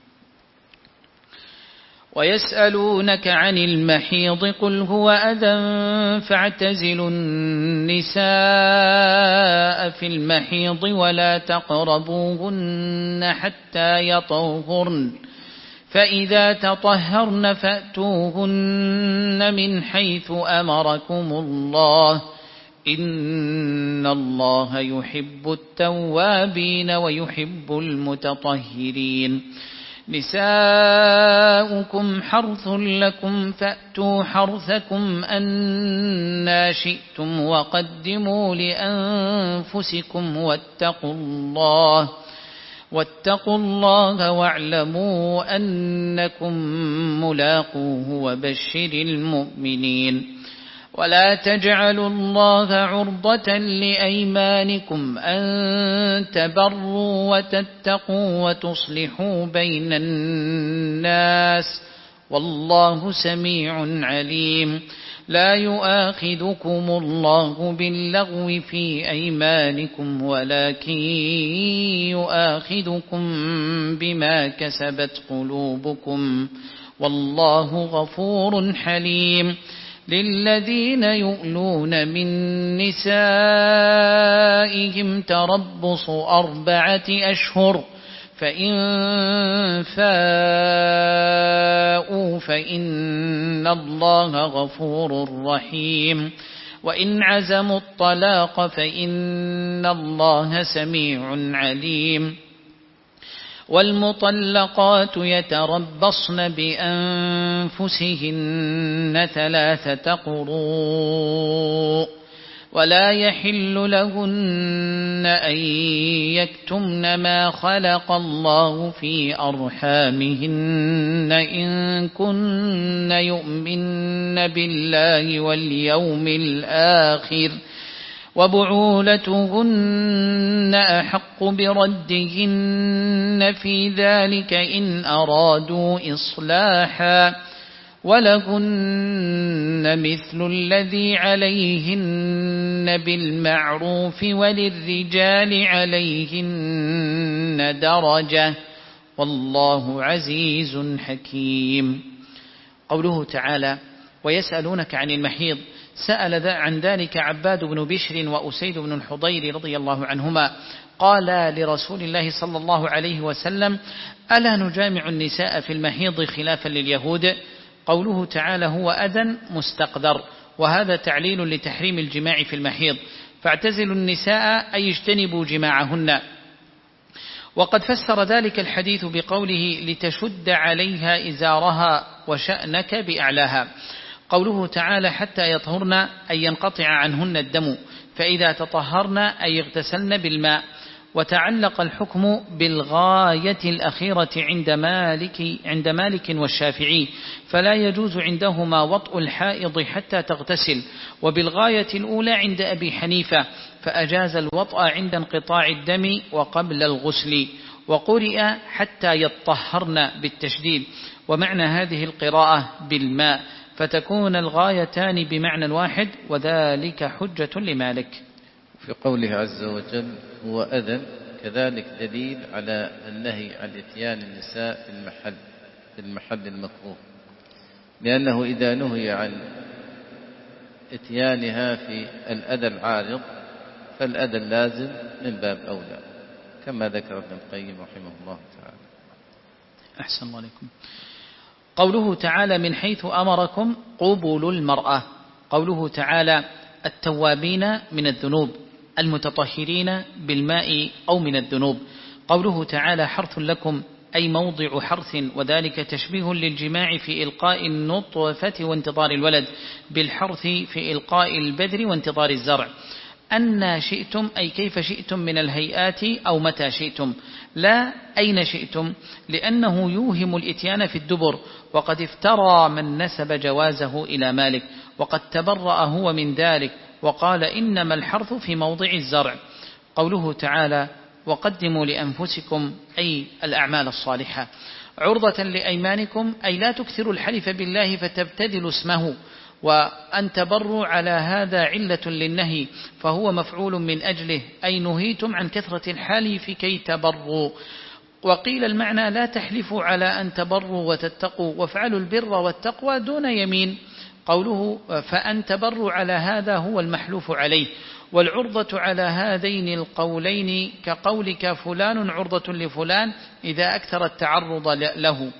ويسألونك عن المحيض قل هو أذى فاعتزلوا النساء في المحيض ولا تقربوهن حتى يطهرن، فإذا تطهرن فأتوهن من حيث أمركم الله إن الله يحب التوابين ويحب المتطهرين. نساؤكم حرث لكم فأتوا حرثكم أنى شئتم وقدموا لأنفسكم واتقوا الله واتقوا الله واعلموا أنكم ملاقوه وبشر المؤمنين. ولا تجعلوا الله عرضة لأيمانكم أن تبروا وتتقوا وتصلحوا بين الناس والله سميع عليم. لا يؤاخذكم الله باللغو في أيمانكم ولكن يؤاخذكم بما كسبت قلوبكم والله غفور حليم. للذين يؤلون من نسائهم تربص أربعة أشهر فإن فاءوا فإن الله غفور رحيم. وإن عزموا الطلاق فإن الله سميع عليم. والمطلقات يتربصن بأنفسهن ثلاثة قروء ولا يحل لهن أن يكتمن ما خلق الله في أرحامهن إن كن يؤمن بالله واليوم الآخر وبعولتهن أحق بردهن في ذلك إن أرادوا إصلاحا ولهن مثل الذي عليهن بالمعروف وللرجال عليهن درجة والله عزيز حكيم. قوله تعالى ويسألونك عن المحيض، سأل عن ذلك عباد بن بشر وأسيد بن الحضير رضي الله عنهما قال لرسول الله صلى الله عليه وسلم ألا نجامع النساء في المحيض خلافا لليهود؟ قوله تعالى هو أذى مستقدر، وهذا تعليل لتحريم الجماع في المحيض، فاعتزلوا النساء أي اجتنبوا جماعهن. وقد فسر ذلك الحديث بقوله لتشد عليها إزارها وشأنك بأعلاها. قوله تعالى حتى يطهرن أي ينقطع عنهن الدم، فإذا تطهرن أي اغتسلن بالماء. وتعلق الحكم بالغاية الأخيرة عند مالك, عند مالك والشافعي، فلا يجوز عندهما وطء الحائض حتى تغتسل، وبالغاية الأولى عند أبي حنيفة، فأجاز الوطء عند انقطاع الدم وقبل الغسل، وقرئ حتى يطهرن بالتشديد، ومعنى هذه القراءة بالماء، فتكون الغايتان بمعنى واحد، وذلك حجة لمالك. في قوله عز وجل هو أذن، كذلك دليل على النهي عن إتيان النساء في المحل في المحل المكروه، لأنه إذا نهي عن إتيانها في الأذى العارض فالأذى اللازم من باب أولى، كما ذكر ابن القيم رحمه الله تعالى. أحسن الله عليكم. قوله تعالى من حيث أمركم قبول المرأة. قوله تعالى التوابين من الذنوب، المتطهرين بالماء أو من الذنوب. قوله تعالى حرث لكم أي موضع حرث، وذلك تشبيه للجماع في إلقاء النطفة وانتظار الولد، بالحرث في إلقاء البذر وانتظار الزرع. أن شئتم أي كيف شئتم من الهيئات أو متى شئتم، لا أين شئتم، لأنه يوهم الإتيان في الدبر، وقد افترى من نسب جوازه إلى مالك، وقد تبرأ هو من ذلك وقال إنما الحرث في موضع الزرع. قوله تعالى وقدموا لأنفسكم أي الأعمال الصالحة. عرضة لأيمانكم أي لا تكثروا الحلف بالله فتبتدلوا اسمه، وأن تبروا على هذا علة للنهي، فهو مفعول من أجله، أي نهيتم عن كثرة الحلف كي تبروا. وقيل المعنى لا تحلفوا على أن تبروا وتتقوا، وافعلوا البر والتقوى دون يمين. قوله فأن تبروا على هذا هو المحلوف عليه، والعرضة على هذين القولين كقولك فلان عرضة لفلان إذا أكثر التعرض له.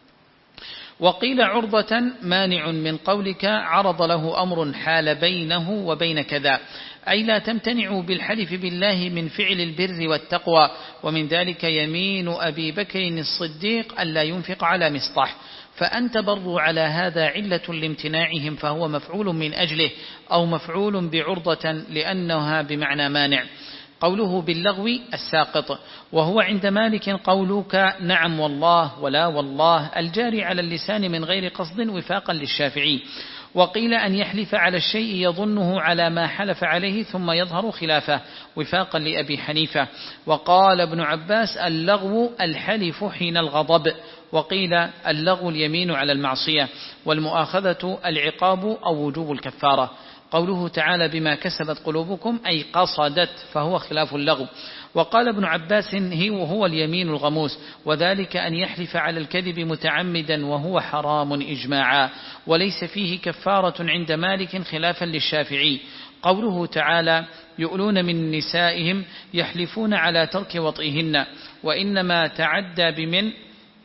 وقيل عرضة مانع من قولك عرض له أمر حال بينه وبين كذا، أي لا تمتنعوا بالحلف بالله من فعل البر والتقوى، ومن ذلك يمين أبي بكر الصديق ألا ينفق على مصطح. فأن تبروا على هذا علة لامتناعهم، فهو مفعول من أجله أو مفعول بعرضة لأنها بمعنى مانع. قوله باللغو الساقط، وهو عند مالك قولك نعم والله ولا والله الجاري على اللسان من غير قصد وفاقا للشافعي. وقيل أن يحلف على الشيء يظنه على ما حلف عليه ثم يظهر خلافه وفاقا لأبي حنيفة. وقال ابن عباس اللغو الحلف حين الغضب. وقيل اللغو اليمين على المعصية، والمؤاخذة العقاب أو وجوب الكفارة. قوله تعالى بما كسبت قلوبكم أي قصدت، فهو خلاف اللغو. وقال ابن عباس هو اليمين الغموس، وذلك أن يحلف على الكذب متعمدا وهو حرام إجماعا، وليس فيه كفارة عند مالك خلافا للشافعي. قوله تعالى يؤلون من نسائهم يحلفون على ترك وطئهن، وإنما تعدى بمن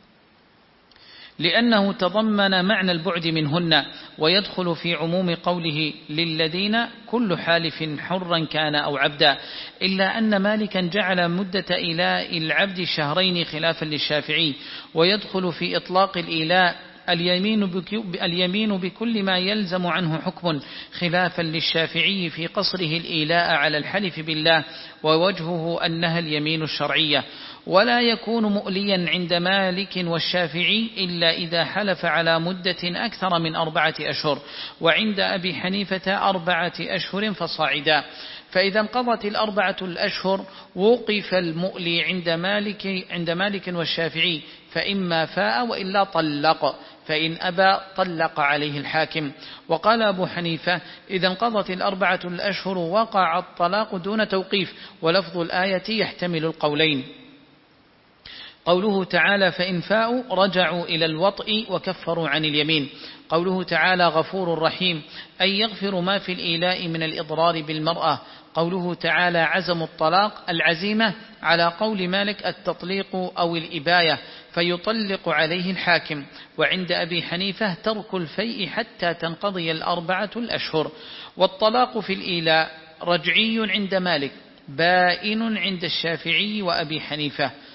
لأنه تضمن معنى البعد منهن، ويدخل في عموم قوله للذين كل حالف حرا كان أو عبدا، إلا أن مالكا جعل مدة إيلاء العبد شهرين خلافا للشافعي. ويدخل في إطلاق الإيلاء اليمين بكل ما يلزم عنه حكم خلافا للشافعي في قصره الإيلاء على الحلف بالله، ووجهه أنها اليمين الشرعية. ولا يكون مؤليا عند مالك والشافعي إلا إذا حلف على مدة أكثر من أربعة أشهر، وعند أبي حنيفة أربعة أشهر فصاعدا. فإذا انقضت الأربعة الأشهر وقف المؤلي عند مالك, عند مالك والشافعي، فإما فاء وإلا طلق، فإن أبى طلق عليه الحاكم. وقال أبو حنيفة إذا انقضت الأربعة الأشهر وقع الطلاق دون توقيف، ولفظ الآية يحتمل القولين. قوله تعالى فإن فاءوا رجعوا إلى الوطء وكفروا عن اليمين. قوله تعالى غفور رحيم أي يغفر ما في الإيلاء من الإضرار بالمرأة. قوله تعالى عزم الطلاق العزيمة على قول مالك التطليق أو الإباية، فيطلق عليه الحاكم. وعند أبي حنيفة ترك الفيء حتى تنقضي الأربعة الأشهر. والطلاق في الإيلاء رجعي عند مالك، بائن عند الشافعي وأبي حنيفة.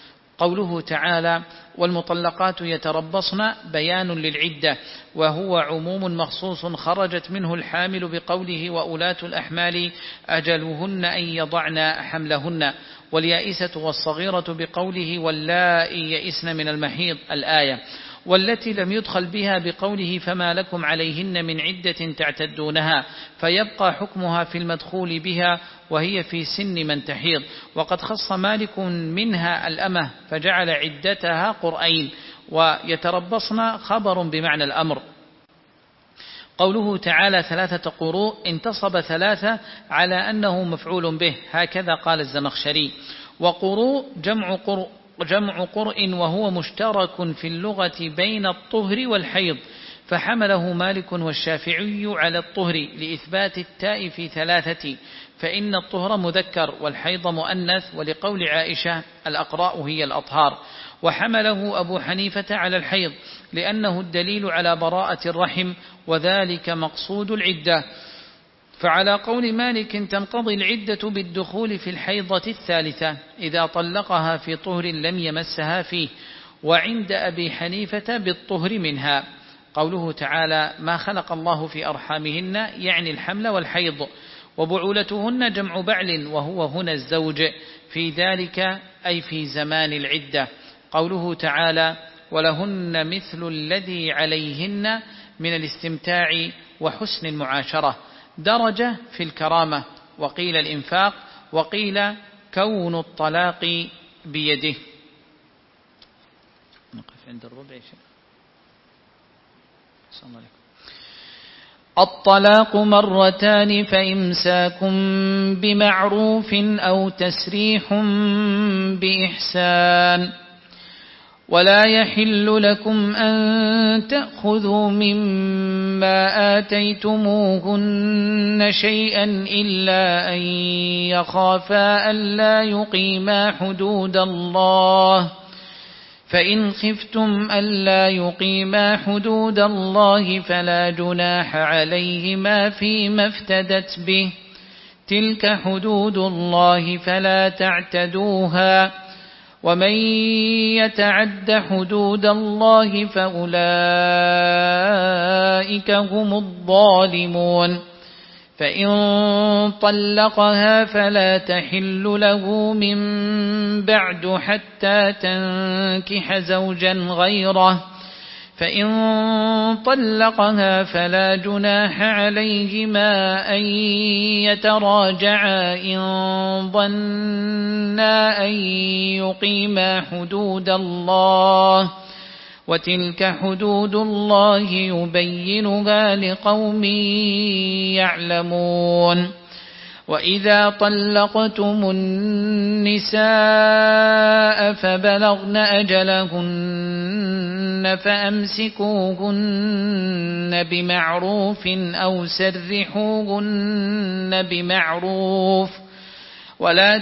قوله تعالى والمطلقات يتربصن بيان للعدة، وهو عموم مخصوص خرجت منه الحامل بقوله وأولاة الأحمال أجلهن أن يضعن حملهن، واليائسة والصغيرة بقوله واللائي يئسن من المحيض الآية، والتي لم يدخل بها بقوله فما لكم عليهن من عدة تعتدونها، فيبقى حكمها في المدخول بها وهي في سن من تحيض. وقد خص مالك منها الأمة فجعل عدتها قرئين، ويتربصن خبر بمعنى الأمر. قوله تعالى ثلاثة قروء انتصب ثلاثة على أنه مفعول به، هكذا قال الزمخشري. وقروء جمع قرء جمع قرء وهو مشترك في اللغة بين الطهر والحيض، فحمله مالك والشافعي على الطهر لإثبات التاء في ثلاثة، فإن الطهر مذكر والحيض مؤنث، ولقول عائشة الأقراء هي الأطهار. وحمله أبو حنيفة على الحيض لأنه الدليل على براءة الرحم، وذلك مقصود العدة. فعلى قول مالك تنقضي العدة بالدخول في الحيضة الثالثة إذا طلقها في طهر لم يمسها فيه، وعند أبي حنيفة بالطهر منها. قوله تعالى ما خلق الله في أرحامهن يعني الحمل والحيض، وبعولتهن جمع بعل وهو هنا الزوج، في ذلك أي في زمان العدة. قوله تعالى ولهن مثل الذي عليهن من الاستمتاع وحسن المعاشرة، درجة في الكرامة، وقيل الإنفاق، وقيل كون الطلاق بيده. نقف عند الربع شيء. السلام عليكم. الطلاق مرتان فإمساك بمعروف أو تسريح بإحسان، ولا يحل لكم أن تأخذوا مما آتيتموهن شيئا إلا أن يخافا ألا يقيما حدود الله، فإن خفتم ألا يقيما حدود الله فلا جناح عليهما فيما افتدت به، تلك حدود الله فلا تعتدوها، ومن يتعد حدود الله فأولئك هم الظالمون. فإن طلقها فلا تحل له من بعد حتى تنكح زوجا غيره، فإن طلقها فلا جناح عليهما أن يتراجعا إن ظنا أن يقيما حدود الله، وتلك حدود الله يبينها لقوم يعلمون. وإذا طلقتم النساء فبلغن أجلهن فأمسكوهن بمعروف أو سرحوهن بمعروف، ولا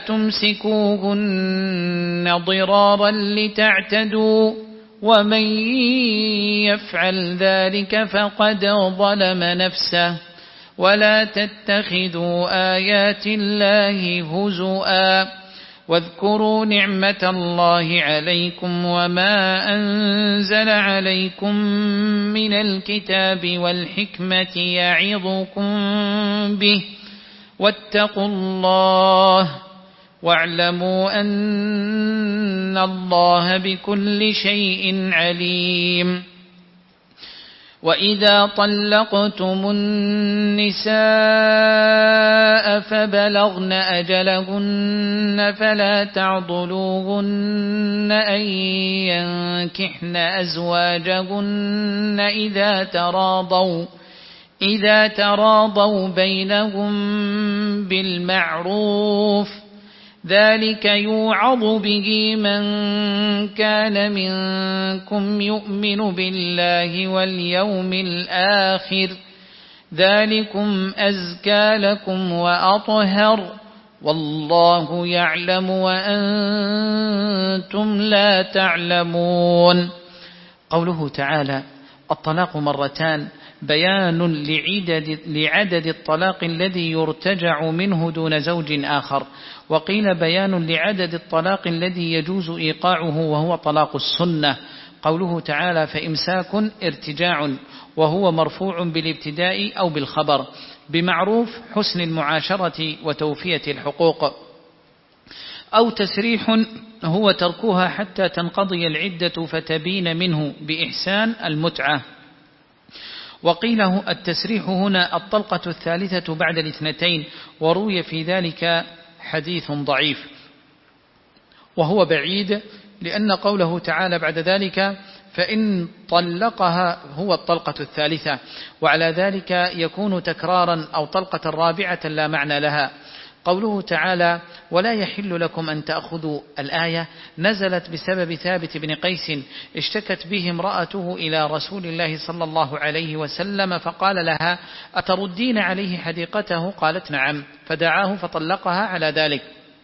تمسكوهن ضرارا لتعتدوا، ومن يفعل ذلك فقد ظلم نفسه. ولا تتخذوا آيات الله هزؤا، واذكروا نعمة الله عليكم وما أنزل عليكم من الكتاب والحكمة يعظكم به، واتقوا الله واعلموا أن الله بكل شيء عليم. وإذا طلقتم النساء فبلغن أجلهن فلا تعضلوهن أن ينكحن أزواجهن إذا تراضوا إذا تراضوا بينهم بالمعروف، ذلك يوعظ به من كان منكم يؤمن بالله واليوم الآخر، ذلكم أزكى لكم وأطهر، والله يعلم وأنتم لا تعلمون. قوله تعالى الطلاق مرتان بيان لعدد, لعدد الطلاق الذي يرتجع منه دون زوج آخر. وقيل بيان لعدد الطلاق الذي يجوز إيقاعه وهو طلاق السنة. قوله تعالى فإمساك ارتجاع، وهو مرفوع بالابتداء أو بالخبر، بمعروف حسن المعاشرة وتوفية الحقوق. أو تسريح هو تركها حتى تنقضي العدة فتبين منه بإحسان المتعة. وقيل التسريح هنا الطلقة الثالثة بعد الاثنتين، وروي في ذلك حديث ضعيف وهو بعيد، لأن قوله تعالى بعد ذلك فإن طلقها هو الطلقة الثالثة، وعلى ذلك يكون تكرارا أو طلقة رابعة لا معنى لها. قوله تعالى ولا يحل لكم أن تأخذوا الآية نزلت بسبب ثابت بن قيس اشتكت به امرأته إلى رسول الله صلى الله عليه وسلم فقال لها أتردين عليه حديقته؟ قالت نعم، فدعاه فطلقها على ذلك.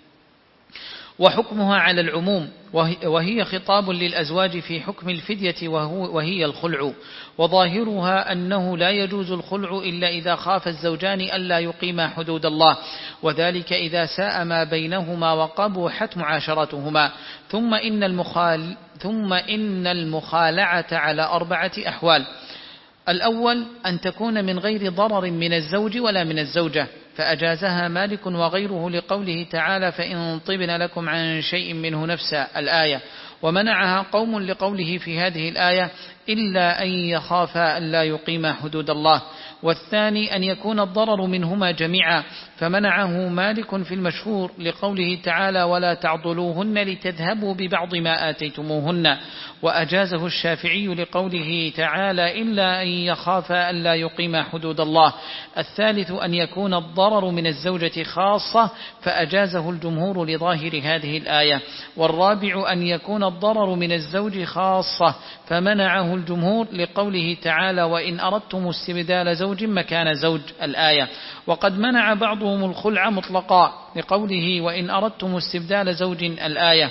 وحكمها على العموم، وهي خطاب للأزواج في حكم الفدية وهي الخلع، وظاهرها أنه لا يجوز الخلع إلا إذا خاف الزوجان ألا يقيما حدود الله، وذلك إذا ساء ما بينهما وقبحت معاشرتهما. ثم إن, المخال ثم إن المخالعة على أربعة أحوال: الأول أن تكون من غير ضرر من الزوج ولا من الزوجة، فأجازها مالك وغيره لقوله تعالى فإن طبن لكم عن شيء منه نفسا الآية، ومنعها قوم لقوله في هذه الآية إلا أن يخافا ألا يقيما حدود الله. والثاني أن يكون الضرر منهما جميعا، فمنعه مالك في المشهور لقوله تعالى ولا تعضلوهن لتذهبوا ببعض ما آتيتموهن، وأجازه الشافعي لقوله تعالى إلا أن يخافا ألا يقيما حدود الله. الثالث أن يكون الضرر من الزوجة خاصة، فأجازه الجمهور لظاهر هذه الآية. والرابع أن يكون الضرر من الزوج خاصة، فمنعه الجمهور لقوله تعالى وإن أردتم استبدال زوج مكان زوج الآية. وقد منع بعضهم الخلع مطلقا لقوله وإن أردتم استبدال زوج الآية،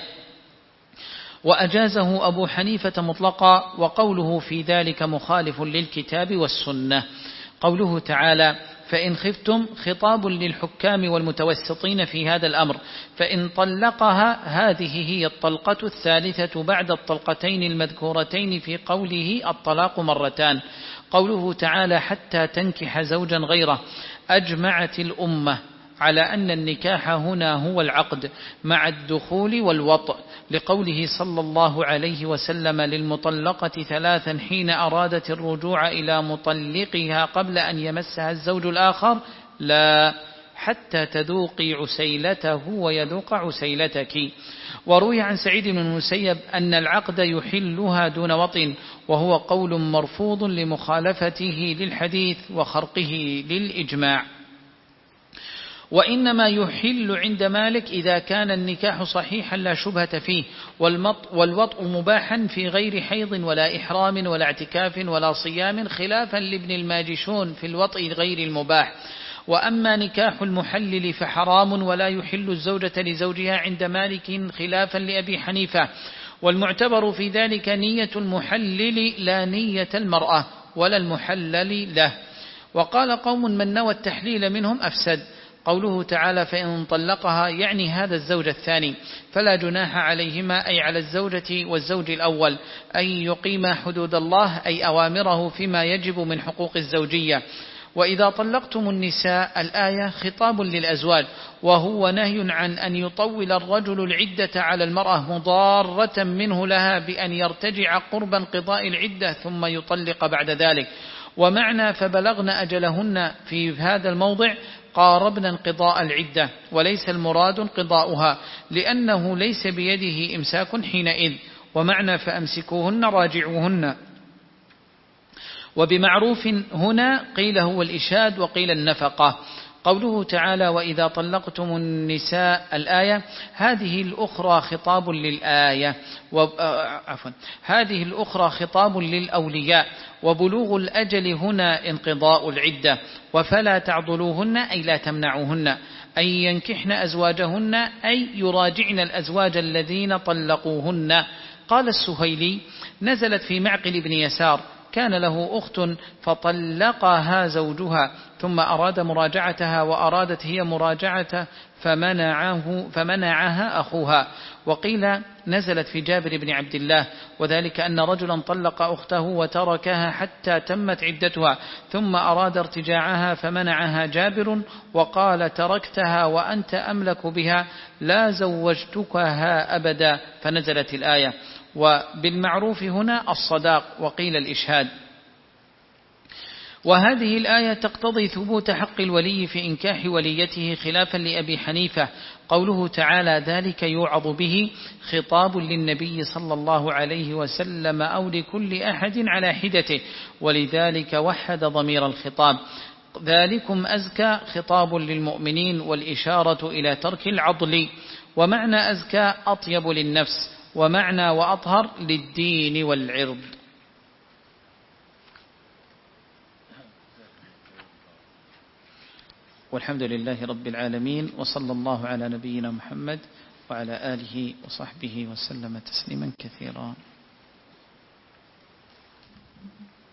وأجازه أبو حنيفة مطلقا، وقوله في ذلك مخالف للكتاب والسنة. قوله تعالى فإن خفتم خطاب للحكام والمتوسطين في هذا الأمر، فإن طلقها هذه هي الطلقة الثالثة بعد الطلقتين المذكورتين في قوله الطلاق مرتان. قوله تعالى حتى تنكح زوجا غيره، أجمعت الأمة على أن النكاح هنا هو العقد مع الدخول والوطء، لقوله صلى الله عليه وسلم للمطلقة ثلاثا حين أرادت الرجوع إلى مطلقها قبل أن يمسها الزوج الآخر لا حتى تذوقي عسيلته ويذوق عسيلتك. وروي عن سعيد بن المسيب أن العقد يحلها دون وطء، وهو قول مرفوض لمخالفته للحديث وخرقه للإجماع. وإنما يحل عند مالك إذا كان النكاح صحيحا لا شبهة فيه، والوطء مباحا في غير حيض ولا إحرام ولا اعتكاف ولا صيام، خلافا لابن الماجشون في الوطء غير المباح. وأما نكاح المحلل فحرام ولا يحل الزوجة لزوجها عند مالك خلافا لأبي حنيفة، والمعتبر في ذلك نية المحلل لا نية المرأة ولا المحلل له. وقال قوم من نوى التحليل منهم أفسد. قوله تعالى فإن طلقها يعني هذا الزوج الثاني، فلا جناح عليهما أي على الزوجة والزوج الأول أن يقيما حدود الله أي أوامره فيما يجب من حقوق الزوجية. وإذا طلقتم النساء الآية خطاب للأزواج، وهو نهي عن أن يطول الرجل العدة على المرأة مضارة منه لها بأن يرتجع قرب انقضاء العدة ثم يطلق بعد ذلك. ومعنى فبلغن أجلهن في هذا الموضع قاربنا انقضاء العدة، وليس المراد انقضاؤها، لأنه ليس بيده إمساك حينئذ. ومعنى فأمسكوهن راجعوهن. وبمعروف هنا قيل هو الإشاد وقيل النفقة. قوله تعالى وإذا طلقتم النساء الآية، هذه الأخرى خطاب للآية عفوا هذه الأخرى خطاب للأولياء، وبلوغ الأجل هنا انقضاء العدة. وفلا تعضلوهن أي لا تمنعوهن أن ينكحن أزواجهن أي يراجعن الأزواج الذين طلقوهن. قال السهيلي نزلت في معقل بن يسار كان له أخت فطلقها زوجها ثم أراد مراجعتها وأرادت هي مراجعته فمنعه فمنعها أخوها. وقيل نزلت في جابر بن عبد الله، وذلك أن رجلا طلق أخته وتركها حتى تمت عدتها ثم أراد ارتجاعها فمنعها جابر وقال تركتها وأنت أملك بها لا زوجتكها أبدا، فنزلت الآية. وبالمعروف هنا الصداق، وقيل الإشهاد. وهذه الآية تقتضي ثبوت حق الولي في إنكاح وليته خلافا لأبي حنيفة. قوله تعالى ذلك يوعظ به خطاب للنبي صلى الله عليه وسلم أو لكل أحد على حدته، ولذلك وحد ضمير الخطاب. ذلكم أزكى خطاب للمؤمنين والإشارة إلى ترك العضل، ومعنى أزكى أطيب للنفس، ومعنى وأطهر للدين والعرض. والحمد لله رب العالمين، وصلى الله على نبينا محمد وعلى آله وصحبه وسلم تسليما كثيرا.